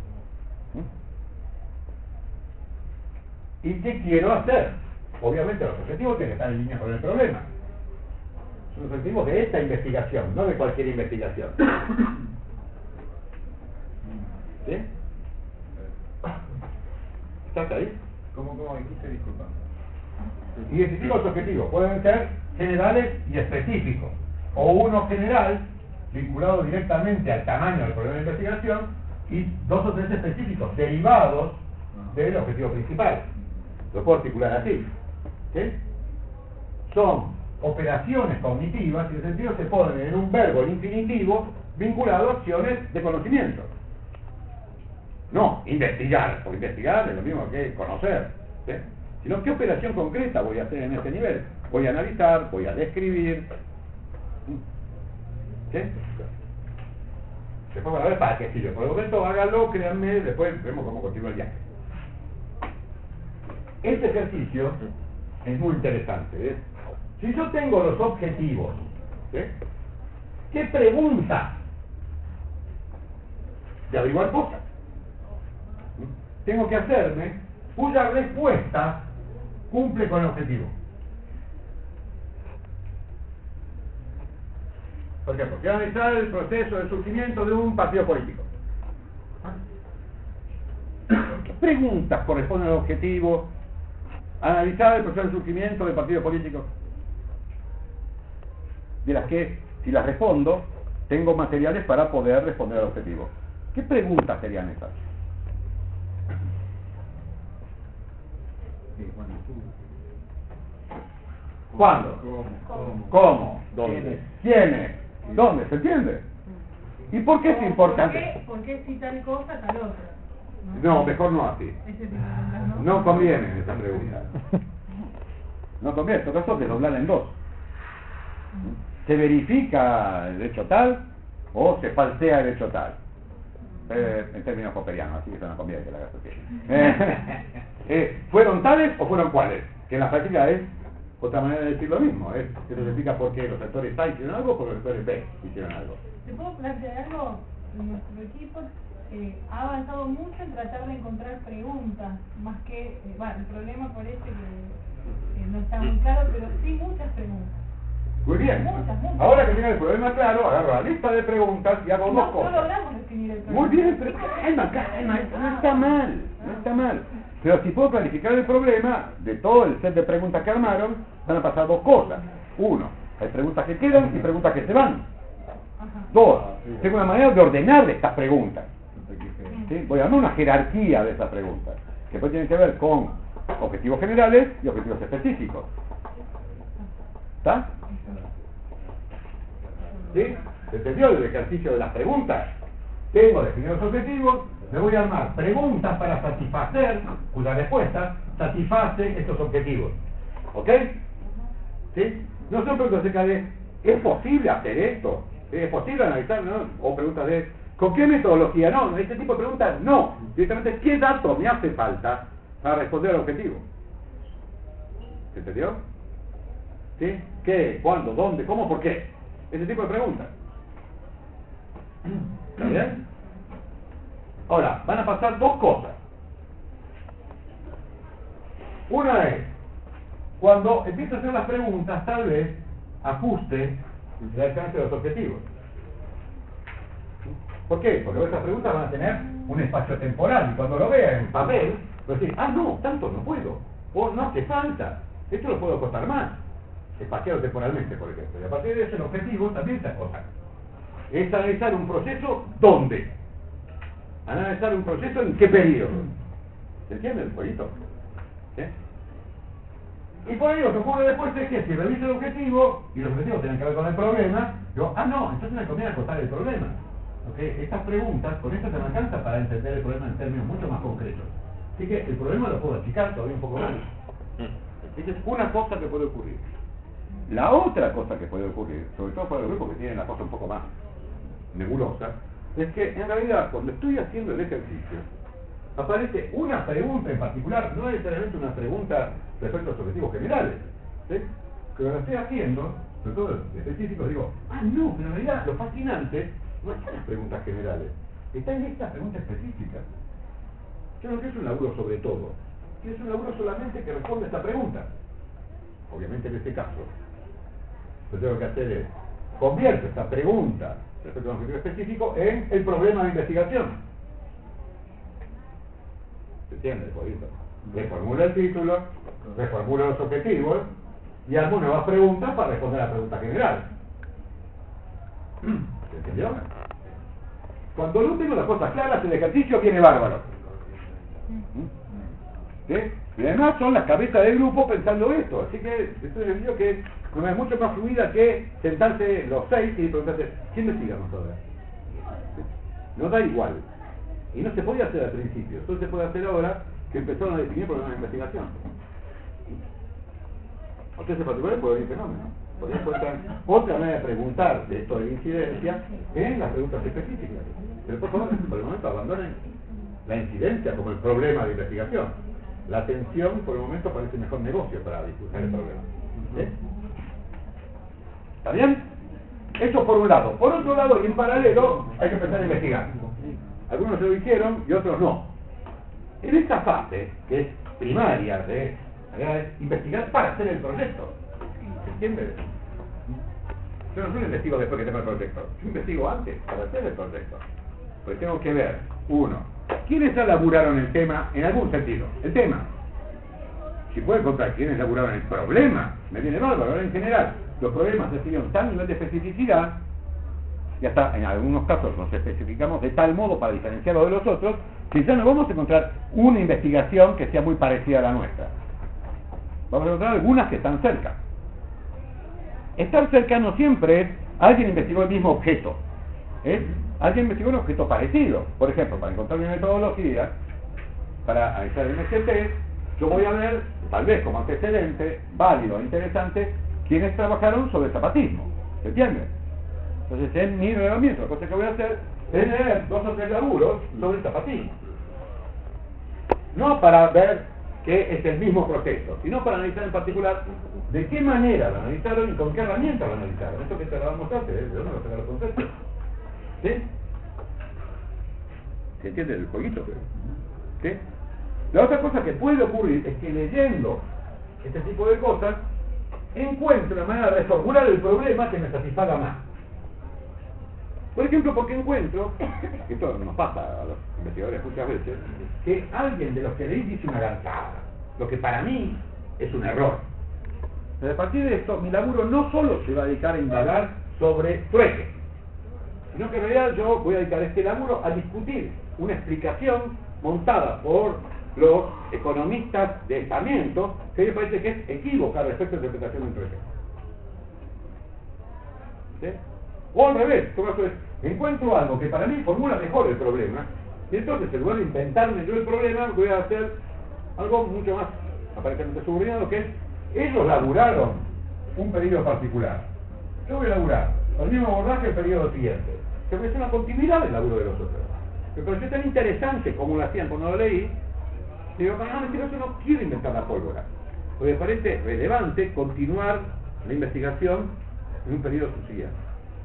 ¿Y qué quiero hacer? Obviamente los objetivos tienen que estar en línea con el problema. Son los objetivos de esta investigación, no de cualquier investigación. ¿Sí? ¿Estás ahí? ¿Cómo, cómo dijiste? Disculpa. Y ese tipo de objetivos pueden ser generales y específicos. O uno general, vinculado directamente al tamaño del problema de investigación, y dos o tres específicos, derivados del objetivo principal. Lo puedo articular así. ¿Sí? Son operaciones cognitivas y en ese sentido se ponen en un verbo en infinitivo vinculado a acciones de conocimiento. No, investigar, porque investigar es lo mismo que conocer. ¿Sí? Sino qué operación concreta voy a hacer en este nivel. Voy a analizar, voy a describir. ¿Sí? Después van a ver para qué sirve. Por el momento háganlo, créanme, después vemos cómo continúa el viaje. Este ejercicio es muy interesante. ¿Ves? Si yo tengo los objetivos, ¿sí? ¿Qué pregunta? De averiguar cosas. ¿Sí? Tengo que hacerme cuya respuesta cumple con el objetivo. Por ejemplo, quiero analizar el proceso de surgimiento de un partido político. ¿Qué preguntas corresponden al objetivo? Analizar el proceso de surgimiento del partido político, de las que, si las respondo, tengo materiales para poder responder al objetivo. ¿Qué preguntas serían esas? ¿Cuándo? ¿Cómo? ¿Cómo? ¿Dónde? ¿Quiénes? ¿Dónde? ¿Se entiende? ¿Y por qué es importante? ¿Por qué, por qué si tal cosa, tal otra? No, mejor no así. Ese tipo de preguntas, ¿no? No conviene esa pregunta. No conviene, en todo caso desdoblar en dos. ¿Se verifica el hecho tal o se falsea el hecho tal? Eh, en términos popperianos, así que eso no conviene que la hagas así. Eh, eh, ¿Fueron tales o fueron cuáles? Que en la práctica es otra manera de decir lo mismo. Es que se explica por qué los actores A hicieron algo o por los actores B hicieron algo. ¿Te puedo plantear algo? Nuestro equipo eh, ha avanzado mucho en tratar de encontrar preguntas, más que, eh, bueno, el problema parece que eh, no está muy claro, pero sí muchas preguntas. Muy bien. Muchas, muchas. Ahora que tenga el problema claro, agarro la lista de preguntas y hago dos No, no cosas. logramos definir el problema. Muy bien, pero calma, calma, no está mal, no está mal. Pero si puedo clarificar el problema, de todo el set de preguntas que armaron, van a pasar dos cosas. Uno, hay preguntas que quedan y preguntas que se van. Dos, tengo una manera de ordenar estas preguntas. ¿Sí? Voy a dar una jerarquía de esas preguntas, que después tienen que ver con objetivos generales y objetivos específicos. ¿Está? ¿Sí? ¿Se entendió el ejercicio de las preguntas? Tengo definidos los objetivos, me voy a armar preguntas para satisfacer, cuya respuesta satisface estos objetivos. ¿Ok? ¿Sí? No son preguntas acerca de ¿es posible hacer esto? ¿Es posible analizar? ¿No? O preguntas de ¿con qué metodología? No, este tipo de preguntas no. Directamente, ¿qué datos me hace falta para responder al objetivo? ¿Se entendió? ¿Sí? ¿Qué? ¿Cuándo? ¿Dónde? ¿Cómo? ¿Por qué? Ese tipo de preguntas. ¿Está bien? Ahora, van a pasar dos cosas. Una es, cuando empiezo a hacer las preguntas, tal vez ajuste el alcance de los objetivos. ¿Por qué? Porque estas preguntas van a tener un espacio temporal y cuando lo vea en papel, voy a decir, ah, no, tanto no puedo. O no hace falta. Esto lo puedo acotar más. Espaciado temporalmente, por ejemplo. Y a partir de ese el objetivo también se acota. Es analizar un proceso donde Analizar un proceso en qué periodo. ¿Se entiende el jueguito? ¿Sí? Y por ahí lo que ocurre después es que si reviso el objetivo, y los objetivos tienen que ver con el problema, digo, ah no, entonces me conviene acotar el problema. ¿Okay? Estas preguntas, con esto te me alcanza para entender el problema en términos mucho más concretos. Así que el problema lo puedo achicar todavía un poco más. Esa es una cosa que puede ocurrir. La otra cosa que puede ocurrir, sobre todo para los grupos que tienen la cosa un poco más nebulosa, es que en realidad cuando estoy haciendo el ejercicio, aparece una pregunta en particular, no necesariamente una pregunta respecto a los objetivos generales, ¿sí? Que lo estoy haciendo, sobre todo de específicos, digo, ah no, pero en realidad lo fascinante no está en las preguntas generales, está en esta pregunta específica. Yo creo que es un laburo sobre todo, y es un laburo solamente que responde a esta pregunta. Obviamente en este caso, lo que tengo que hacer es, convierto esta pregunta respecto a un objetivo específico en el problema de investigación. ¿Se entiende? Reformulo el título, reformulo los objetivos y hago nuevas preguntas para responder a la pregunta general. ¿Se entendió? Cuando no tengo las cosas claras, el ejercicio viene bárbaro. ¿Sí? Y además son las cabezas del grupo pensando esto. Así que esto es el que es mucho más fluida que sentarse los seis y preguntarse, ¿quién investigamos ahora? No da igual. Y no se podía hacer al principio. Eso se puede hacer ahora que empezaron a definir problemas de investigación. Entonces en particular puede haber fenómenos. Podría encontrar otra manera de preguntar de esto de la incidencia en las preguntas específicas. Pero por favor, por el momento abandonen la incidencia como el problema de investigación. La atención por el momento parece mejor negocio para discutir el problema. ¿Sí? ¿Está bien? Eso por un lado. Por otro lado, y en paralelo, hay que empezar a investigar. Algunos lo hicieron y otros no. En esta fase, que es primaria, de, de investigar para hacer el proyecto. ¿Se entiende? Yo no soy investigo después que tengo el proyecto. Yo investigo antes para hacer el proyecto. Pues tengo que ver, uno, ¿quiénes ya laburaron el tema en algún sentido? El tema. Si puedo encontrar quiénes laburaron el problema, me viene bárbaro. En general, los problemas definieron tal nivel de especificidad, y hasta en algunos casos nos especificamos de tal modo para diferenciarlo de los otros, que ya no vamos a encontrar una investigación que sea muy parecida a la nuestra. Vamos a encontrar algunas que están cerca. Estar cerca no siempre es alguien investigó el mismo objeto, es alguien investigó un objeto parecido. Por ejemplo, para encontrar una metodología para analizar el M S T, yo voy a ver, tal vez como antecedente válido e interesante, quienes trabajaron sobre el zapatismo. ¿Se entiende? Entonces, en mi relevamiento, la cosa que voy a hacer es leer dos o tres laburos sobre el zapatismo. No para ver que es el mismo proceso, sino para analizar en particular de qué manera lo analizaron y con qué herramientas lo analizaron. Esto que te lo vamos a hacer, ¿de dónde lo sacan los conceptos? ¿Sí? ¿Se entiende el jueguito? ¿Sí? La otra cosa que puede ocurrir es que leyendo este tipo de cosas encuentro una manera de reformular el problema que me satisfaga más. Por ejemplo, porque encuentro, esto nos pasa a los investigadores muchas veces, que alguien de los que leí dice una garzada, lo que para mí es un error. Entonces, a partir de esto, mi laburo no solo se va a dedicar a indagar sobre trueque, sino que en realidad yo voy a dedicar este laburo a discutir una explicación montada por los economistas de estamentos, que me parece que es equívoca respecto a la interpretación de un trueque. ¿Sí? O al revés, encuentro algo que para mí formula mejor el problema, y entonces en lugar de inventarme yo el problema, voy a hacer algo mucho más aparentemente subordinado, que es, ellos laburaron un periodo particular. Yo voy a laburar el mismo abordaje el periodo siguiente, que es una continuidad del laburo de los otros. Me pareció tan interesante como lo hacían cuando lo leí, y digo, no, mentiroso, no quiero inventar la pólvora, porque me parece relevante continuar la investigación en un periodo subsiguiente.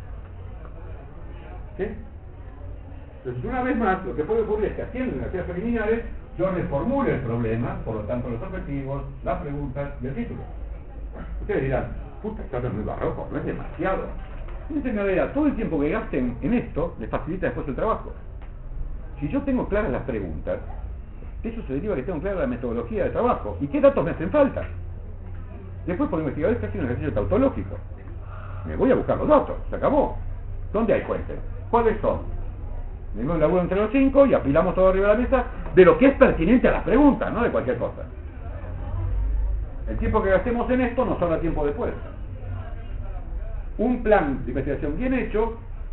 ¿Sí? Entonces, una vez más, lo que puede ocurrir es que haciendo investigaciones preliminares, yo reformule el problema, por lo tanto, los objetivos, las preguntas y el título. Ustedes dirán, puta, esto es muy barroco, no es demasiado. Fíjense, en realidad, todo el tiempo que gasten en esto les facilita después el trabajo. Si yo tengo claras las preguntas, eso se deriva que tengo clara la metodología de trabajo. ¿Y qué datos me hacen falta? Después, por investigador, es casi un ejercicio tautológico. Me voy a buscar los datos, se acabó. ¿Dónde hay fuentes? ¿Cuáles son? Medimos el laburo entre los cinco y apilamos todo arriba de la mesa de lo que es pertinente a las preguntas, no de cualquier cosa. El tiempo que gastemos en esto nos sobra tiempo después. Un plan de investigación bien hecho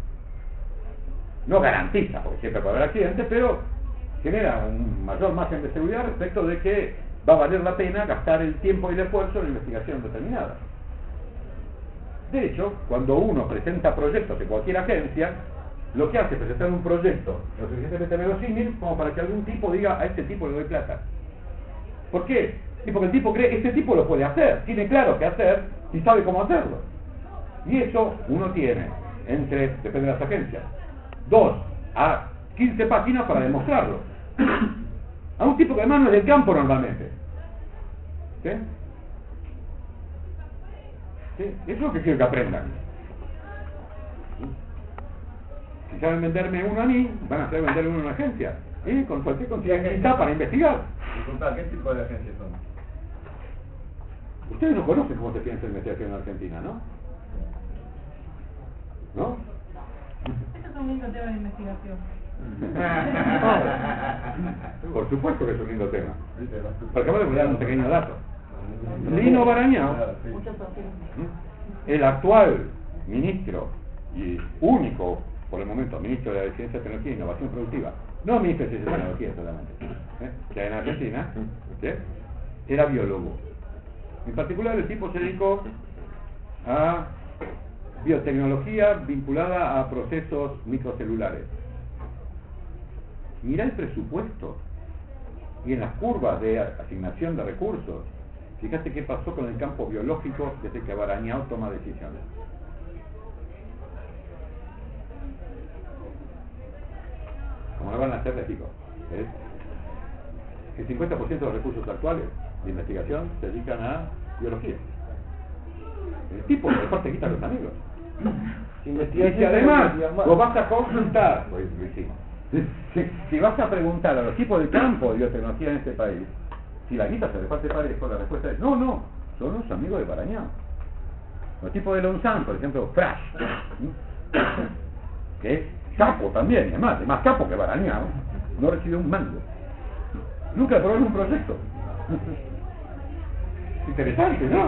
no garantiza, porque siempre puede haber accidentes, pero genera un mayor margen de seguridad respecto de que va a valer la pena gastar el tiempo y el esfuerzo en investigación determinada. De hecho, cuando uno presenta proyectos en cualquier agencia, lo que hace es presentar un proyecto lo suficientemente verosímil como para que algún tipo diga, a este tipo le doy plata. ¿Por qué? Y porque el tipo cree, este tipo lo puede hacer, tiene claro qué hacer y sabe cómo hacerlo. Y eso uno tiene entre, depende de las agencias, dos a quince páginas para demostrarlo. A un tipo que además no es del campo normalmente. ¿Sí? ¿Sí? Eso es lo que quiero que aprendan. Si saben venderme uno a mí, van a saber venderme uno a una agencia. Y con cualquier consistencia para investigar. Disculpa, ¿qué tipo de agencias son? Ustedes no conocen cómo se piensa la investigación en Argentina, ¿no? ¿No? Este es un lindo tema de investigación. Por supuesto que es un lindo tema. Porque acabo de dar un pequeño dato. Lino Barañao, el actual ministro y único, por el momento, ministro de la Ciencia, Tecnología e Innovación Productiva, no ministro de Ciencia y Tecnología solamente, ¿eh? que hay en Argentina, ¿sí? Era biólogo. En particular, el tipo se dedicó a biotecnología vinculada a procesos microcelulares. Mirá el presupuesto y en las curvas de asignación de recursos. Fíjate qué pasó con el campo biológico desde que Barañao toma decisiones. Como no van a hacer, les digo, ¿eh? El cincuenta por ciento de los recursos actuales de investigación se dedican a biología. El tipo después te quita a los amigos. Y si además vos vas a consultar, pues lo hicimos. Si, si vas a preguntar a los tipos de campo de biotecnología en este país, si la guita se reparte parejo, la respuesta es no, no, son los amigos de Barañao. Los tipos de Lonsan, por ejemplo, Frash, que es capo también, es más, es más capo que Barañao, no recibe un mango. Nunca aprobó un proyecto. Interesante, ¿no?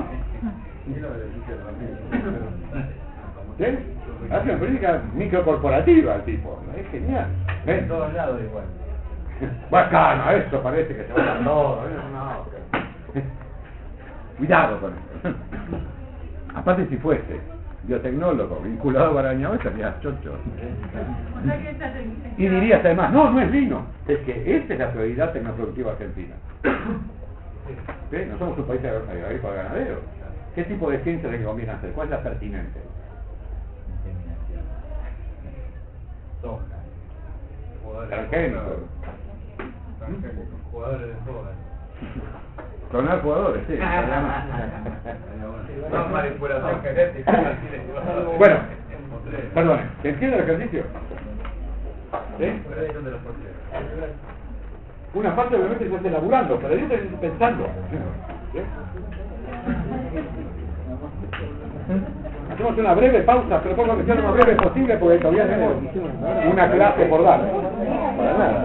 ¿Sí? Hace una política microcorporativa el tipo, ¿no? Es genial. ¿Ven? En todos lados igual. Bacano, eso parece que se va a todo. No. Cuidado con eso. Aparte, si fuese biotecnólogo vinculado a Barañao, estaría chocho. Y dirías además, no, no es vino. Es que esta es la prioridad tecnoproductiva argentina. ¿Sí? No somos un país agrícola ganadero. ¿Qué tipo de ciencia es la que conviene hacer? ¿Cuál es la pertinente? Soja. Transgénico. Jugadores de soja. Clonar jugadores, sí. No, manipulación genética. Bueno, perdón, ¿se entiende el ejercicio? ¿Sí? Una parte obviamente se hace laburando, pero yo estoy pensando. ¿Sí? Hacemos una breve pausa, pero pongo que sea lo más breve posible porque todavía tenemos una clase por dar. Para nada.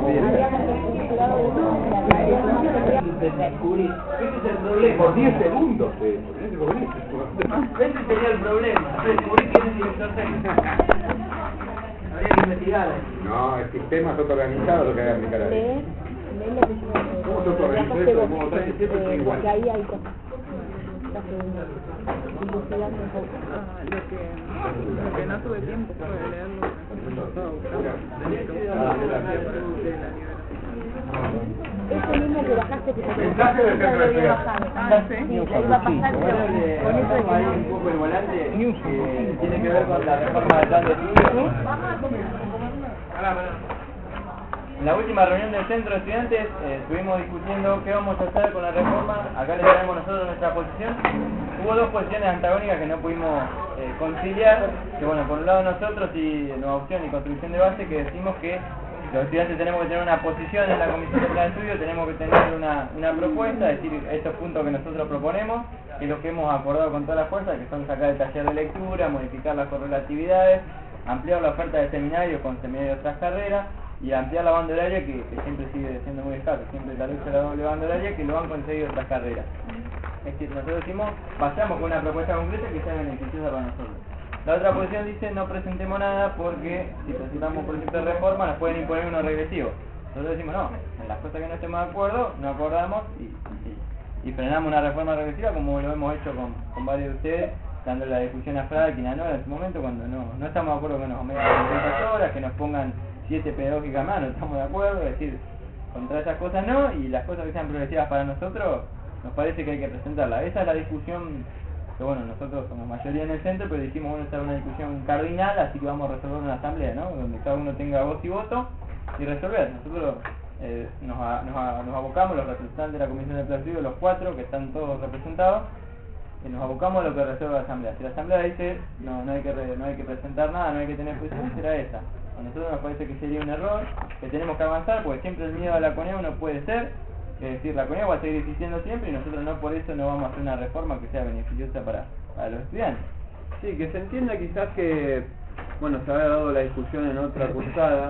Descubrir. Ese es el problema. Por diez segundos. Eh, Ese sería el problema. Descubrir quién es el director técnico. Habría que investigar. No, el sistema es autoorganizado lo que hay que aplicar ahí. Lees, lees lo que yo ¿Cómo se autorganiza eso? De modo tal que siempre es igual. porque ahí hay cosas. La segunda. Investigando un poco. Ah, lo que, lo que no tuve tiempo fue leerlo. Estaba Ese mismo que bajaste que se Mensaje del centro de investigación. Ah, sí. Sí, ahí va a pasar, pero con eso de que Hay no. un poco el volante que tiene que ver con la reforma del plan de estudio. En la última reunión del centro de estudiantes eh, estuvimos discutiendo qué vamos a hacer con la reforma. Acá les traemos nosotros nuestra posición. Hubo dos posiciones antagónicas que no pudimos eh, conciliar, que bueno, por un lado nosotros y Nueva Opción y Construcción de Base, que decimos que los estudiantes tenemos que tener una posición en la comisión de plan de estudio, tenemos que tener una, una propuesta, es decir, estos puntos que nosotros proponemos y los que hemos acordado con toda la fuerza, que son sacar el taller de lectura, modificar las correlatividades, ampliar la oferta de seminarios con seminarios de otras carreras y ampliar la banda horaria que, que siempre sigue siendo muy escaso, siempre tal vez la doble banda horaria que lo han conseguido otras carreras. Es decir, nosotros decimos, pasamos con una propuesta concreta que sea beneficiosa para nosotros. La otra posición dice, no presentemos nada porque si presentamos un proyecto de reforma nos pueden imponer uno regresivo. Nosotros decimos, no, en las cosas que no estemos de acuerdo, no acordamos y, y, y frenamos una reforma regresiva como lo hemos hecho con, con varios de ustedes, dando la discusión a Fradkin a Nora en su momento cuando no, no estamos de acuerdo que nos aumenten las treinta horas, que nos pongan siete pedagógicas más, no estamos de acuerdo, es decir, contra esas cosas no, y las cosas que sean progresivas para nosotros, nos parece que hay que presentarlas. Esa es la discusión que, bueno, nosotros somos mayoría en el centro, pero dijimos, bueno, esta es una discusión cardinal, así que vamos a resolver una asamblea, ¿no? Donde cada uno tenga voz y voto, y resolver. Nosotros eh, nos, a, nos, a, nos abocamos, los representantes de la Comisión de Planificación, los cuatro, que están todos representados, y nos abocamos a lo que resuelve la asamblea. Si la asamblea dice, no, no hay que re, no hay que presentar nada, no hay que tener posición, será esa. A nosotros nos parece que sería un error, que tenemos que avanzar, porque siempre el miedo a la CONEAU no puede ser, es decir, la CONEAU va a seguir existiendo siempre y nosotros no por eso no vamos a hacer una reforma que sea beneficiosa para, para los estudiantes. Sí, que se entienda quizás que, bueno, se había dado la discusión en otra cursada,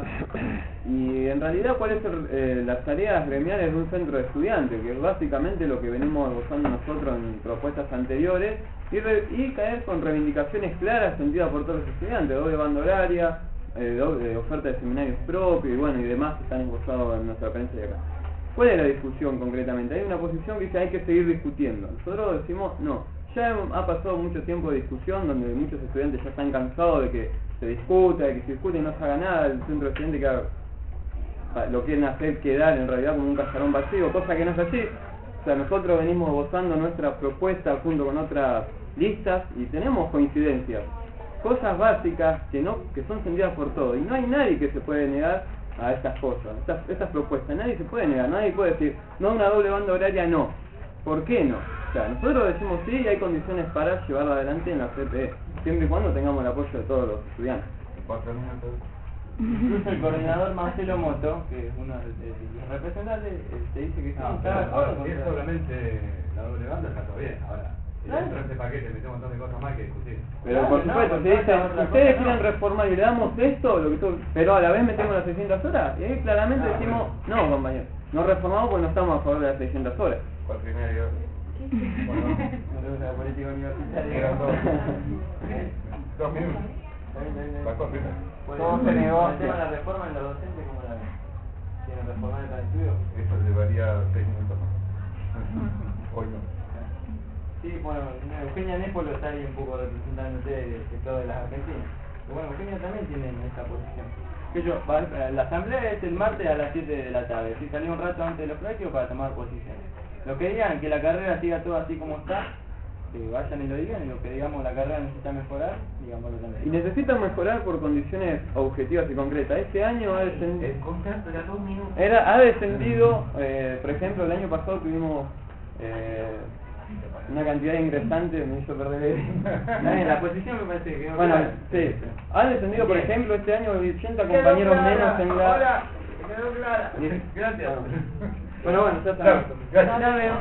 y en realidad cuáles son eh, las tareas gremiales de un centro de estudiantes, que es básicamente lo que venimos gozando nosotros en propuestas anteriores, y, re, y caer con reivindicaciones claras sentidas por todos los estudiantes, doble banda horaria, eh, doble oferta de seminarios propios y bueno, y demás que están esbozados en nuestra prensa de acá. ¿Cuál es la discusión concretamente? Hay una posición que dice hay que seguir discutiendo. Nosotros decimos no. Ya ha pasado mucho tiempo de discusión donde muchos estudiantes ya están cansados de que se discuta, de que se discute y no se haga nada. El centro de estudiantes que lo quieren hacer quedar en realidad como un cascarón vacío, cosa que no es así. O sea, nosotros venimos gozando nuestras propuestas junto con otras listas y tenemos coincidencias. Cosas básicas que no que son sentidas por todos. Y no hay nadie que se puede negar a estas cosas, estas, estas propuestas. Nadie se puede negar, nadie puede decir, no, una doble banda horaria no. ¿Por qué no? O sea, nosotros decimos sí y hay condiciones para llevarla adelante en la C P E, siempre y cuando tengamos el apoyo de todos los estudiantes. Cuatro minutos. Incluso el coordinador Marcelo Moto, que es uno de los representantes, te dice que sí, no, está de acuerdo. Si es solamente la doble banda, está todo bien. Ahora, si dentro de este paquete metemos un montón de cosas más que discutir. Pero por supuesto, si dicen, ustedes quieren reformar y le damos esto, lo que todo, pero a la vez metemos las seiscientas horas, y ahí claramente decimos, no compañeros, no reformamos porque no estamos a favor de las seiscientas horas. Cuatro y medio. Bueno, no te gusta la política universitaria. Eran dos. Dos minutos. La cosa. ¿Cómo se negó el tema de la reforma en los docentes? ¿Cómo la ven? ¿Quieren reformar el plan de estudio? Eso llevaría seis minutos más. Hoy no. Sí, bueno, Eugenia Népolo está ahí un poco representando ustedes el sector de las Argentinas. Pero bueno, Eugenia también tiene esta posición. Que yo, la asamblea es el martes a las siete de la tarde, si salí un rato antes de los prácticos para tomar posición. Los que digan que la carrera siga todo así como está, que vayan y lo digan, y los que digamos la carrera necesita mejorar, digámoslo también. Y necesita mejorar por condiciones objetivas y concretas. Este año ha descendido, El contrato era dos minutos. era, ha descendido, eh, por ejemplo, el año pasado tuvimos eh, una cantidad de ingresantes, me hizo perder el... la posición me parece que... Bueno, sí, ha descendido, por ejemplo, este año ochenta compañeros menos en la... Ahora, quedó clara. Gracias. Bueno, bueno, ya está. Gracias. Ya veo.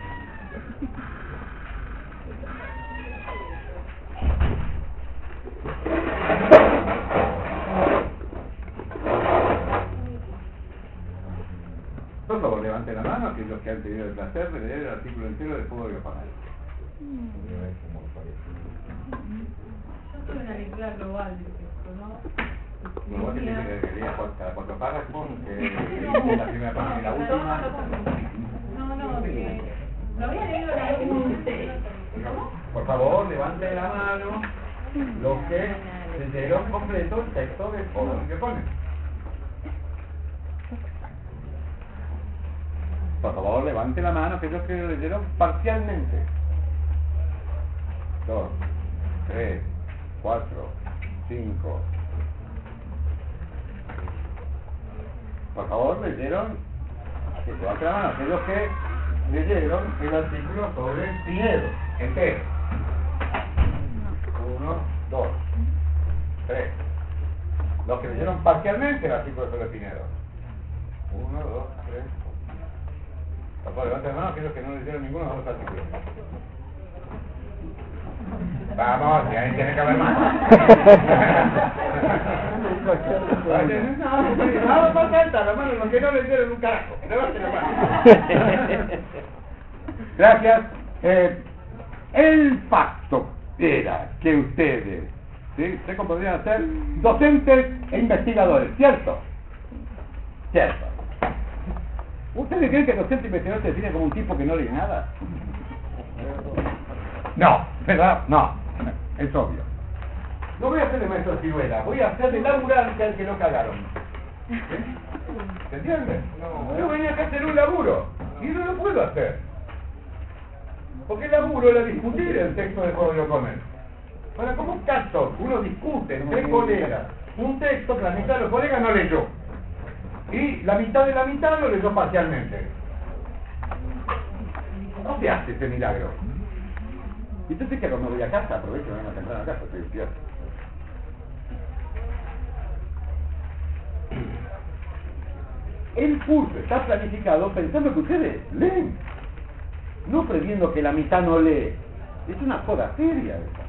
Por favor, levante la mano aquellos que han tenido el placer de leer el artículo entero de Fuego Biopanal. Yo soy una lectura global de esto, ¿no? Luego que tiene que leer cada cuatro párrafos, que la primera página y la última. No, no, que lo había leído en algún... ¿Cómo? Por favor, levante la mano los que se leyeron completo el texto de Fuego Biopanal. Por favor, levante la mano aquellos que lo leyeron parcialmente. Dos, tres, cuatro, cinco. Por favor, leyeron, que levante la mano aquellos que leyeron el artículo sobre Pinedo, entero. Uno, dos, tres. Los que leyeron parcialmente el artículo sobre Pinedo. Uno, dos, tres. Por favor, levanten la mano aquellos que no leyeron ninguno de los artículos. Vamos, si alguien tiene que haber más. Vamos a saltar, hermano, los que no le dieron un carajo. Levanten la mano. Gracias. Eh, el pacto era que ustedes, ¿sí? Se podrían ser docentes e investigadores, ¿cierto? Cierto. ¿Ustedes creen que el docente e investigador se define como un tipo que no lee nada? No, ¿verdad? No, es obvio. No voy a hacer de maestro Ciruela, voy a hacer de laburante al que no cagaron. ¿Sí? ¿Se entiende? No, yo venía acá a hacer un laburo y no lo puedo hacer. Porque el laburo era discutir el texto de Jorge O'Connell. Ahora, ¿cómo caso uno discute entre colegas un texto que la mitad de los colegas no leyó? Y la mitad de la mitad lo leyó parcialmente. ¿Cómo se hace ese milagro? Y entonces, ¿qué hago? Me voy a casa, aprovecho, me voy a sentar a casa, estoy despierto. El curso está planificado pensando que ustedes leen, no previendo que la mitad no lee. Es una joda seria esa.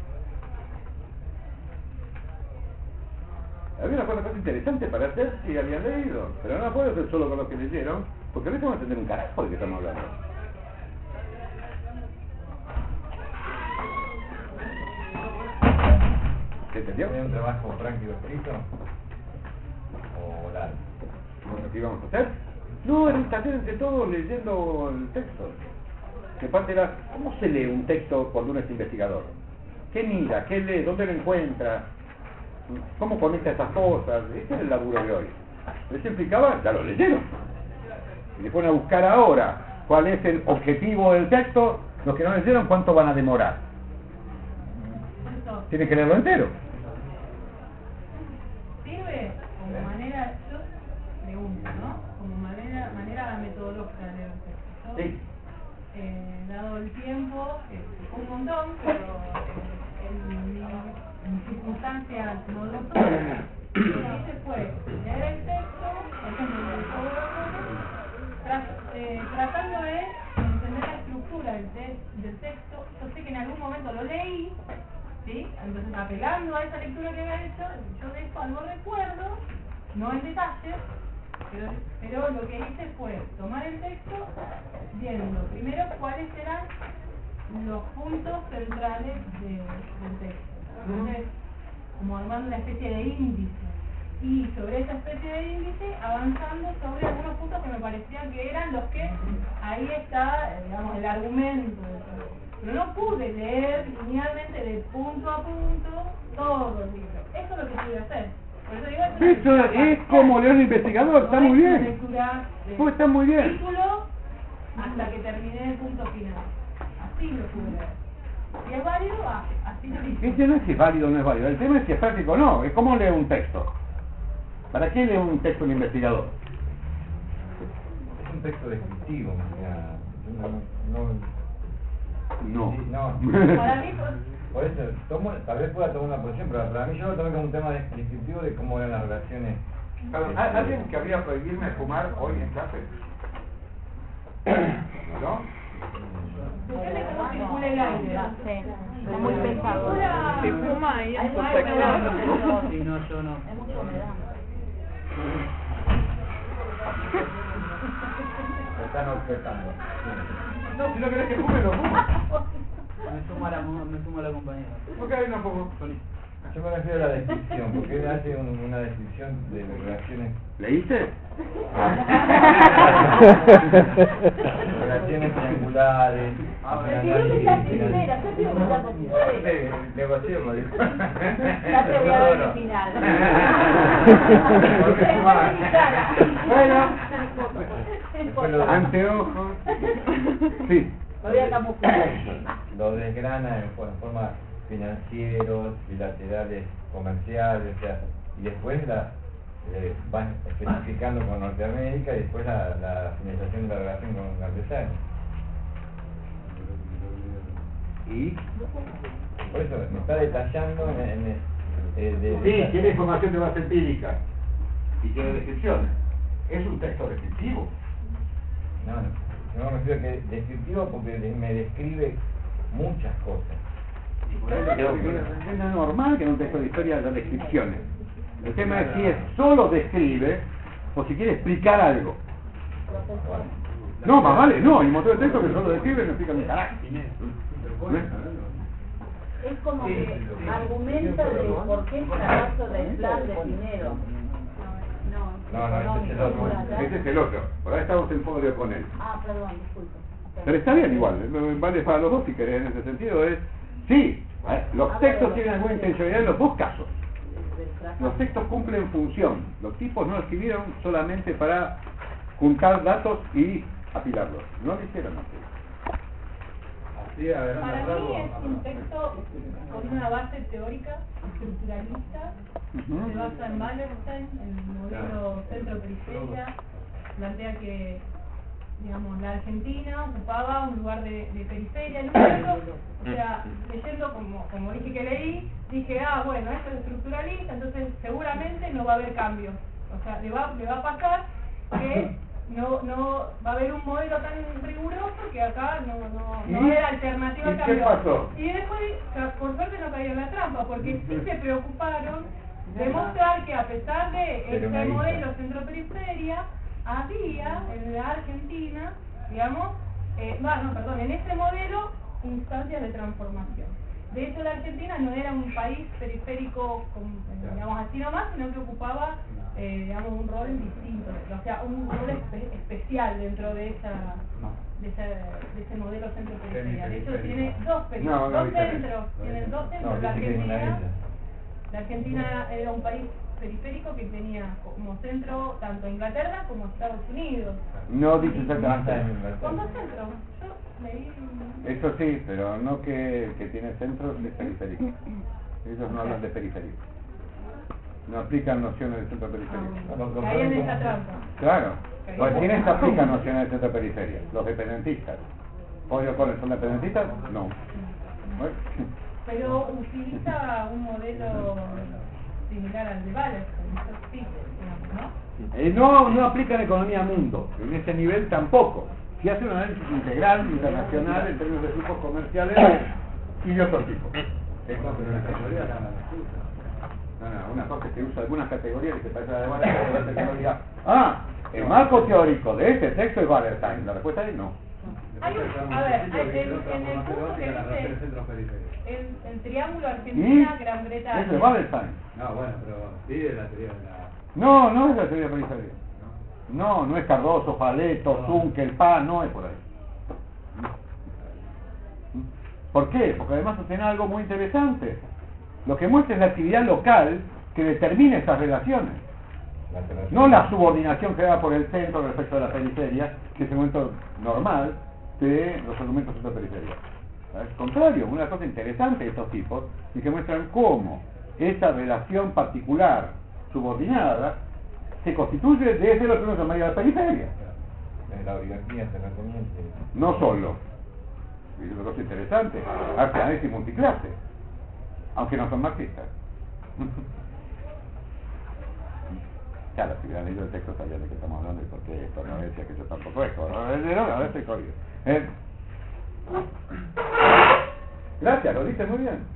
Había una cosa, cosa interesante para hacer si habían leído, pero no la puedo hacer solo con los que leyeron, porque a veces vamos a entender un carajo de qué estamos hablando. ¿Se entendió? ¿Hay un trabajo práctico escrito? ¿O oral? ¿Qué íbamos a hacer? No, era un taller entre todos leyendo el texto. Que parte era, ¿cómo se lee un texto cuando uno es investigador? ¿Qué mira? ¿Qué lee? ¿Dónde lo encuentra? ¿Cómo conecta esas cosas? Ese es el laburo de hoy. Les explicaba, ya lo leyeron. Y le ponen a buscar ahora cuál es el objetivo del texto. Los que no leyeron, ¿cuánto van a demorar? Tienen que leerlo entero. Sirve como manera, yo pregunto, ¿no? Como manera, manera metodológica de leer el texto. Sí. Eh, dado el tiempo, eh, un montón, pero eh, en mi en circunstancias no lo son. Lo que hice fue leer el texto, por ejemplo, el tra eh, tratando de entender la estructura del, te del texto. Yo sé que en algún momento lo leí, ¿sí? Entonces, apelando a esa lectura que había hecho, yo de eso algo recuerdo, no en detalle, pero, pero lo que hice fue tomar el texto viendo primero cuáles eran los puntos centrales de, del texto. Entonces, como armando una especie de índice, y sobre esa especie de índice avanzando sobre algunos puntos que me parecían que eran los que ahí está, digamos, el argumento de todo. Pero no pude leer linealmente de punto a punto todo el libro. Eso es lo que pude hacer. Por eso digo, Eso es como leer un investigador, está muy bien. Lectura de Pues está muy bien. título hasta que terminé el punto final. Así lo pude leer. Si es válido, ah, así lo hice. Ese no es si es válido o no es válido. El tema es si es práctico o no. Es como leer un texto. ¿Para qué lee un texto un investigador? Es un texto descriptivo, o sea, no, no, No. sí, no. Para mí, pues, Por eso, tomo, tal vez pueda tomar una posición, pero para mí yo lo tomé como un tema descriptivo de cómo eran las relaciones. Perdón, ¿hay ¿alguien querría prohibirme fumar hoy en clase? ¿No? depende de cómo circule el aire. Es muy pesado. Si fuma ahí en su Hay sector. humedad. Sí, no, yo no. Es mucha humedad. Se están objetando. No, si no querés que fume, no fumo. Me sumo a la, me sumo a la compañera. Ok, no fumo. Yo me refiero a la descripción, porque él hace un, una descripción de relaciones. ¿Leíste? Relaciones triangulares. Si yo soy la primera, yo tengo que estar con ustedes. Negociemos. Ya te voy a ver el final. Bueno, anteojos. Sí. Me voy a camuflar. Lo desgrana en forma financieros, bilaterales, comerciales, o sea, y después la eh, van especificando con Norteamérica y después la, la finalización de la relación con Gran Bretaña. ¿Y? Por eso me está detallando en, en, eh, de, Sí, de, tiene información de base empírica y tiene descripciones. Es un texto descriptivo. No, no, yo me refiero a que descriptivo porque de- me describe muchas cosas. Y por eso creo que es normal que en un texto de historia haya descripciones. El tema es si es solo describe o si quiere explicar algo. No, más vale, no, hay un montón de textos que solo describen y no explican ni carajo. Es como que argumenta de por qué el fracaso del plan de Pinedo. No, no, ese es el otro. Ese es el otro. Por ahí estamos en fondo con él. Ah, perdón, disculpe. Pero está bien igual, vale para los dos si querés en ese sentido. Es sí, los textos tienen alguna intencionalidad en los dos casos. Los textos cumplen función. Los tipos no escribieron solamente para juntar datos y apilarlos. No lo hicieron así. Así, a ver, Para mí es un texto con una base teórica, estructuralista, Uh-huh. se basa en Wallerstein, en el modelo centro-periferia, plantea que, digamos, la Argentina ocupaba un lugar de, de periferia en un modelo, o sea, leyendo como, como dije que leí, dije, ah, bueno, esto es estructuralista, entonces seguramente no va a haber cambios, o sea, le va, le va a pasar que no no va a haber un modelo tan riguroso que acá no no no ¿Y? era alternativa al ¿Y qué cambio. pasó? Y después, por suerte no cayó en la trampa, porque sí se preocuparon de mostrar que a pesar de Pero este una isla. modelo centro-periferia, había en la Argentina, digamos, eh, no, no, perdón, en este modelo, instancias de transformación. De hecho, la Argentina no era un país periférico, como, digamos así nomás, sino que ocupaba, eh, digamos, un rol distinto, o sea, un rol espe- especial dentro de esa, de, esa, de ese modelo centro-periferia. De hecho, tiene dos, peri- No, no dos diferente. centros, tiene dos No, centros. La dice que es una Argentina, isla. la Argentina era un país periférico que tenía como centro tanto Inglaterra como Estados Unidos. No dice exactamente. Con dos centros. Yo leí... Eso sí, pero no que, que tiene centros de periférico. Ellos no hablan de periferia. No aplican nociones de centro periférico. Caí en esa trampa. Claro. Pues ¿quiénes aplican nociones de centro periferia? Los dependentistas. ¿Pollo con son dependentistas? No. Bueno. Pero utiliza un modelo similar al de Wallerstein, eso sí, digamos, ¿no? Eh, no, no aplican economía mundo. En ese nivel tampoco. Si hace un análisis integral, internacional, en términos de grupos comerciales y de otro tipo. Es como que la categoría la la usa. No, no, una cosa es que usa algunas categorías que se parecen a la de Wallerstein, otra categoría. Ah, el marco teórico de este texto es Wallerstein. La respuesta es no. Hay un, a ver, hay- en, en el punto que dice el, el triángulo ¿Y? Argentina, Gran Eso es Bretaña. Wallerstein. No, bueno, pero sí de la teoría de la... No, no es la teoría periferia. No, no es Cardoso, Paleto, Zunkel, Pa, no es por ahí. ¿Por qué? Porque además tiene algo muy interesante. Lo que muestra es la actividad local que determina esas relaciones. No la subordinación creada por el centro respecto a la periferia, que es el momento normal de los argumentos de la periferia. Al contrario, una cosa interesante de estos tipos y que muestran cómo esa relación particular subordinada se constituye desde los primeros medios de la periferia. La oligarquía terrateniente. No solo. Y es una cosa interesante. Hace análisis multiclase, aunque no son marxistas. Claro, si hubieran leído el texto sabían de qué estamos hablando y por qué esto no decía que yo tampoco esto. Ahora estoy jodido. Eh. Gracias, lo dice muy bien.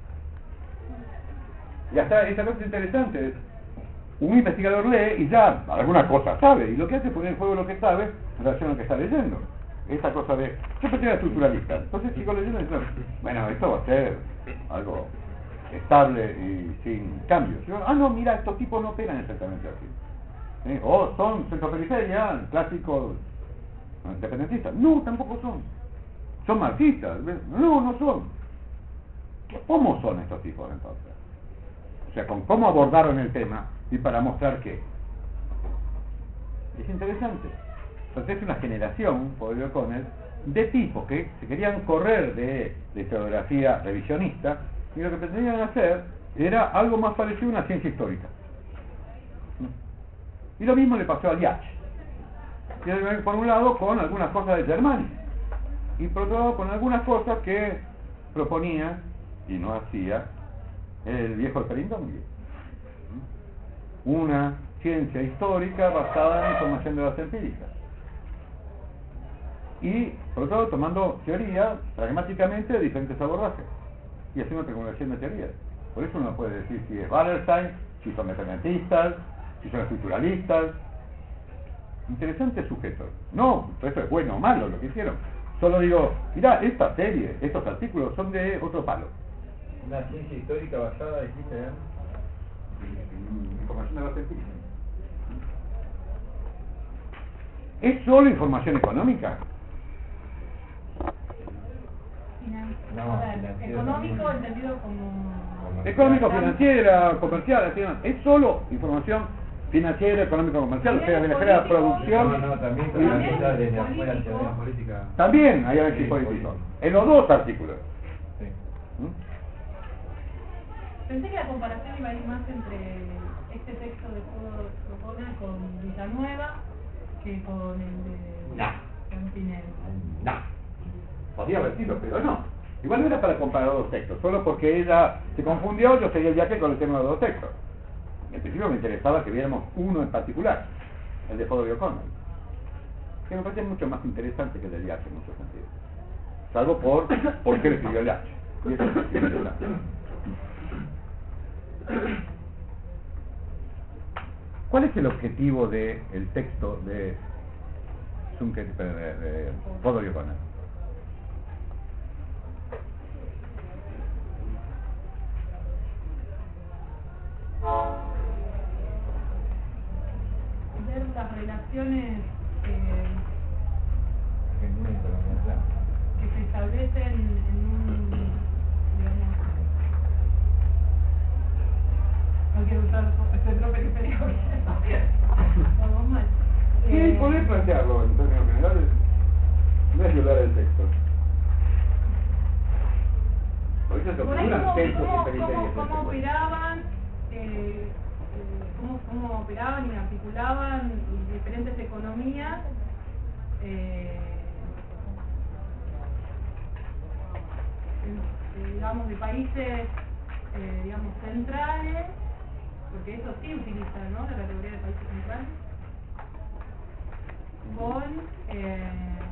Y hasta esta cosa es interesante. Un investigador lee y ya alguna cosa sabe, y lo que hace es poner en juego lo que sabe en relación a lo que está leyendo. Esta cosa de, yo pensé que era estructuralista, entonces sigo leyendo y digo, bueno, esto va a ser algo estable y sin cambios. Yo, ah, no, mira, estos tipos no operan exactamente así. ¿Eh? O son centro-periferia, clásicos independentistas. No, tampoco son. Son marxistas. No, no son. ¿Cómo son estos tipos entonces? O sea, con cómo abordaron el tema y para mostrar qué. Es interesante. Entonces es una generación, Paul O'Connell, de tipos que se querían correr de, de historiografía revisionista y lo que pretendían hacer era algo más parecido a una ciencia histórica. Y lo mismo le pasó a Liach. Por un lado con algunas cosas de Germani y por otro lado con algunas cosas que proponía y no hacía el viejo Perindongue. Una ciencia histórica basada en información de base empírica. Y, por otro lado, tomando teoría pragmáticamente de diferentes abordajes y haciendo una triangulación de teorías. Por eso uno puede decir si es Wallerstein si son independentistas, si son estructuralistas. Interesantes sujetos. No, eso es bueno o malo lo que hicieron. Solo digo, mirá, esta serie, estos artículos son de otro palo. Una ciencia histórica basada, dijiste, ¿eh? Información de la Argentina. ¿Es solo información económica? No, a ver, económico entendido como... Económico, financiera, comercial, así, no. Es solo información financiera, económico, comercial, o sea, de la esfera de producción. No, no, también y- con la desde afuera hacia adentro. política. También hay análisis político. En los dos artículos. Sí. ¿Mm? Pensé que la comparación iba a ir más entre este texto de Foro Procona con Villanueva que con el de No. Campinelli. No. Podría haber sido, pero no. Igual no era para comparar los dos textos, solo porque ella se confundió, yo seguí el viaje con el tema de los dos textos. En principio me interesaba que viéramos uno en particular, el de Fodor O'Connor, que me parece mucho más interesante que el del viaje en muchos sentidos. Salvo por por qué le escribió el H. Y eso es interesante. ¿Cuál es el objetivo del texto de Sunket, de, de Fodor O'Connor? Ver las relaciones eh, que se establecen en un, digamos, no quiero usar ese trope que sería vamos mal. Sí, Eh, podés plantearlo en términos generales, no es violar el texto. Por eso se Por ahí obturan cómo, centros cómo, y periferias cómo, del cómo texto. operaban, eh, eh, cómo, cómo operaban y articulaban diferentes economías, eh, en- eh, digamos, de países, eh, digamos, centrales, porque eso sí utiliza, ¿no?, la categoría de países centrales, con... Eh,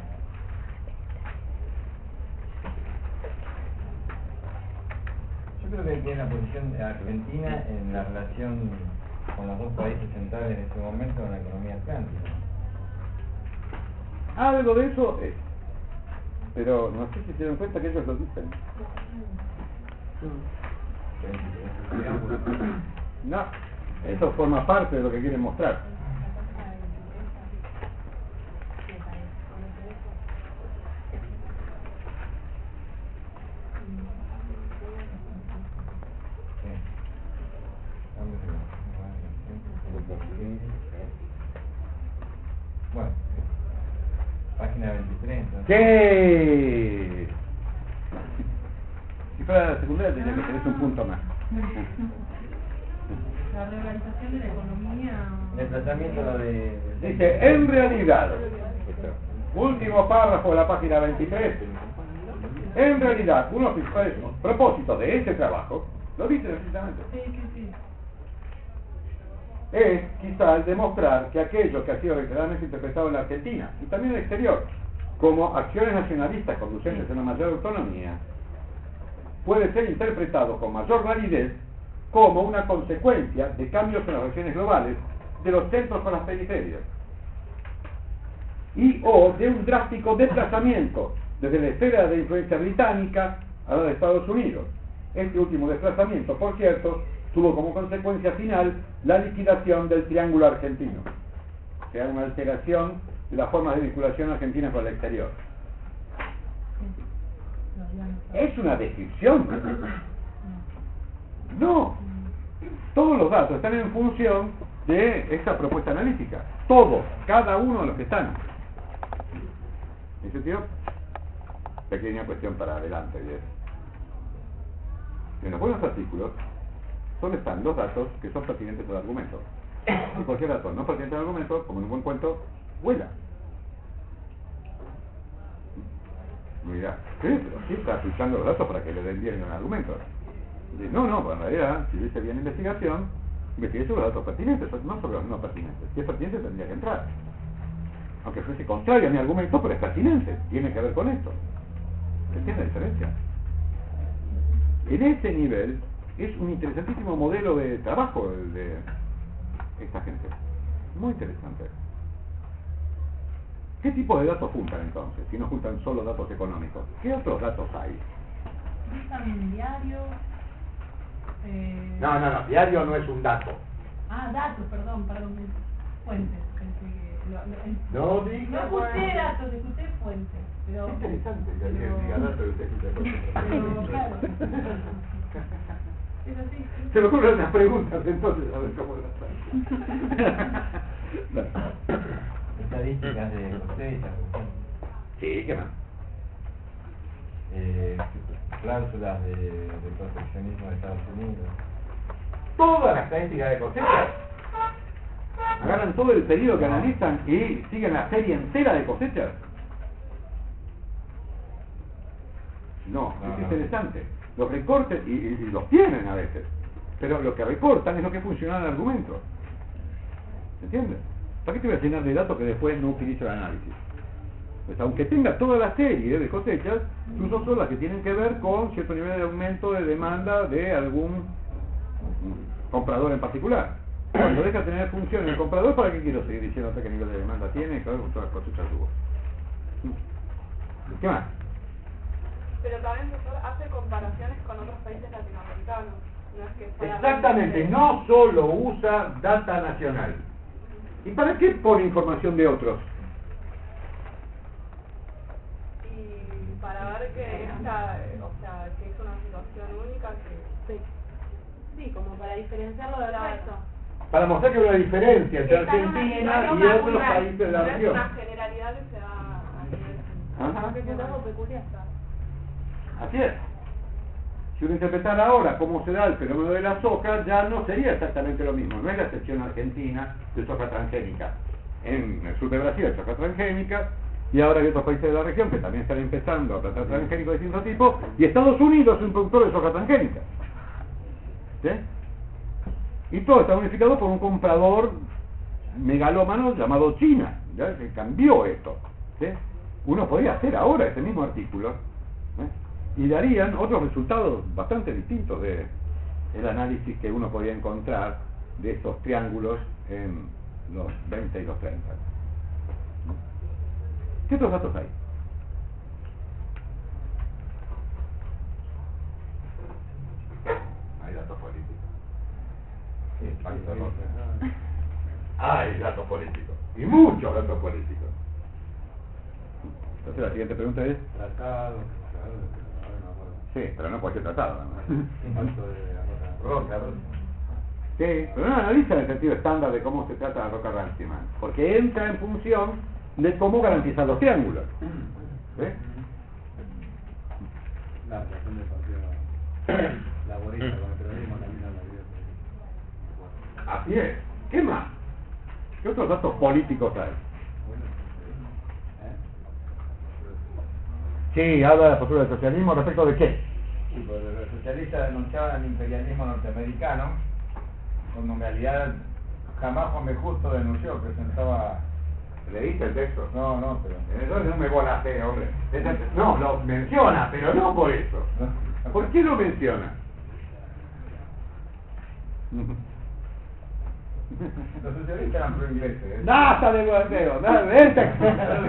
Yo creo que tiene la posición de Argentina en la relación con los dos países centrales en ese momento en la economía atlántica. Algo de eso es. Pero no sé si se dan cuenta que ellos lo dicen. No, eso forma parte de lo que quieren mostrar. Bueno, página veintitrés. Entonces. ¿Qué? Si fuera la secundaria tendría que tener un punto más. la reorganización de la economía... El tratamiento de... Dice, en realidad, último párrafo de la página veintitrés, en realidad, uno de los principales propósitos de este trabajo, lo dice precisamente, Sí, sí, sí. es quizás demostrar que aquello que ha sido reiteradamente interpretado en la Argentina y también en el exterior como acciones nacionalistas conducentes a una mayor autonomía puede ser interpretado con mayor validez como una consecuencia de cambios en las regiones globales de los centros con las periferias y o de un drástico desplazamiento desde la esfera de influencia británica a la de Estados Unidos. Este último desplazamiento, por cierto, tuvo como consecuencia final la liquidación del triángulo argentino, o sea, una alteración de las formas de vinculación argentina con el exterior. ¿Es una descripción? No. Todos los datos están en función de esta propuesta analítica. Todos, cada uno de los que están. ¿En sentido? Pequeña cuestión para adelante. Bien. En los buenos artículos solo están los datos que son pertinentes al argumento. Y cualquier dato no pertinente al argumento, como en un buen cuento, vuela. Mira, ¿qué? Pero sí está escuchando los datos para que le den bien el argumento. Dice, no, no, pues en realidad, si hubiese bien investigación, investigué sobre los datos pertinentes, no sobre los no pertinentes. Si es pertinente tendría que entrar. Aunque fuese contrario a mi argumento, pero es pertinente, tiene que ver con esto. ¿Se entiende la diferencia? En ese nivel es un interesantísimo modelo de trabajo el de esta gente. Muy interesante. ¿Qué tipo de datos juntan entonces? Si no juntan solo datos económicos, ¿qué otros datos hay? Usan diarios. Eh... No, no, no, diario no es un dato. Ah, datos, perdón, perdón. Fuentes. Pensé que lo, lo, el... No dije No escuché fuentes. datos, escuché fuentes. Pero... Es interesante que alguien pero- diga datos y usted escucha cosas. Pero, claro. Es así. Se me ocurren unas preguntas entonces, a ver cómo las traen. Estadísticas de cosechas, Sí, ¿qué más? eh, cláusulas de, de proteccionismo de Estados Unidos. Todas las estadísticas de cosechas. Agarran todo el periodo que analizan y siguen la serie entera de cosechas. No, No, es no. interesante. Los recortes, y, y- y los tienen a veces, pero lo que recortan es lo que funciona en el argumento. ¿Se entiende? ¿Para qué te voy a llenar de datos que después no utilizo el análisis? Pues aunque tenga toda la serie de cosechas, sus son las que tienen que ver con cierto nivel de aumento de demanda de algún comprador en particular. Cuando deja de tener función el comprador, ¿para qué quiero seguir diciéndote qué nivel de demanda tiene? Claro, con todas las cosechas tuvo. ¿Qué más? Pero también, doctor, hace comparaciones con otros países latinoamericanos. No es que solamente- Exactamente, no solo usa data nacional. ¿Y para qué pone información de otros? Y para ver que esta, eh, o sea, que es una situación única que... Sí. Sí, como para diferenciarlo del resto. Para mostrar que hay una diferencia entre Está en una Argentina situación y otros particular, países de la no es región. una generalidad que se da a nivel... Ajá. Que es algo peculiar. Así es. Si uno interpretara ahora cómo se da el fenómeno de la soja, ya no sería exactamente lo mismo. No es la excepción argentina de soja transgénica. En el sur de Brasil hay soja transgénica, y ahora hay otros países de la región que también están empezando a plantar transgénicos de distintos tipos, y Estados Unidos es un productor de soja transgénica. ¿Sí? Y todo está unificado por un comprador megalómano llamado China, ¿ya? Que cambió esto. ¿Sí? Uno podría hacer ahora ese mismo artículo, ¿eh? Y darían otros resultados bastante distintos de el análisis que uno podía encontrar de estos triángulos en los veinte y los treinta. ¿Qué otros datos hay? Hay datos políticos. Hay datos políticos. Y muchos datos políticos. Entonces la siguiente pregunta es... Tratado, claro, ahora no me acuerdo. Sí, pero no cualquier tratado. ¿No? Impacto de la roca. Roca, sí, pero no analiza en el sentido estándar de cómo se trata la roca Ranciman, porque entra en función de cómo garantizar los triángulos. ¿Sí? La relación del partido laborista con el peronismo también en la vida. Así es. ¿Qué más? ¿Qué otros datos políticos hay? Sí, habla de la postura del socialismo respecto de qué. Sí, porque los socialistas denunciaban el imperialismo norteamericano, cuando en realidad jamás Juan B. Justo denunció, presentaba... ¿Leíste el texto? No, no, pero... Entonces no me volase, hombre. No, lo menciona, pero no por eso. ¿Por qué lo menciona? Los socialistas eran pro-ingleses, ¿eh? ¡Basta de bordeo! ¡Dale, el texto!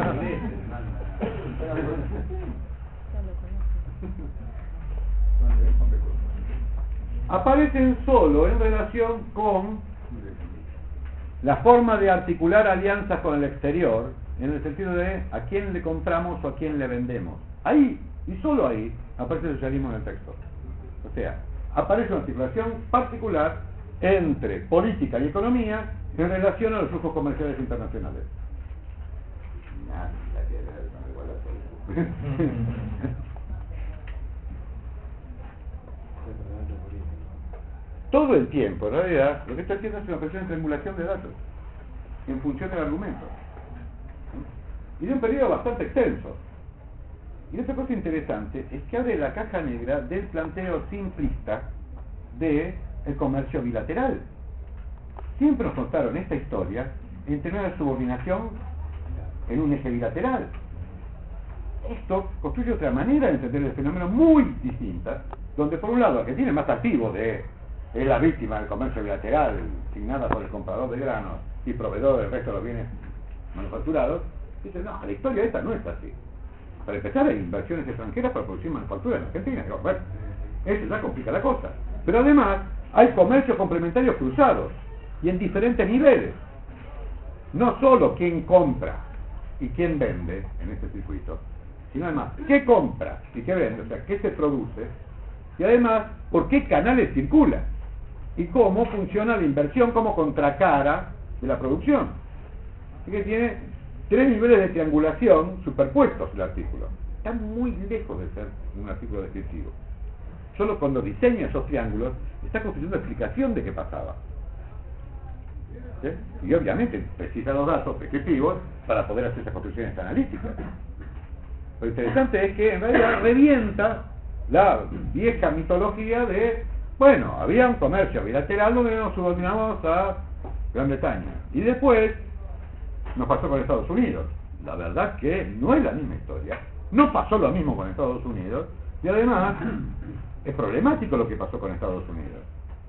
Aparecen solo en relación con la forma de articular alianzas con el exterior, en el sentido de a quién le compramos o a quién le vendemos. Ahí, y solo ahí, aparece el socialismo en el texto. O sea, aparece una articulación particular entre política y economía en relación a los flujos comerciales internacionales. Nadie quiere ver con igualdad. Todo el tiempo, en realidad, lo que está haciendo es una operación de triangulación de datos en función del argumento. Y de un periodo bastante extenso. Y otra cosa interesante es que abre la caja negra del planteo simplista de el comercio bilateral. Siempre nos contaron esta historia en términos de subordinación en un eje bilateral. Esto construye otra manera de entender el fenómeno muy distinta donde por un lado Argentina es más activo de es la víctima del comercio bilateral signada por el comprador de granos y proveedor del resto de los bienes manufacturados, dice, no, la historia esta no es así. Para empezar, hay inversiones extranjeras para producir manufactura en Argentina. Digo, bueno, eso ya complica la cosa. Pero además, hay comercios complementarios cruzados y en diferentes niveles. No solo quién compra y quién vende en este circuito, sino además qué compra y qué vende, o sea, qué se produce, y además por qué canales circula y cómo funciona la inversión como contracara de la producción. Así que tiene tres niveles de triangulación superpuestos el artículo. Está muy lejos de ser un artículo descriptivo. Solo cuando diseña esos triángulos está construyendo explicación de qué pasaba. ¿Sí? Y obviamente precisa los datos descriptivos para poder hacer esas construcciones analíticas. Lo interesante es que en realidad revienta la vieja mitología de, bueno, había un comercio bilateral donde nos subordinamos a Gran Bretaña y después nos pasó con Estados Unidos. La verdad que no es la misma historia, no pasó lo mismo con Estados Unidos y además es problemático lo que pasó con Estados Unidos.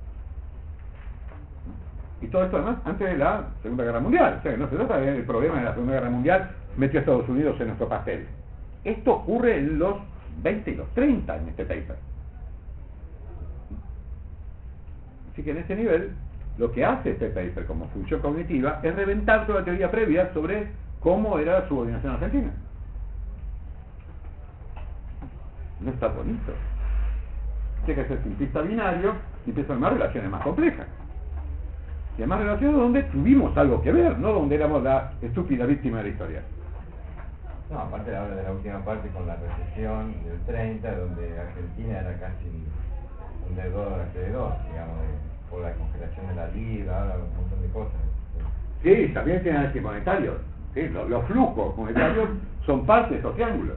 Y todo esto además antes de la Segunda Guerra Mundial. O sea, que no se trata del problema de la Segunda Guerra Mundial, metió a Estados Unidos en nuestro pastel. Esto ocurre en los veinte y los treinta en este paper. Así que en ese nivel, lo que hace este paper como función cognitiva es reventar toda la teoría previa sobre cómo era la subordinación argentina. No está bonito. Tiene que ser simplista binario y empieza a armar relaciones más complejas. Y además relaciones donde tuvimos algo que ver, no donde éramos la estúpida víctima de la historia. No, aparte habla de la última parte con la recesión del treinta, donde Argentina era casi un deudor acreedor, digamos, de, por la congelación de la libra, habla un montón de cosas. Sí, también tiene análisis monetario. Sí, los, los flujos monetarios son parte de esos triángulos.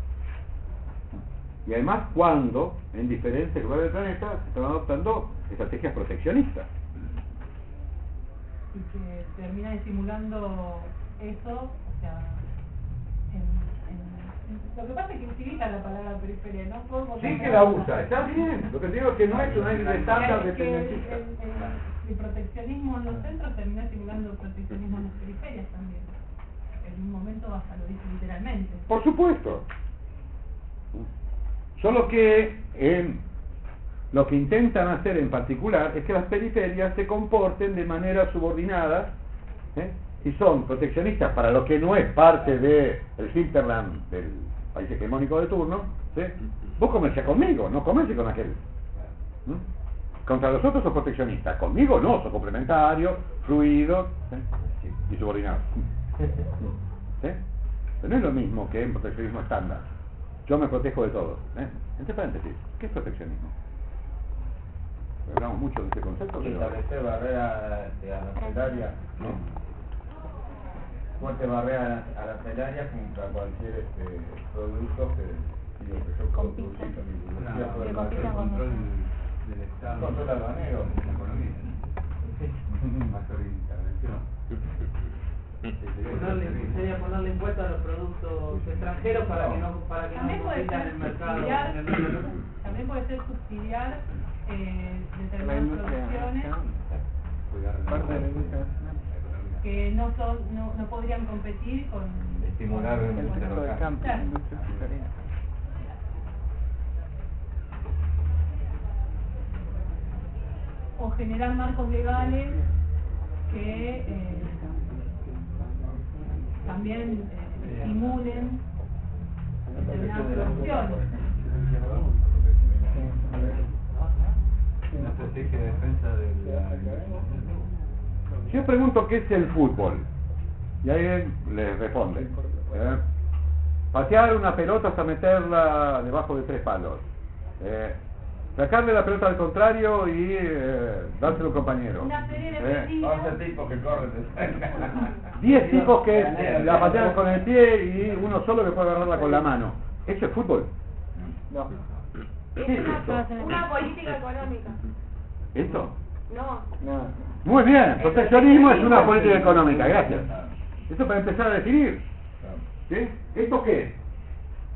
Y además cuando en diferentes lugares del planeta se están adoptando estrategias proteccionistas. Y que termina estimulando eso, o sea, en, en, en, lo que pasa es que utiliza la palabra periferia, ¿no? Por Sí que la usa, está bien. Lo que digo es que no es una estándar de dependencista. El, el, el proteccionismo en los centros termina estimulando el proteccionismo en las periferias también. En un momento hasta lo dice literalmente. Por supuesto. Solo que en lo que intentan hacer en particular es que las periferias se comporten de manera subordinada, ¿eh? Y son proteccionistas para lo que no es parte del hinterland del país hegemónico de turno, ¿sí? Vos comerciás conmigo, no comerciás con aquel. ¿Mm? Contra los otros sos proteccionistas, conmigo no, sos complementario, fluido, ¿sí? Y subordinado. ¿Sí? Pero no es lo mismo que en proteccionismo estándar. Yo me protejo de todo. ¿eh? Entre paréntesis, ¿qué es proteccionismo? Hablamos mucho de ese concepto, pero... Establecer barreras arancelarias, no. Fuerte barreras arancelarias contra cualquier este, producto que, digo, que yo puedo producir con mi Una- por el una- control el control del Estado. Control aduanero. de la economía. Mayor intervención. Ponerle, sería ponerle impuestos a los productos extranjeros para que no para que También no puede compitan ser en el mercado. subsidiar, en el mercado. también puede ser subsidiar eh, determinadas producciones Parte de la industria que no son no, no podrían competir con Estimular con- el con- industria con- local. claro. O generar marcos legales que eh, también eh, estimulen determinadas producciones. una estrategia de defensa de la... Yo pregunto qué es el fútbol. Y ahí les responde. ¿eh? Patear una pelota hasta meterla debajo de tres palos. Eh, sacarle la pelota al contrario y eh, dárselo a un compañero. Una serie de Eh, partidos. once tipos que corren de Diez tipos que la patean con el pie y uno solo que puede agarrarla con la mano. ¿Eso es fútbol? No. ¿Qué es eso? Una política económica. ¿Eso? No. No. Muy bien, proteccionismo es una política económica, gracias. Eso para empezar a definir. ¿Sí? ¿Esto qué es?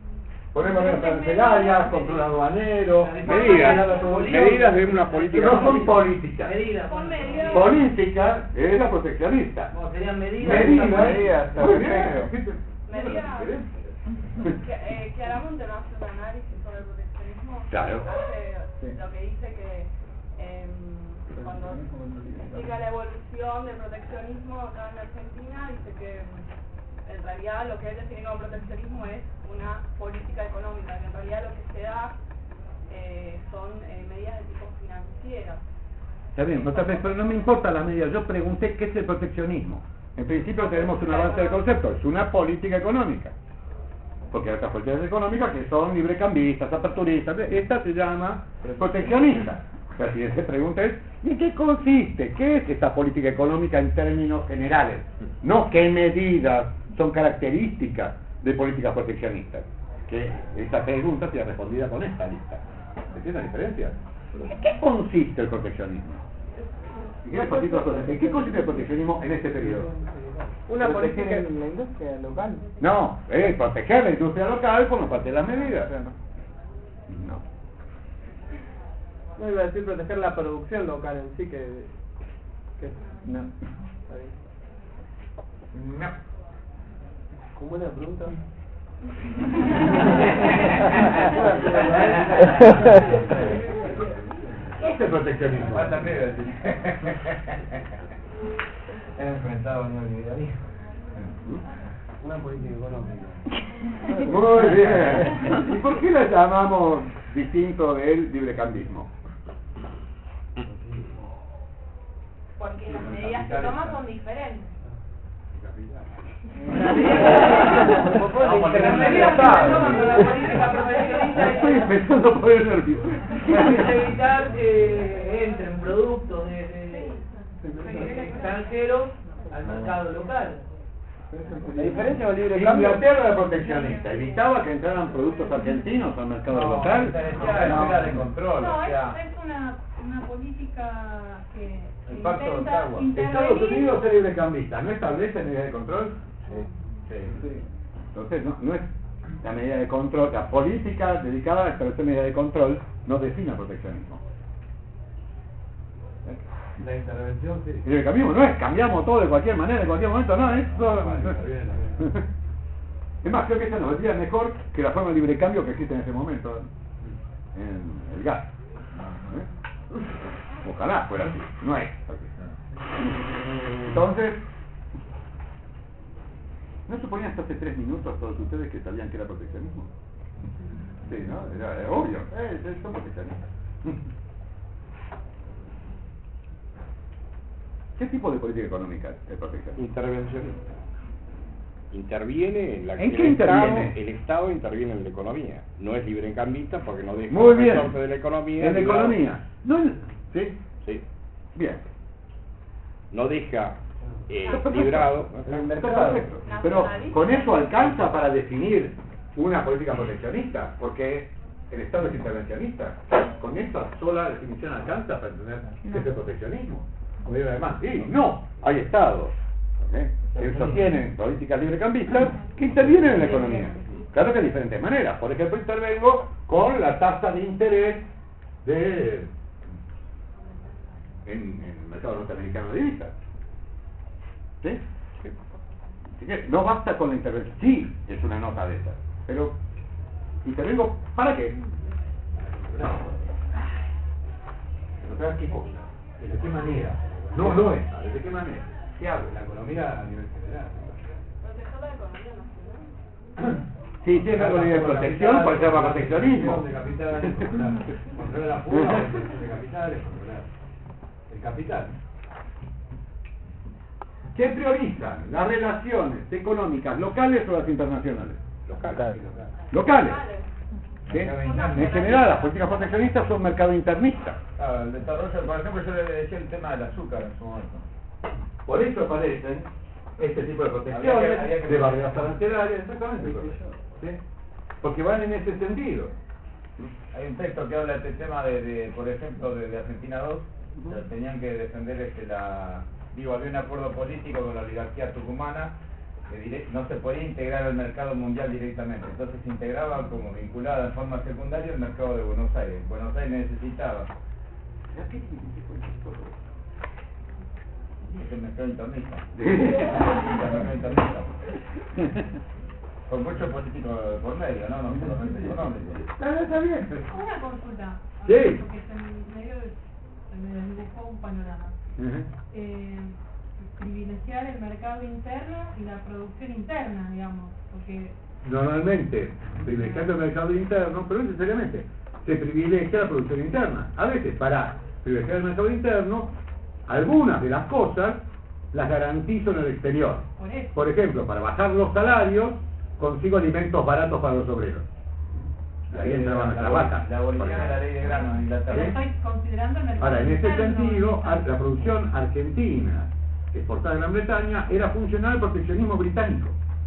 Ponemos las arancelarias, control aduanero, Medidas, medidas de una política. no son políticas. Medidas. Son medidas. Política es la proteccionista. No, serían medidas. Medidas, medidas, está muy bien. perfecto. Medidas. Que, eh, claramente no hace un análisis sobre el proteccionismo. Claro. Hace lo que dice que eh, cuando explica la evolución del proteccionismo acá en Argentina, dice que en realidad lo que él define como proteccionismo es una política económica, que en realidad lo que se da eh, son eh, medidas de tipo financiero. Está bien, pero no me importa las medidas. Yo pregunté qué es el proteccionismo. En principio tenemos un avance del concepto, es una política económica. Porque hay otras políticas económicas que son librecambistas, aperturistas. Esta se llama proteccionista. La siguiente pregunta es, ¿y en qué consiste? ¿Qué es esta política económica en términos generales? No qué medidas son características de políticas proteccionistas. Que esta pregunta sea respondida con esta lista. ¿Entiendes la diferencia? ¿En qué consiste el proteccionismo? ¿En qué consiste el proteccionismo en este periodo? Una Proteger política en la industria local. No, es proteger la industria local por parte de las medidas. No. No iba a decir proteger la producción local en sí, que... que No. está bien. No. ¿Con buena pregunta? ¿Qué es el proteccionismo? Falta medio decir. He enfrentado al neoliberalismo. Una política económica. Muy bien. ¿Y por qué la llamamos distinto del librecambismo? Porque las medidas que toman son diferentes. Las medidas que se toman con la política proteccionista Estoy empezando por el nervioso. es evitar que entren productos de, de, de extranjeros al mercado local. La diferencia con el libre cambio. Inglaterra era proteccionista, evitaba que entraran productos argentinos al mercado local. Era de control, No, o es, sea, es una, una política que, que El pacto de intenta Ottawa. Estados intervenir. Unidos es librecambista, ¿no establece medidas de control? sí. Entonces, no, no es la medida de control, la política dedicada a establecer medidas de control no define el proteccionismo. La intervención, sí. El librecambismo no es cambiamos todo de cualquier manera, en cualquier momento, no, es todo. Vale, está bien, está bien. Es más, creo que esa nos vendría mejor que la forma de libre cambio que existe en ese momento en el gas. ¿Eh? Ojalá fuera así, no es así. Entonces, ¿no suponían hasta hace tres minutos todos ustedes que sabían que era proteccionismo? Sí, ¿no? Era, era obvio, eh, son proteccionistas. ¿Qué tipo de política económica es proteccionista? Intervencionista. Interviene en la ¿En que qué el Estado- interviene? el Estado interviene en la economía. No es librecambista porque no deja Muy el bien. resorte de la economía. En la librado. economía. No, ¿sí? Sí. Bien. No deja eh, Está perfecto. librado. Está perfecto. Pero con eso alcanza para definir una política proteccionista, porque el Estado es intervencionista. Con esa sola definición alcanza para entender qué es el proteccionismo. Como digo además, sí, no, hay Estados ¿eh? que sostienen políticas librecambistas que intervienen en la economía. Claro que de diferentes maneras. Por ejemplo, intervengo con la tasa de interés de en, en el mercado norteamericano de divisas. ¿Sí? Así que no basta con la intervención. Sí, es una nota de esas. Pero, ¿intervengo para qué? ¿No sabes qué cosa? ¿De qué manera? No, no es. ¿De qué manera? ¿Qué hago? La economía a nivel general. Proteger la economía nacional. Sí, tiene algo de protección, por eso se llama proteccionismo. De capitales, controlar, controlar la fuga, de capitales, controlar el capital. ¿Qué priorizan? ¿Las relaciones económicas locales o las internacionales? Local. Locales. ¿Sí? En general, las políticas proteccionistas son mercado internista. Claro, el desarrollo, por ejemplo, yo le decía el tema del azúcar en su momento. Por eso aparecen este tipo de Había que- protecciones, había que- de barreras arancelarias, exactamente. ¿Sí? Porque van en ese sentido. Hay un texto que habla de este tema de, de por ejemplo, de, de Argentina dos, que tenían que defender este, la... Digo, había un acuerdo político con la oligarquía tucumana que dire- no se podía integrar al mercado mundial directamente, entonces se integraba como vinculada en forma secundaria al mercado de Buenos Aires. Buenos Aires necesitaba. Es el mercado internista. El mercado internista. Con mucho político por medio, ¿no? No solamente económico. Está bien. Una consulta. Sí. Porque se me, medio, se me dibujó un panorama. Ujú. Eh, privilegiar el mercado interno y la producción interna, digamos, porque Normalmente, privilegiando el mercado interno, pero no necesariamente, se privilegia la producción interna. A veces, para privilegiar el mercado interno, algunas de las cosas las garantizo en el exterior. por eso. Por ejemplo, para bajar los salarios, consigo alimentos baratos para los obreros. Ahí entraban nuestras vacas. La abolición de la ley de granos en Pero Inglaterra. estoy considerando el mercado Ahora, en ese interno. sentido, ar- la producción argentina exportada a Gran Bretaña era funcional al proteccionismo británico.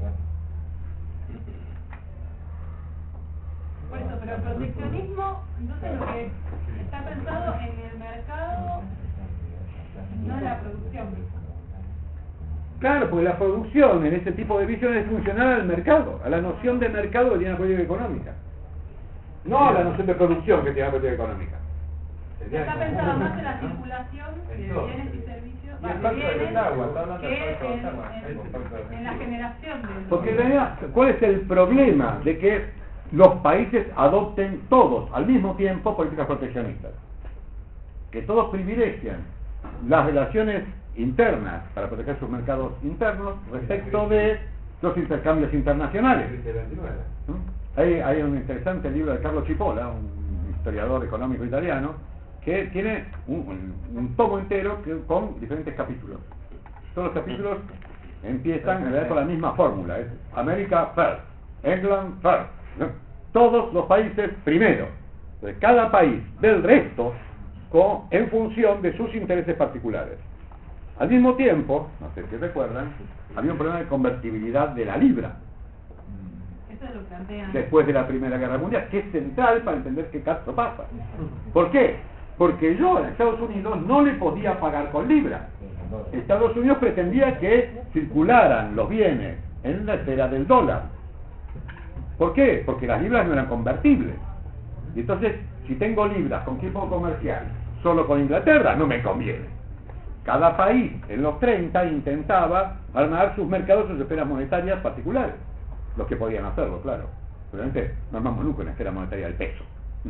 Por eso, pero el proteccionismo, entonces lo que está pensado en el mercado, no en la producción. Claro, porque la producción en ese tipo de visiones es funcional al mercado, a la noción de mercado que tiene la política económica. No a la noción de producción que tiene la política económica. Está pensado más en la circulación de bienes y servicios, Y el de pacto de bienes, Ottawa, está hablando del que pacto de en, Ottawa. en- en la generación de Porque en realidad, ¿cuál es el problema de que los países adopten todos al mismo tiempo políticas proteccionistas? Que todos privilegian las relaciones internas para proteger sus mercados internos respecto de los intercambios internacionales. ¿Mm? Hay, hay un interesante libro de Carlo Cipolla, un historiador económico italiano, que tiene un, un, un tomo entero que, con diferentes capítulos. Todos los capítulos empiezan en realidad con la misma fórmula, es America first, England first, ¿no? Todos los países primero. Entonces, cada país del resto con, en función de sus intereses particulares. Al mismo tiempo, no sé si recuerdan, había un problema de convertibilidad de la libra Eso lo plantean. después de la Primera Guerra Mundial, que es central para entender qué caso pasa. ¿Por qué? Porque yo en Estados Unidos no le podía pagar con libra. Estados Unidos pretendía que circularan los bienes en la esfera del dólar. ¿Por qué? Porque las libras no eran convertibles. Y entonces, si tengo libras, ¿con quién puedo comerciar? Solo con Inglaterra, no me conviene. Cada país en los treinta intentaba armar sus mercados, sus esferas monetarias particulares. Los que podían hacerlo, claro. Obviamente no armamos nunca una esfera monetaria del peso.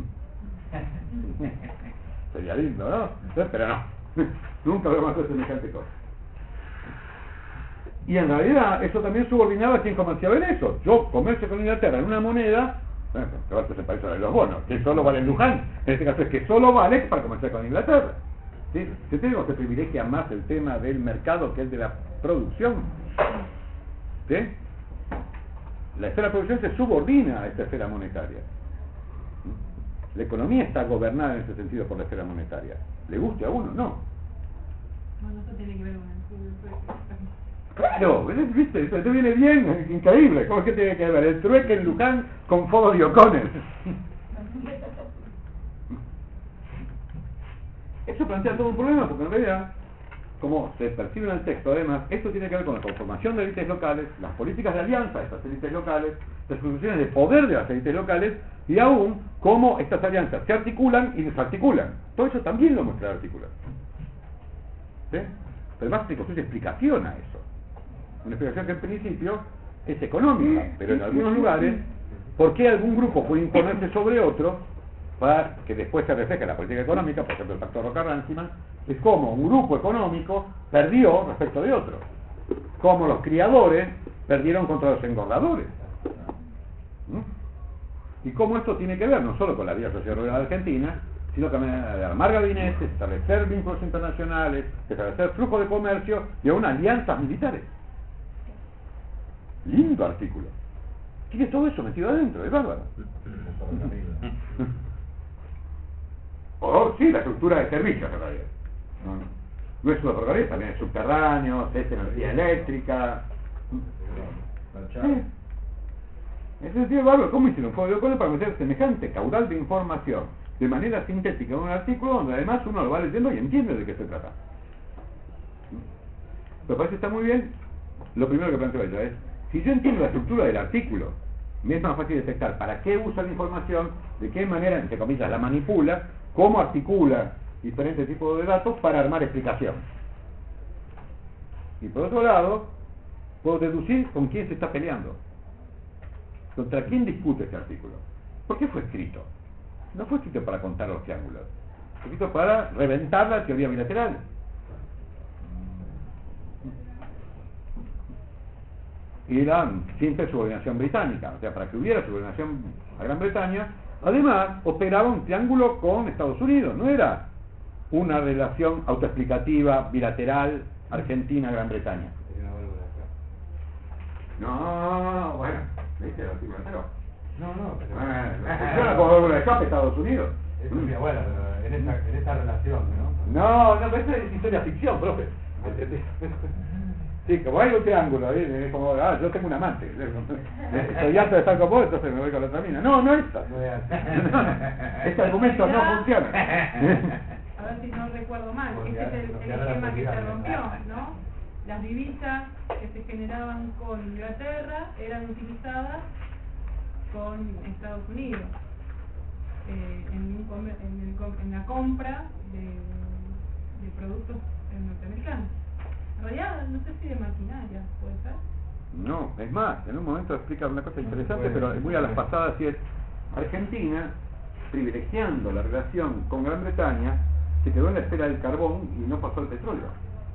Sería lindo, ¿no? Pero no. Nunca vamos a hacer semejante cosa. Y en realidad eso también subordinaba a quien comerciaba en eso. Yo comercio con Inglaterra en una moneda, bueno, que va a ser el país de los bonos, que solo vale en Luján. En este caso es que solo vale para comerciar con Inglaterra. ¿Sí? Yo te digo que privilegia más el tema del mercado que el de la producción. ¿Sí? La esfera de producción se subordina a esta esfera monetaria. La economía está gobernada en ese sentido por la esfera monetaria. ¿Le guste a uno? No. Bueno, eso tiene que ver con el... Claro, ¿viste? Esto te viene bien, es increíble. ¿Cómo es que tiene que ver el trueque en Luján con Fogo de O'Connell? Eso plantea todo un problema, porque en realidad, como se percibe en el texto, además, esto tiene que ver con la conformación de élites locales, las políticas de alianza de estas élites locales, las funciones de poder de las élites locales, y aún cómo estas alianzas se articulan y desarticulan. Todo eso también lo muestra la articulación. ¿Sí? Pero además se construye explicación a eso. Una explicación que en principio es económica, pero en algunos lugares, ¿por qué algún grupo puede imponerse sobre otro? Para que después se refleje en la política económica, por ejemplo el pacto Roca-Ranciman, es como un grupo económico perdió respecto de otro, como los criadores perdieron contra los engordadores. ¿Mm? Y cómo esto tiene que ver no solo con la vida social rural argentina, sino también de armar gabinetes, establecer vínculos internacionales, establecer flujo de comercio y aún alianzas militares. Lindo artículo. Tiene todo eso metido adentro, es bárbaro. O sí, la estructura de servicios en realidad. No, no es solo ferrocarril, también es subterráneos, es energía eléctrica. Sí. En ese sentido, bárbaro, ¿cómo hicieron un código de O'Connell para meter semejante caudal de información de manera sintética en un artículo donde además uno lo va leyendo y entiende de qué se trata? Me parece que está muy bien. Lo primero que planteo ella es Si yo entiendo la estructura del artículo, me es más fácil detectar para qué usa la información, de qué manera, entre comillas, la manipula, cómo articula diferentes tipos de datos para armar explicación. Y por otro lado, puedo deducir con quién se está peleando, contra quién discute ese artículo. ¿Por qué fue escrito? No fue escrito para contar los triángulos, fue escrito para reventar la teoría bilateral. Y la simple subordinación británica, o sea, para que hubiera subordinación a Gran Bretaña, además operaba un triángulo con Estados Unidos, no era una relación autoexplicativa bilateral Argentina-Gran Bretaña. No, bueno, ¿viste el artículo entero? No, no, pero... Bueno, funciona como válvula de escape Estados Unidos. Eso sería bueno, pero en esa, en esa relación, ¿no? No, no, pero eso es historia ficción, profe. Sí, como hay un triángulo, ¿eh? Es como, ah, yo tengo un amante. Estoy harto de estar con vos, entonces me voy con la otra mina. No, no es eso. Este argumento no funciona. A ver si no recuerdo mal, ese es el, el esquema que se rompió, ¿no? Las divisas que se generaban con Inglaterra eran utilizadas con Estados Unidos eh, en, un comer, en, el, en la compra de, de productos norteamericanos. En realidad, no sé si de maquinaria, ¿puede ser? No, es más, en un momento explica una cosa interesante, pero muy a las pasadas, y es Argentina, privilegiando la relación con Gran Bretaña, se quedó en la espera del carbón y no pasó al petróleo.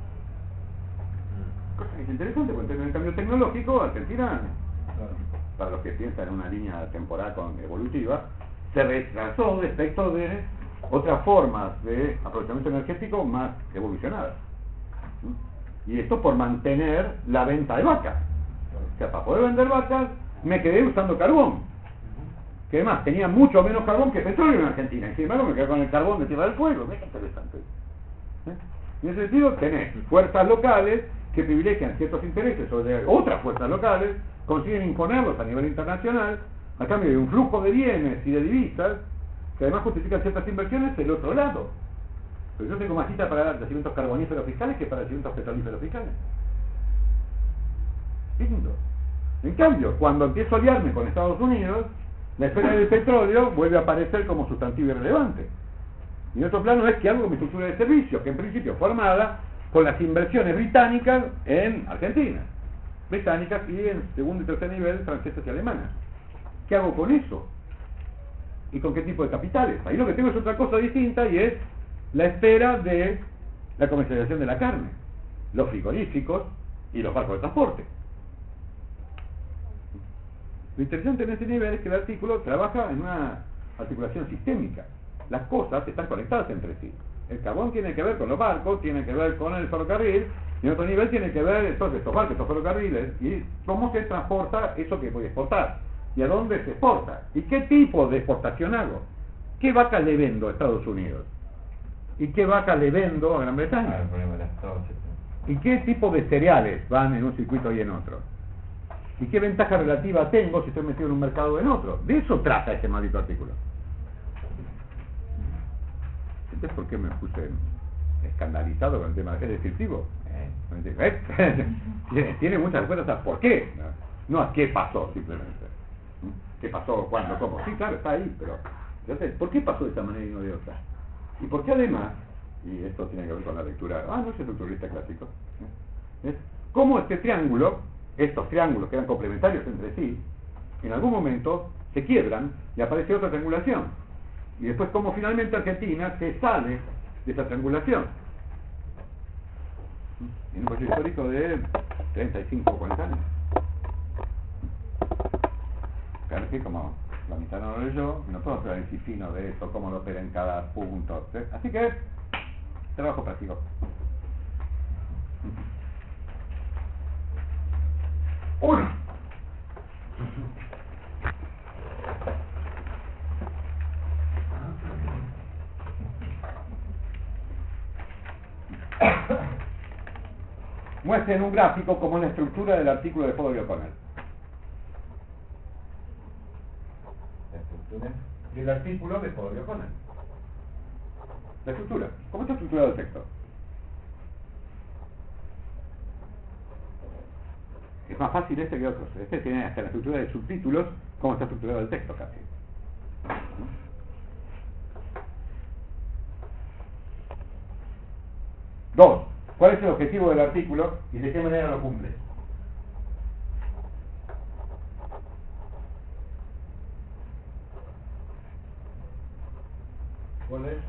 Cosa que es interesante, porque en el cambio tecnológico, Argentina, para los que piensan en una línea temporal con evolutiva, se retrasó respecto de otras formas de aprovechamiento energético más evolucionadas. Y esto por mantener la venta de vacas. O sea, para poder vender vacas, me quedé usando carbón. Que además tenía mucho menos carbón que petróleo en Argentina. Y sin embargo me quedé con el carbón de Tierra del Fuego. Mira qué interesante. ¿Eh? En ese sentido, tenés fuerzas locales que privilegian ciertos intereses sobre otras fuerzas locales, consiguen imponerlos a nivel internacional, a cambio de un flujo de bienes y de divisas, que además justifican ciertas inversiones del otro lado. Pero yo tengo más cita para yacimientos carboníferos fiscales que para yacimientos petrolíferos fiscales. Lindo. En cambio, cuando empiezo a aliarme con Estados Unidos, la esfera del petróleo vuelve a aparecer como sustantivo irrelevante. Y otro plano es que algo con mi estructura de servicios, que en principio formada por las inversiones británicas en Argentina, británicas y en segundo y tercer nivel francesas y alemanas. ¿Qué hago con eso? ¿Y con qué tipo de capitales? Ahí lo que tengo es otra cosa distinta y es la esfera de la comercialización de la carne, los frigoríficos y los barcos de transporte. Lo interesante en ese nivel es que el artículo trabaja en una articulación sistémica. Las cosas están conectadas entre sí. El carbón tiene que ver con los barcos, tiene que ver con el ferrocarril, y en otro nivel tiene que ver entonces estos barcos, estos ferrocarriles, y cómo se transporta eso que voy a exportar, y a dónde se exporta, y qué tipo de exportación hago, qué vaca le vendo a Estados Unidos, y qué vaca le vendo a Gran Bretaña, Ah, el problema de las torches. y qué tipo de cereales van en un circuito y en otro, y qué ventaja relativa tengo si estoy metido en un mercado o en otro. De eso trata este maldito artículo. ¿Entendés por qué me puse escandalizado con el tema del descriptivo? ¿Eh? tiene, tiene muchas respuestas a por qué, no, no a qué pasó simplemente. ¿Qué pasó? ¿Cuándo? ¿Cómo? Sí, claro, está ahí, pero entonces, ¿por qué pasó de esta manera y no de otra? Y por qué además, y esto tiene que ver con la lectura, ah, no es estructuralista clásico, ¿eh? Es cómo este triángulo, estos triángulos que eran complementarios entre sí, en algún momento se quiebran y aparece otra triangulación. Y después cómo finalmente Argentina se sale de esa triangulación. En un proceso histórico de treinta y cinco o cuarenta años. Claro que como la mitad no lo leyó, no puedo ser el fino de esto, cómo lo opera en cada punto. ¿Sí? Así que, trabajo práctico. Uno. Muestre en un gráfico cómo es la estructura del artículo de Fodor y O'Connell. La estructura. Del artículo de Fodor y O'Connell. La estructura. ¿Cómo está estructurado el texto? Es más fácil este que otros. Este tiene hasta la estructura de subtítulos, como está estructurado el texto casi. Dos, ¿cuál es el objetivo del artículo y de qué manera lo cumple? ¿Cuál es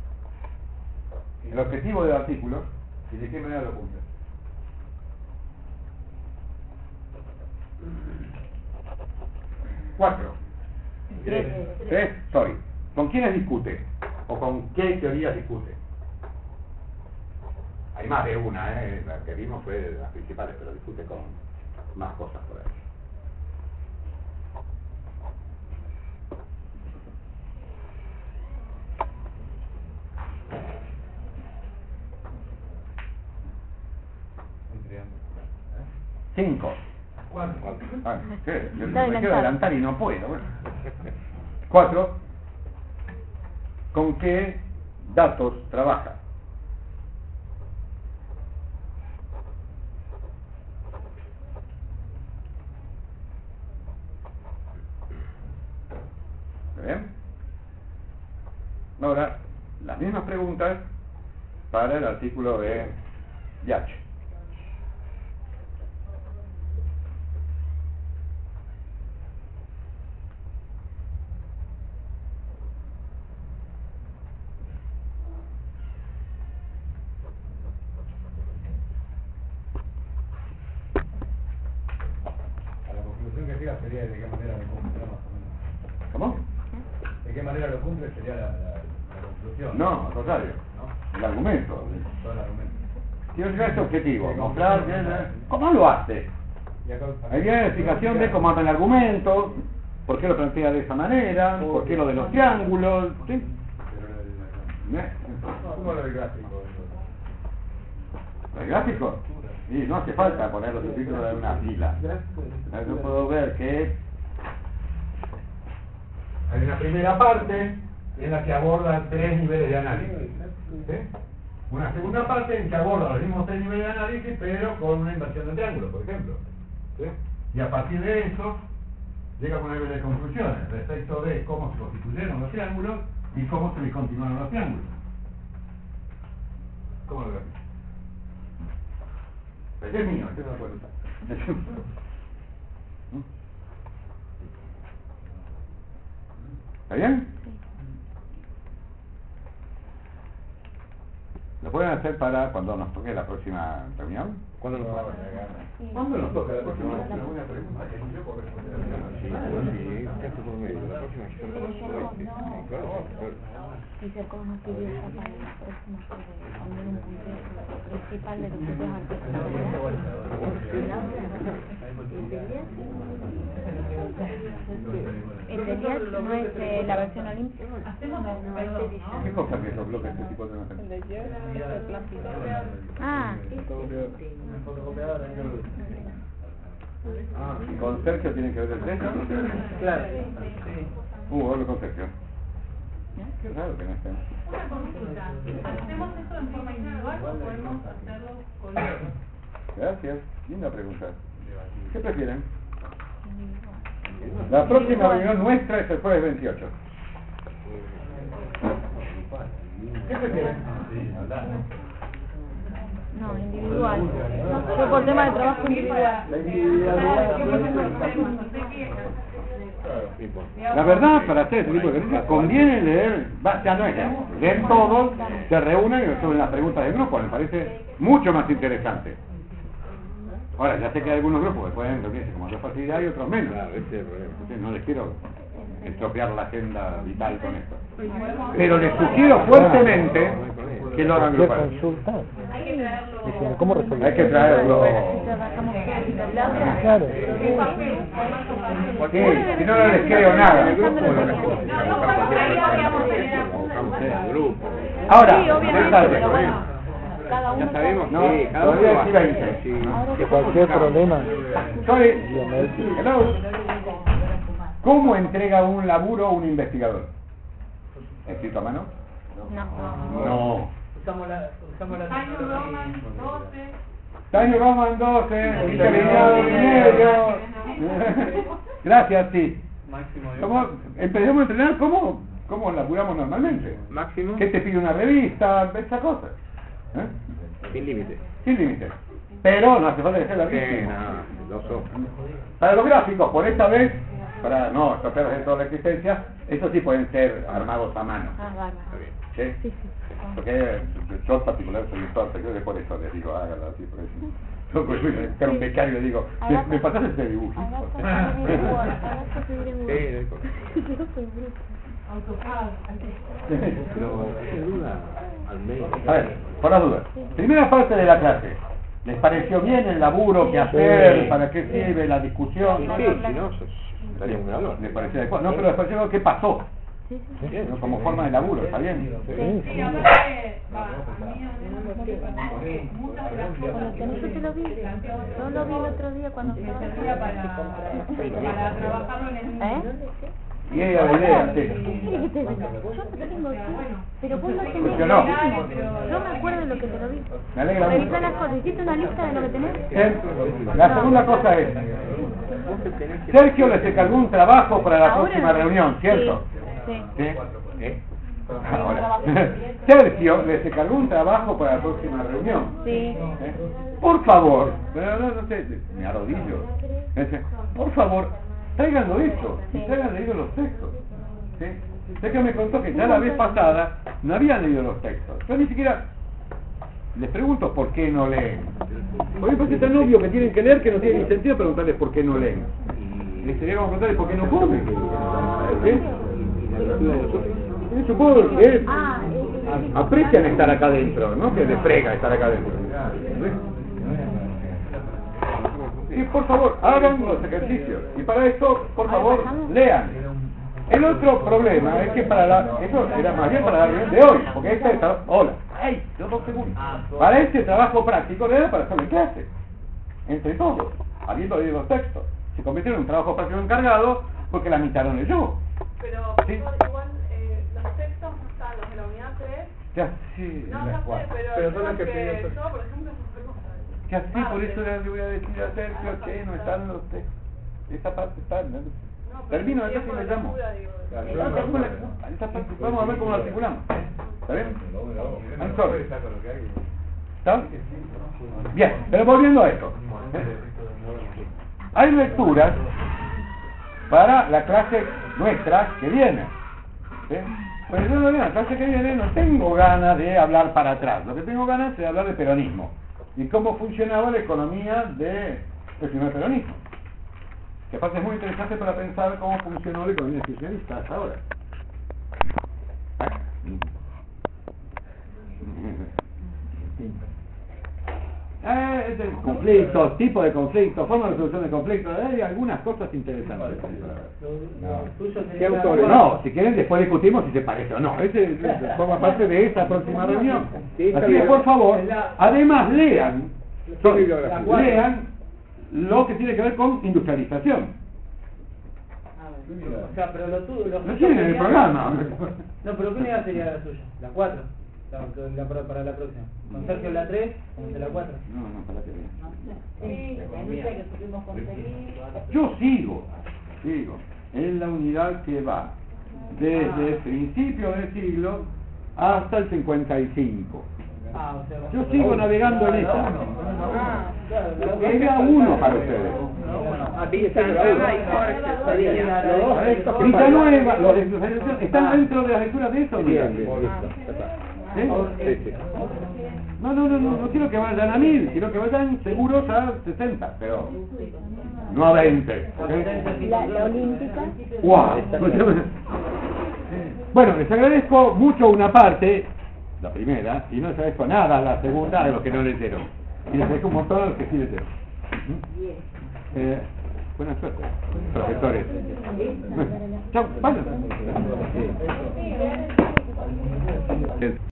el objetivo del artículo y de qué manera lo cumple? Cuatro. Tres. Tres, sorry. ¿Con quiénes discute? ¿O con qué teorías discute? Hay más de una, ¿eh? La que vimos fue de las principales, pero discute con más cosas por ahí. Cinco. Cuatro. Ah, ¿qué? Yo me quiero adelantar y no puedo. Bueno. Cuatro. ¿Con qué datos trabaja? ¿Bien? Ahora, las mismas preguntas para el artículo de Yach. Sería de qué manera lo cumple, más o menos. ¿Cómo? ¿De qué manera lo cumple? Sería la, la, la conclusión. No, al contrario. ¿No? El argumento. Todo el argumento. Tiene que este objetivo, mostrar que, cómo lo hace. Ahí viene la explicación de cómo hace el argumento, por qué lo plantea de esa manera, por qué lo de los triángulos. ¿Sí? ¿Cómo lo del gráfico? ¿El gráfico? Y no hace falta poner los subtítulos en una fila. Yo puedo ver que hay una primera parte en la que aborda tres niveles de análisis. ¿Sí? Una segunda parte en que aborda los mismos tres niveles de análisis, pero con una inversión de triángulo, por ejemplo. ¿Sí? Y a partir de eso, llega con una serie de conclusiones respecto de cómo se constituyeron los triángulos y cómo se les continuaron los triángulos. ¿Cómo lo ves? Este es mío, este no lo puedo usar. ¿Está bien? ¿Lo pueden hacer para cuando nos toque la próxima reunión? ¿Cuándo nos toca? ¿Cuándo nos toca la próxima reunión? Una pregunta que yo puedo responder. Sí, sí, esto por medio. La próxima Dice cómo escribir esa para la próxima poner un punto principal de los otros artículos. No es eh, la versión olímpica. ¿Qué cosa que los bloques de este tipo de Ah, Ah, ¿y con Sergio tiene que ver el texto? Claro. Uh, hablo con Sergio. Qué raro que no esté. Una consulta. ¿Hacemos esto en forma individual o podemos hacerlo con otros? Gracias. Linda pregunta. ¿Qué prefieren? La próxima reunión nuestra es el jueves veintiocho. ¿Qué prefieren? no, individual. Yo por tema de trabajo individual. La individualidad. La verdad, para hacer este tipo de ejercicios, conviene leer, va, ya no es leer todos, se reúnen y resuelven las preguntas del grupo, me parece mucho más interesante. Ahora, ya sé que hay algunos grupos que pueden reunirse con mayor facilidad y otros menos. Entonces, no les quiero estropear la agenda vital con esto. Pero les sugiero fuertemente que lo hagan grupal. ¿Cómo resolver? Hay que traerlo. Claro. Sí, si no, no les creo nada. Ahora, detalle. Ya sabemos, no, todavía hay veinte. Que cualquier problema. Sorry. Hello. ¿Cómo entrega un laburo un investigador? ¿Escrito a mano? No. No. Usamos la, usamos la Año Roman doce, Taño Goma en doce, Victoriano y medio. Gracias, sí. Máximo de ¿Cómo empecemos a entrenar? ¿Cómo, cómo laburamos normalmente? Máximo. ¿Qué te pide una revista? Esas cosas. ¿Eh? Sin límite. Sin límite. Pero no hace falta que sea Sí, larguísimo. no, dos hojas. Para los gráficos, por esta vez, para no estropear de toda la existencia, estos sí pueden ser armados a mano. Ah, bárbaro. ¿Sí? Sí, sí. Porque yo en particular soy un torpe, yo por eso les digo, háganlo así, por eso. Yo pues, soy un becario y digo, ¿me, me pasas este dibujito? A ver, por las dudas. Primera parte de la clase. ¿Les pareció bien el laburo que hacer? Sí. ¿Para qué sirve la discusión? Sí, si no, estaría un valor. ¿Les pareció adecuado? No, pero les pareció qué pasó. Sí, sí. Sí, ¿no? Como forma de laburo, ¿está bien? Sí, aparte, va, a mí al menos me parece que muchas de las cosas que Bueno, yo te lo vi. Yo lo vi el otro día cuando que estaba. servía para, para trabajarlo en el ¿Eh? Y ella la idea, sí. Sí, que te- yo te tengo aquí, pero vos no tenés Funcionó. Yo me acuerdo de lo que te lo vi. Me alegra Revisá mucho. las cosas, hiciste una lista de lo que tenés. Bien. La segunda cosa es, Sergio les encargó un trabajo para la Ahora. próxima reunión, ¿cierto? Sí. ¿Sí? ¿Eh? Ahora. Sergio les encargó un trabajo para la próxima reunión. Sí. ¿Eh? Por favor, pero no, no sé, me arrodillo. Ese, Por favor, tráiganlo eso, y traigan leído los textos. ¿Sí? Sé que me contó que ya la vez pasada no habían leído los textos. Yo ni siquiera les pregunto por qué no leen. Por ejemplo, es tan obvio que tienen que leer que no tiene ni sentido preguntarles por qué no leen. Les sería como preguntarles por qué no comen. ¿Sí? Yo supongo que Ah, aprecian estar acá adentro, no que les frega estar acá adentro. Y por favor, hagan los ejercicios. Y para eso, por favor, lean. El otro problema es que para la... Eso era más bien para la reunión de hoy, porque esta está... Hola. ¡Ey! Dos dos segundos. Para este trabajo práctico era para hacerlo en clase. Entre todos, habiendo leído los textos. Se convirtió en un trabajo práctico encargado porque la mitad lo leyó. Pero Sí. igual, igual, eh, los textos no están, los de la unidad tres. Ya sí, No, las ya sé, cuatro. pero, Pero el son tema las que es pidió que Sergio. yo, por ejemplo, Ya sí, por eso le voy a decir a Sergio que no están los textos. Esa parte está... ¿no? Termino, pero entonces el le llamo. lectura, digo. Esa parte- esa parte- Vamos a ver cómo lo articulamos. ¿Está bien? I'm sorry. ¿Está? Bien, pero volviendo a esto. Hay lecturas para la clase nuestra que viene. ¿Sí? Pero yo no en la clase que viene no tengo ganas de hablar para atrás. Lo que tengo ganas es de hablar de peronismo y cómo funcionaba la economía del primer peronismo. Que aparte es muy interesante para pensar cómo funcionó la economía socialista hasta ahora. Eh, es el conflicto, tipo de conflicto, forma de solución de conflicto, hay algunas cosas interesantes. ¿Qué autores? No, si quieren después discutimos si se parece o no. Ese ese forma parte de esta próxima reunión. Sí, está Así que bien. por favor, además lean, ¿Qué bibliografía? lean lo que tiene que ver con industrialización. O sea, pero lo tuyo... Lo No tienen en el programa. No, pero ¿qué unidad sería la suya? La cuatro. La, la, para, para la próxima. Con Sergio la tres, con la cuatro. No, no, para que vean. Sí, dice que supimos conseguir. Yo sigo, sigo, en la unidad que va desde el principio del siglo hasta el cincuenta y cinco. Ah, o sea... Yo sigo navegando en esa. Ah, claro. Era uno para ustedes. Ah, Vista Nueva y Jorge Padilla. Vista Nueva, los de industrialización, están dentro de las lecturas de esa unidad. Bien, bien, listo, ya está. ¿Sí? Sí, sí. No, no, no, no, no quiero que vayan a mil, quiero que vayan seguros a sesenta, pero no a veinte. ¿Ok? La, la olímpica. ¡Wow! Bueno, les agradezco mucho una parte, la primera, y no les agradezco nada la segunda de los que no leyeron. Y les agradezco un montón a los que sí leyeron. ¿Mm? Eh, buena suerte, profesores. Chao, vayan.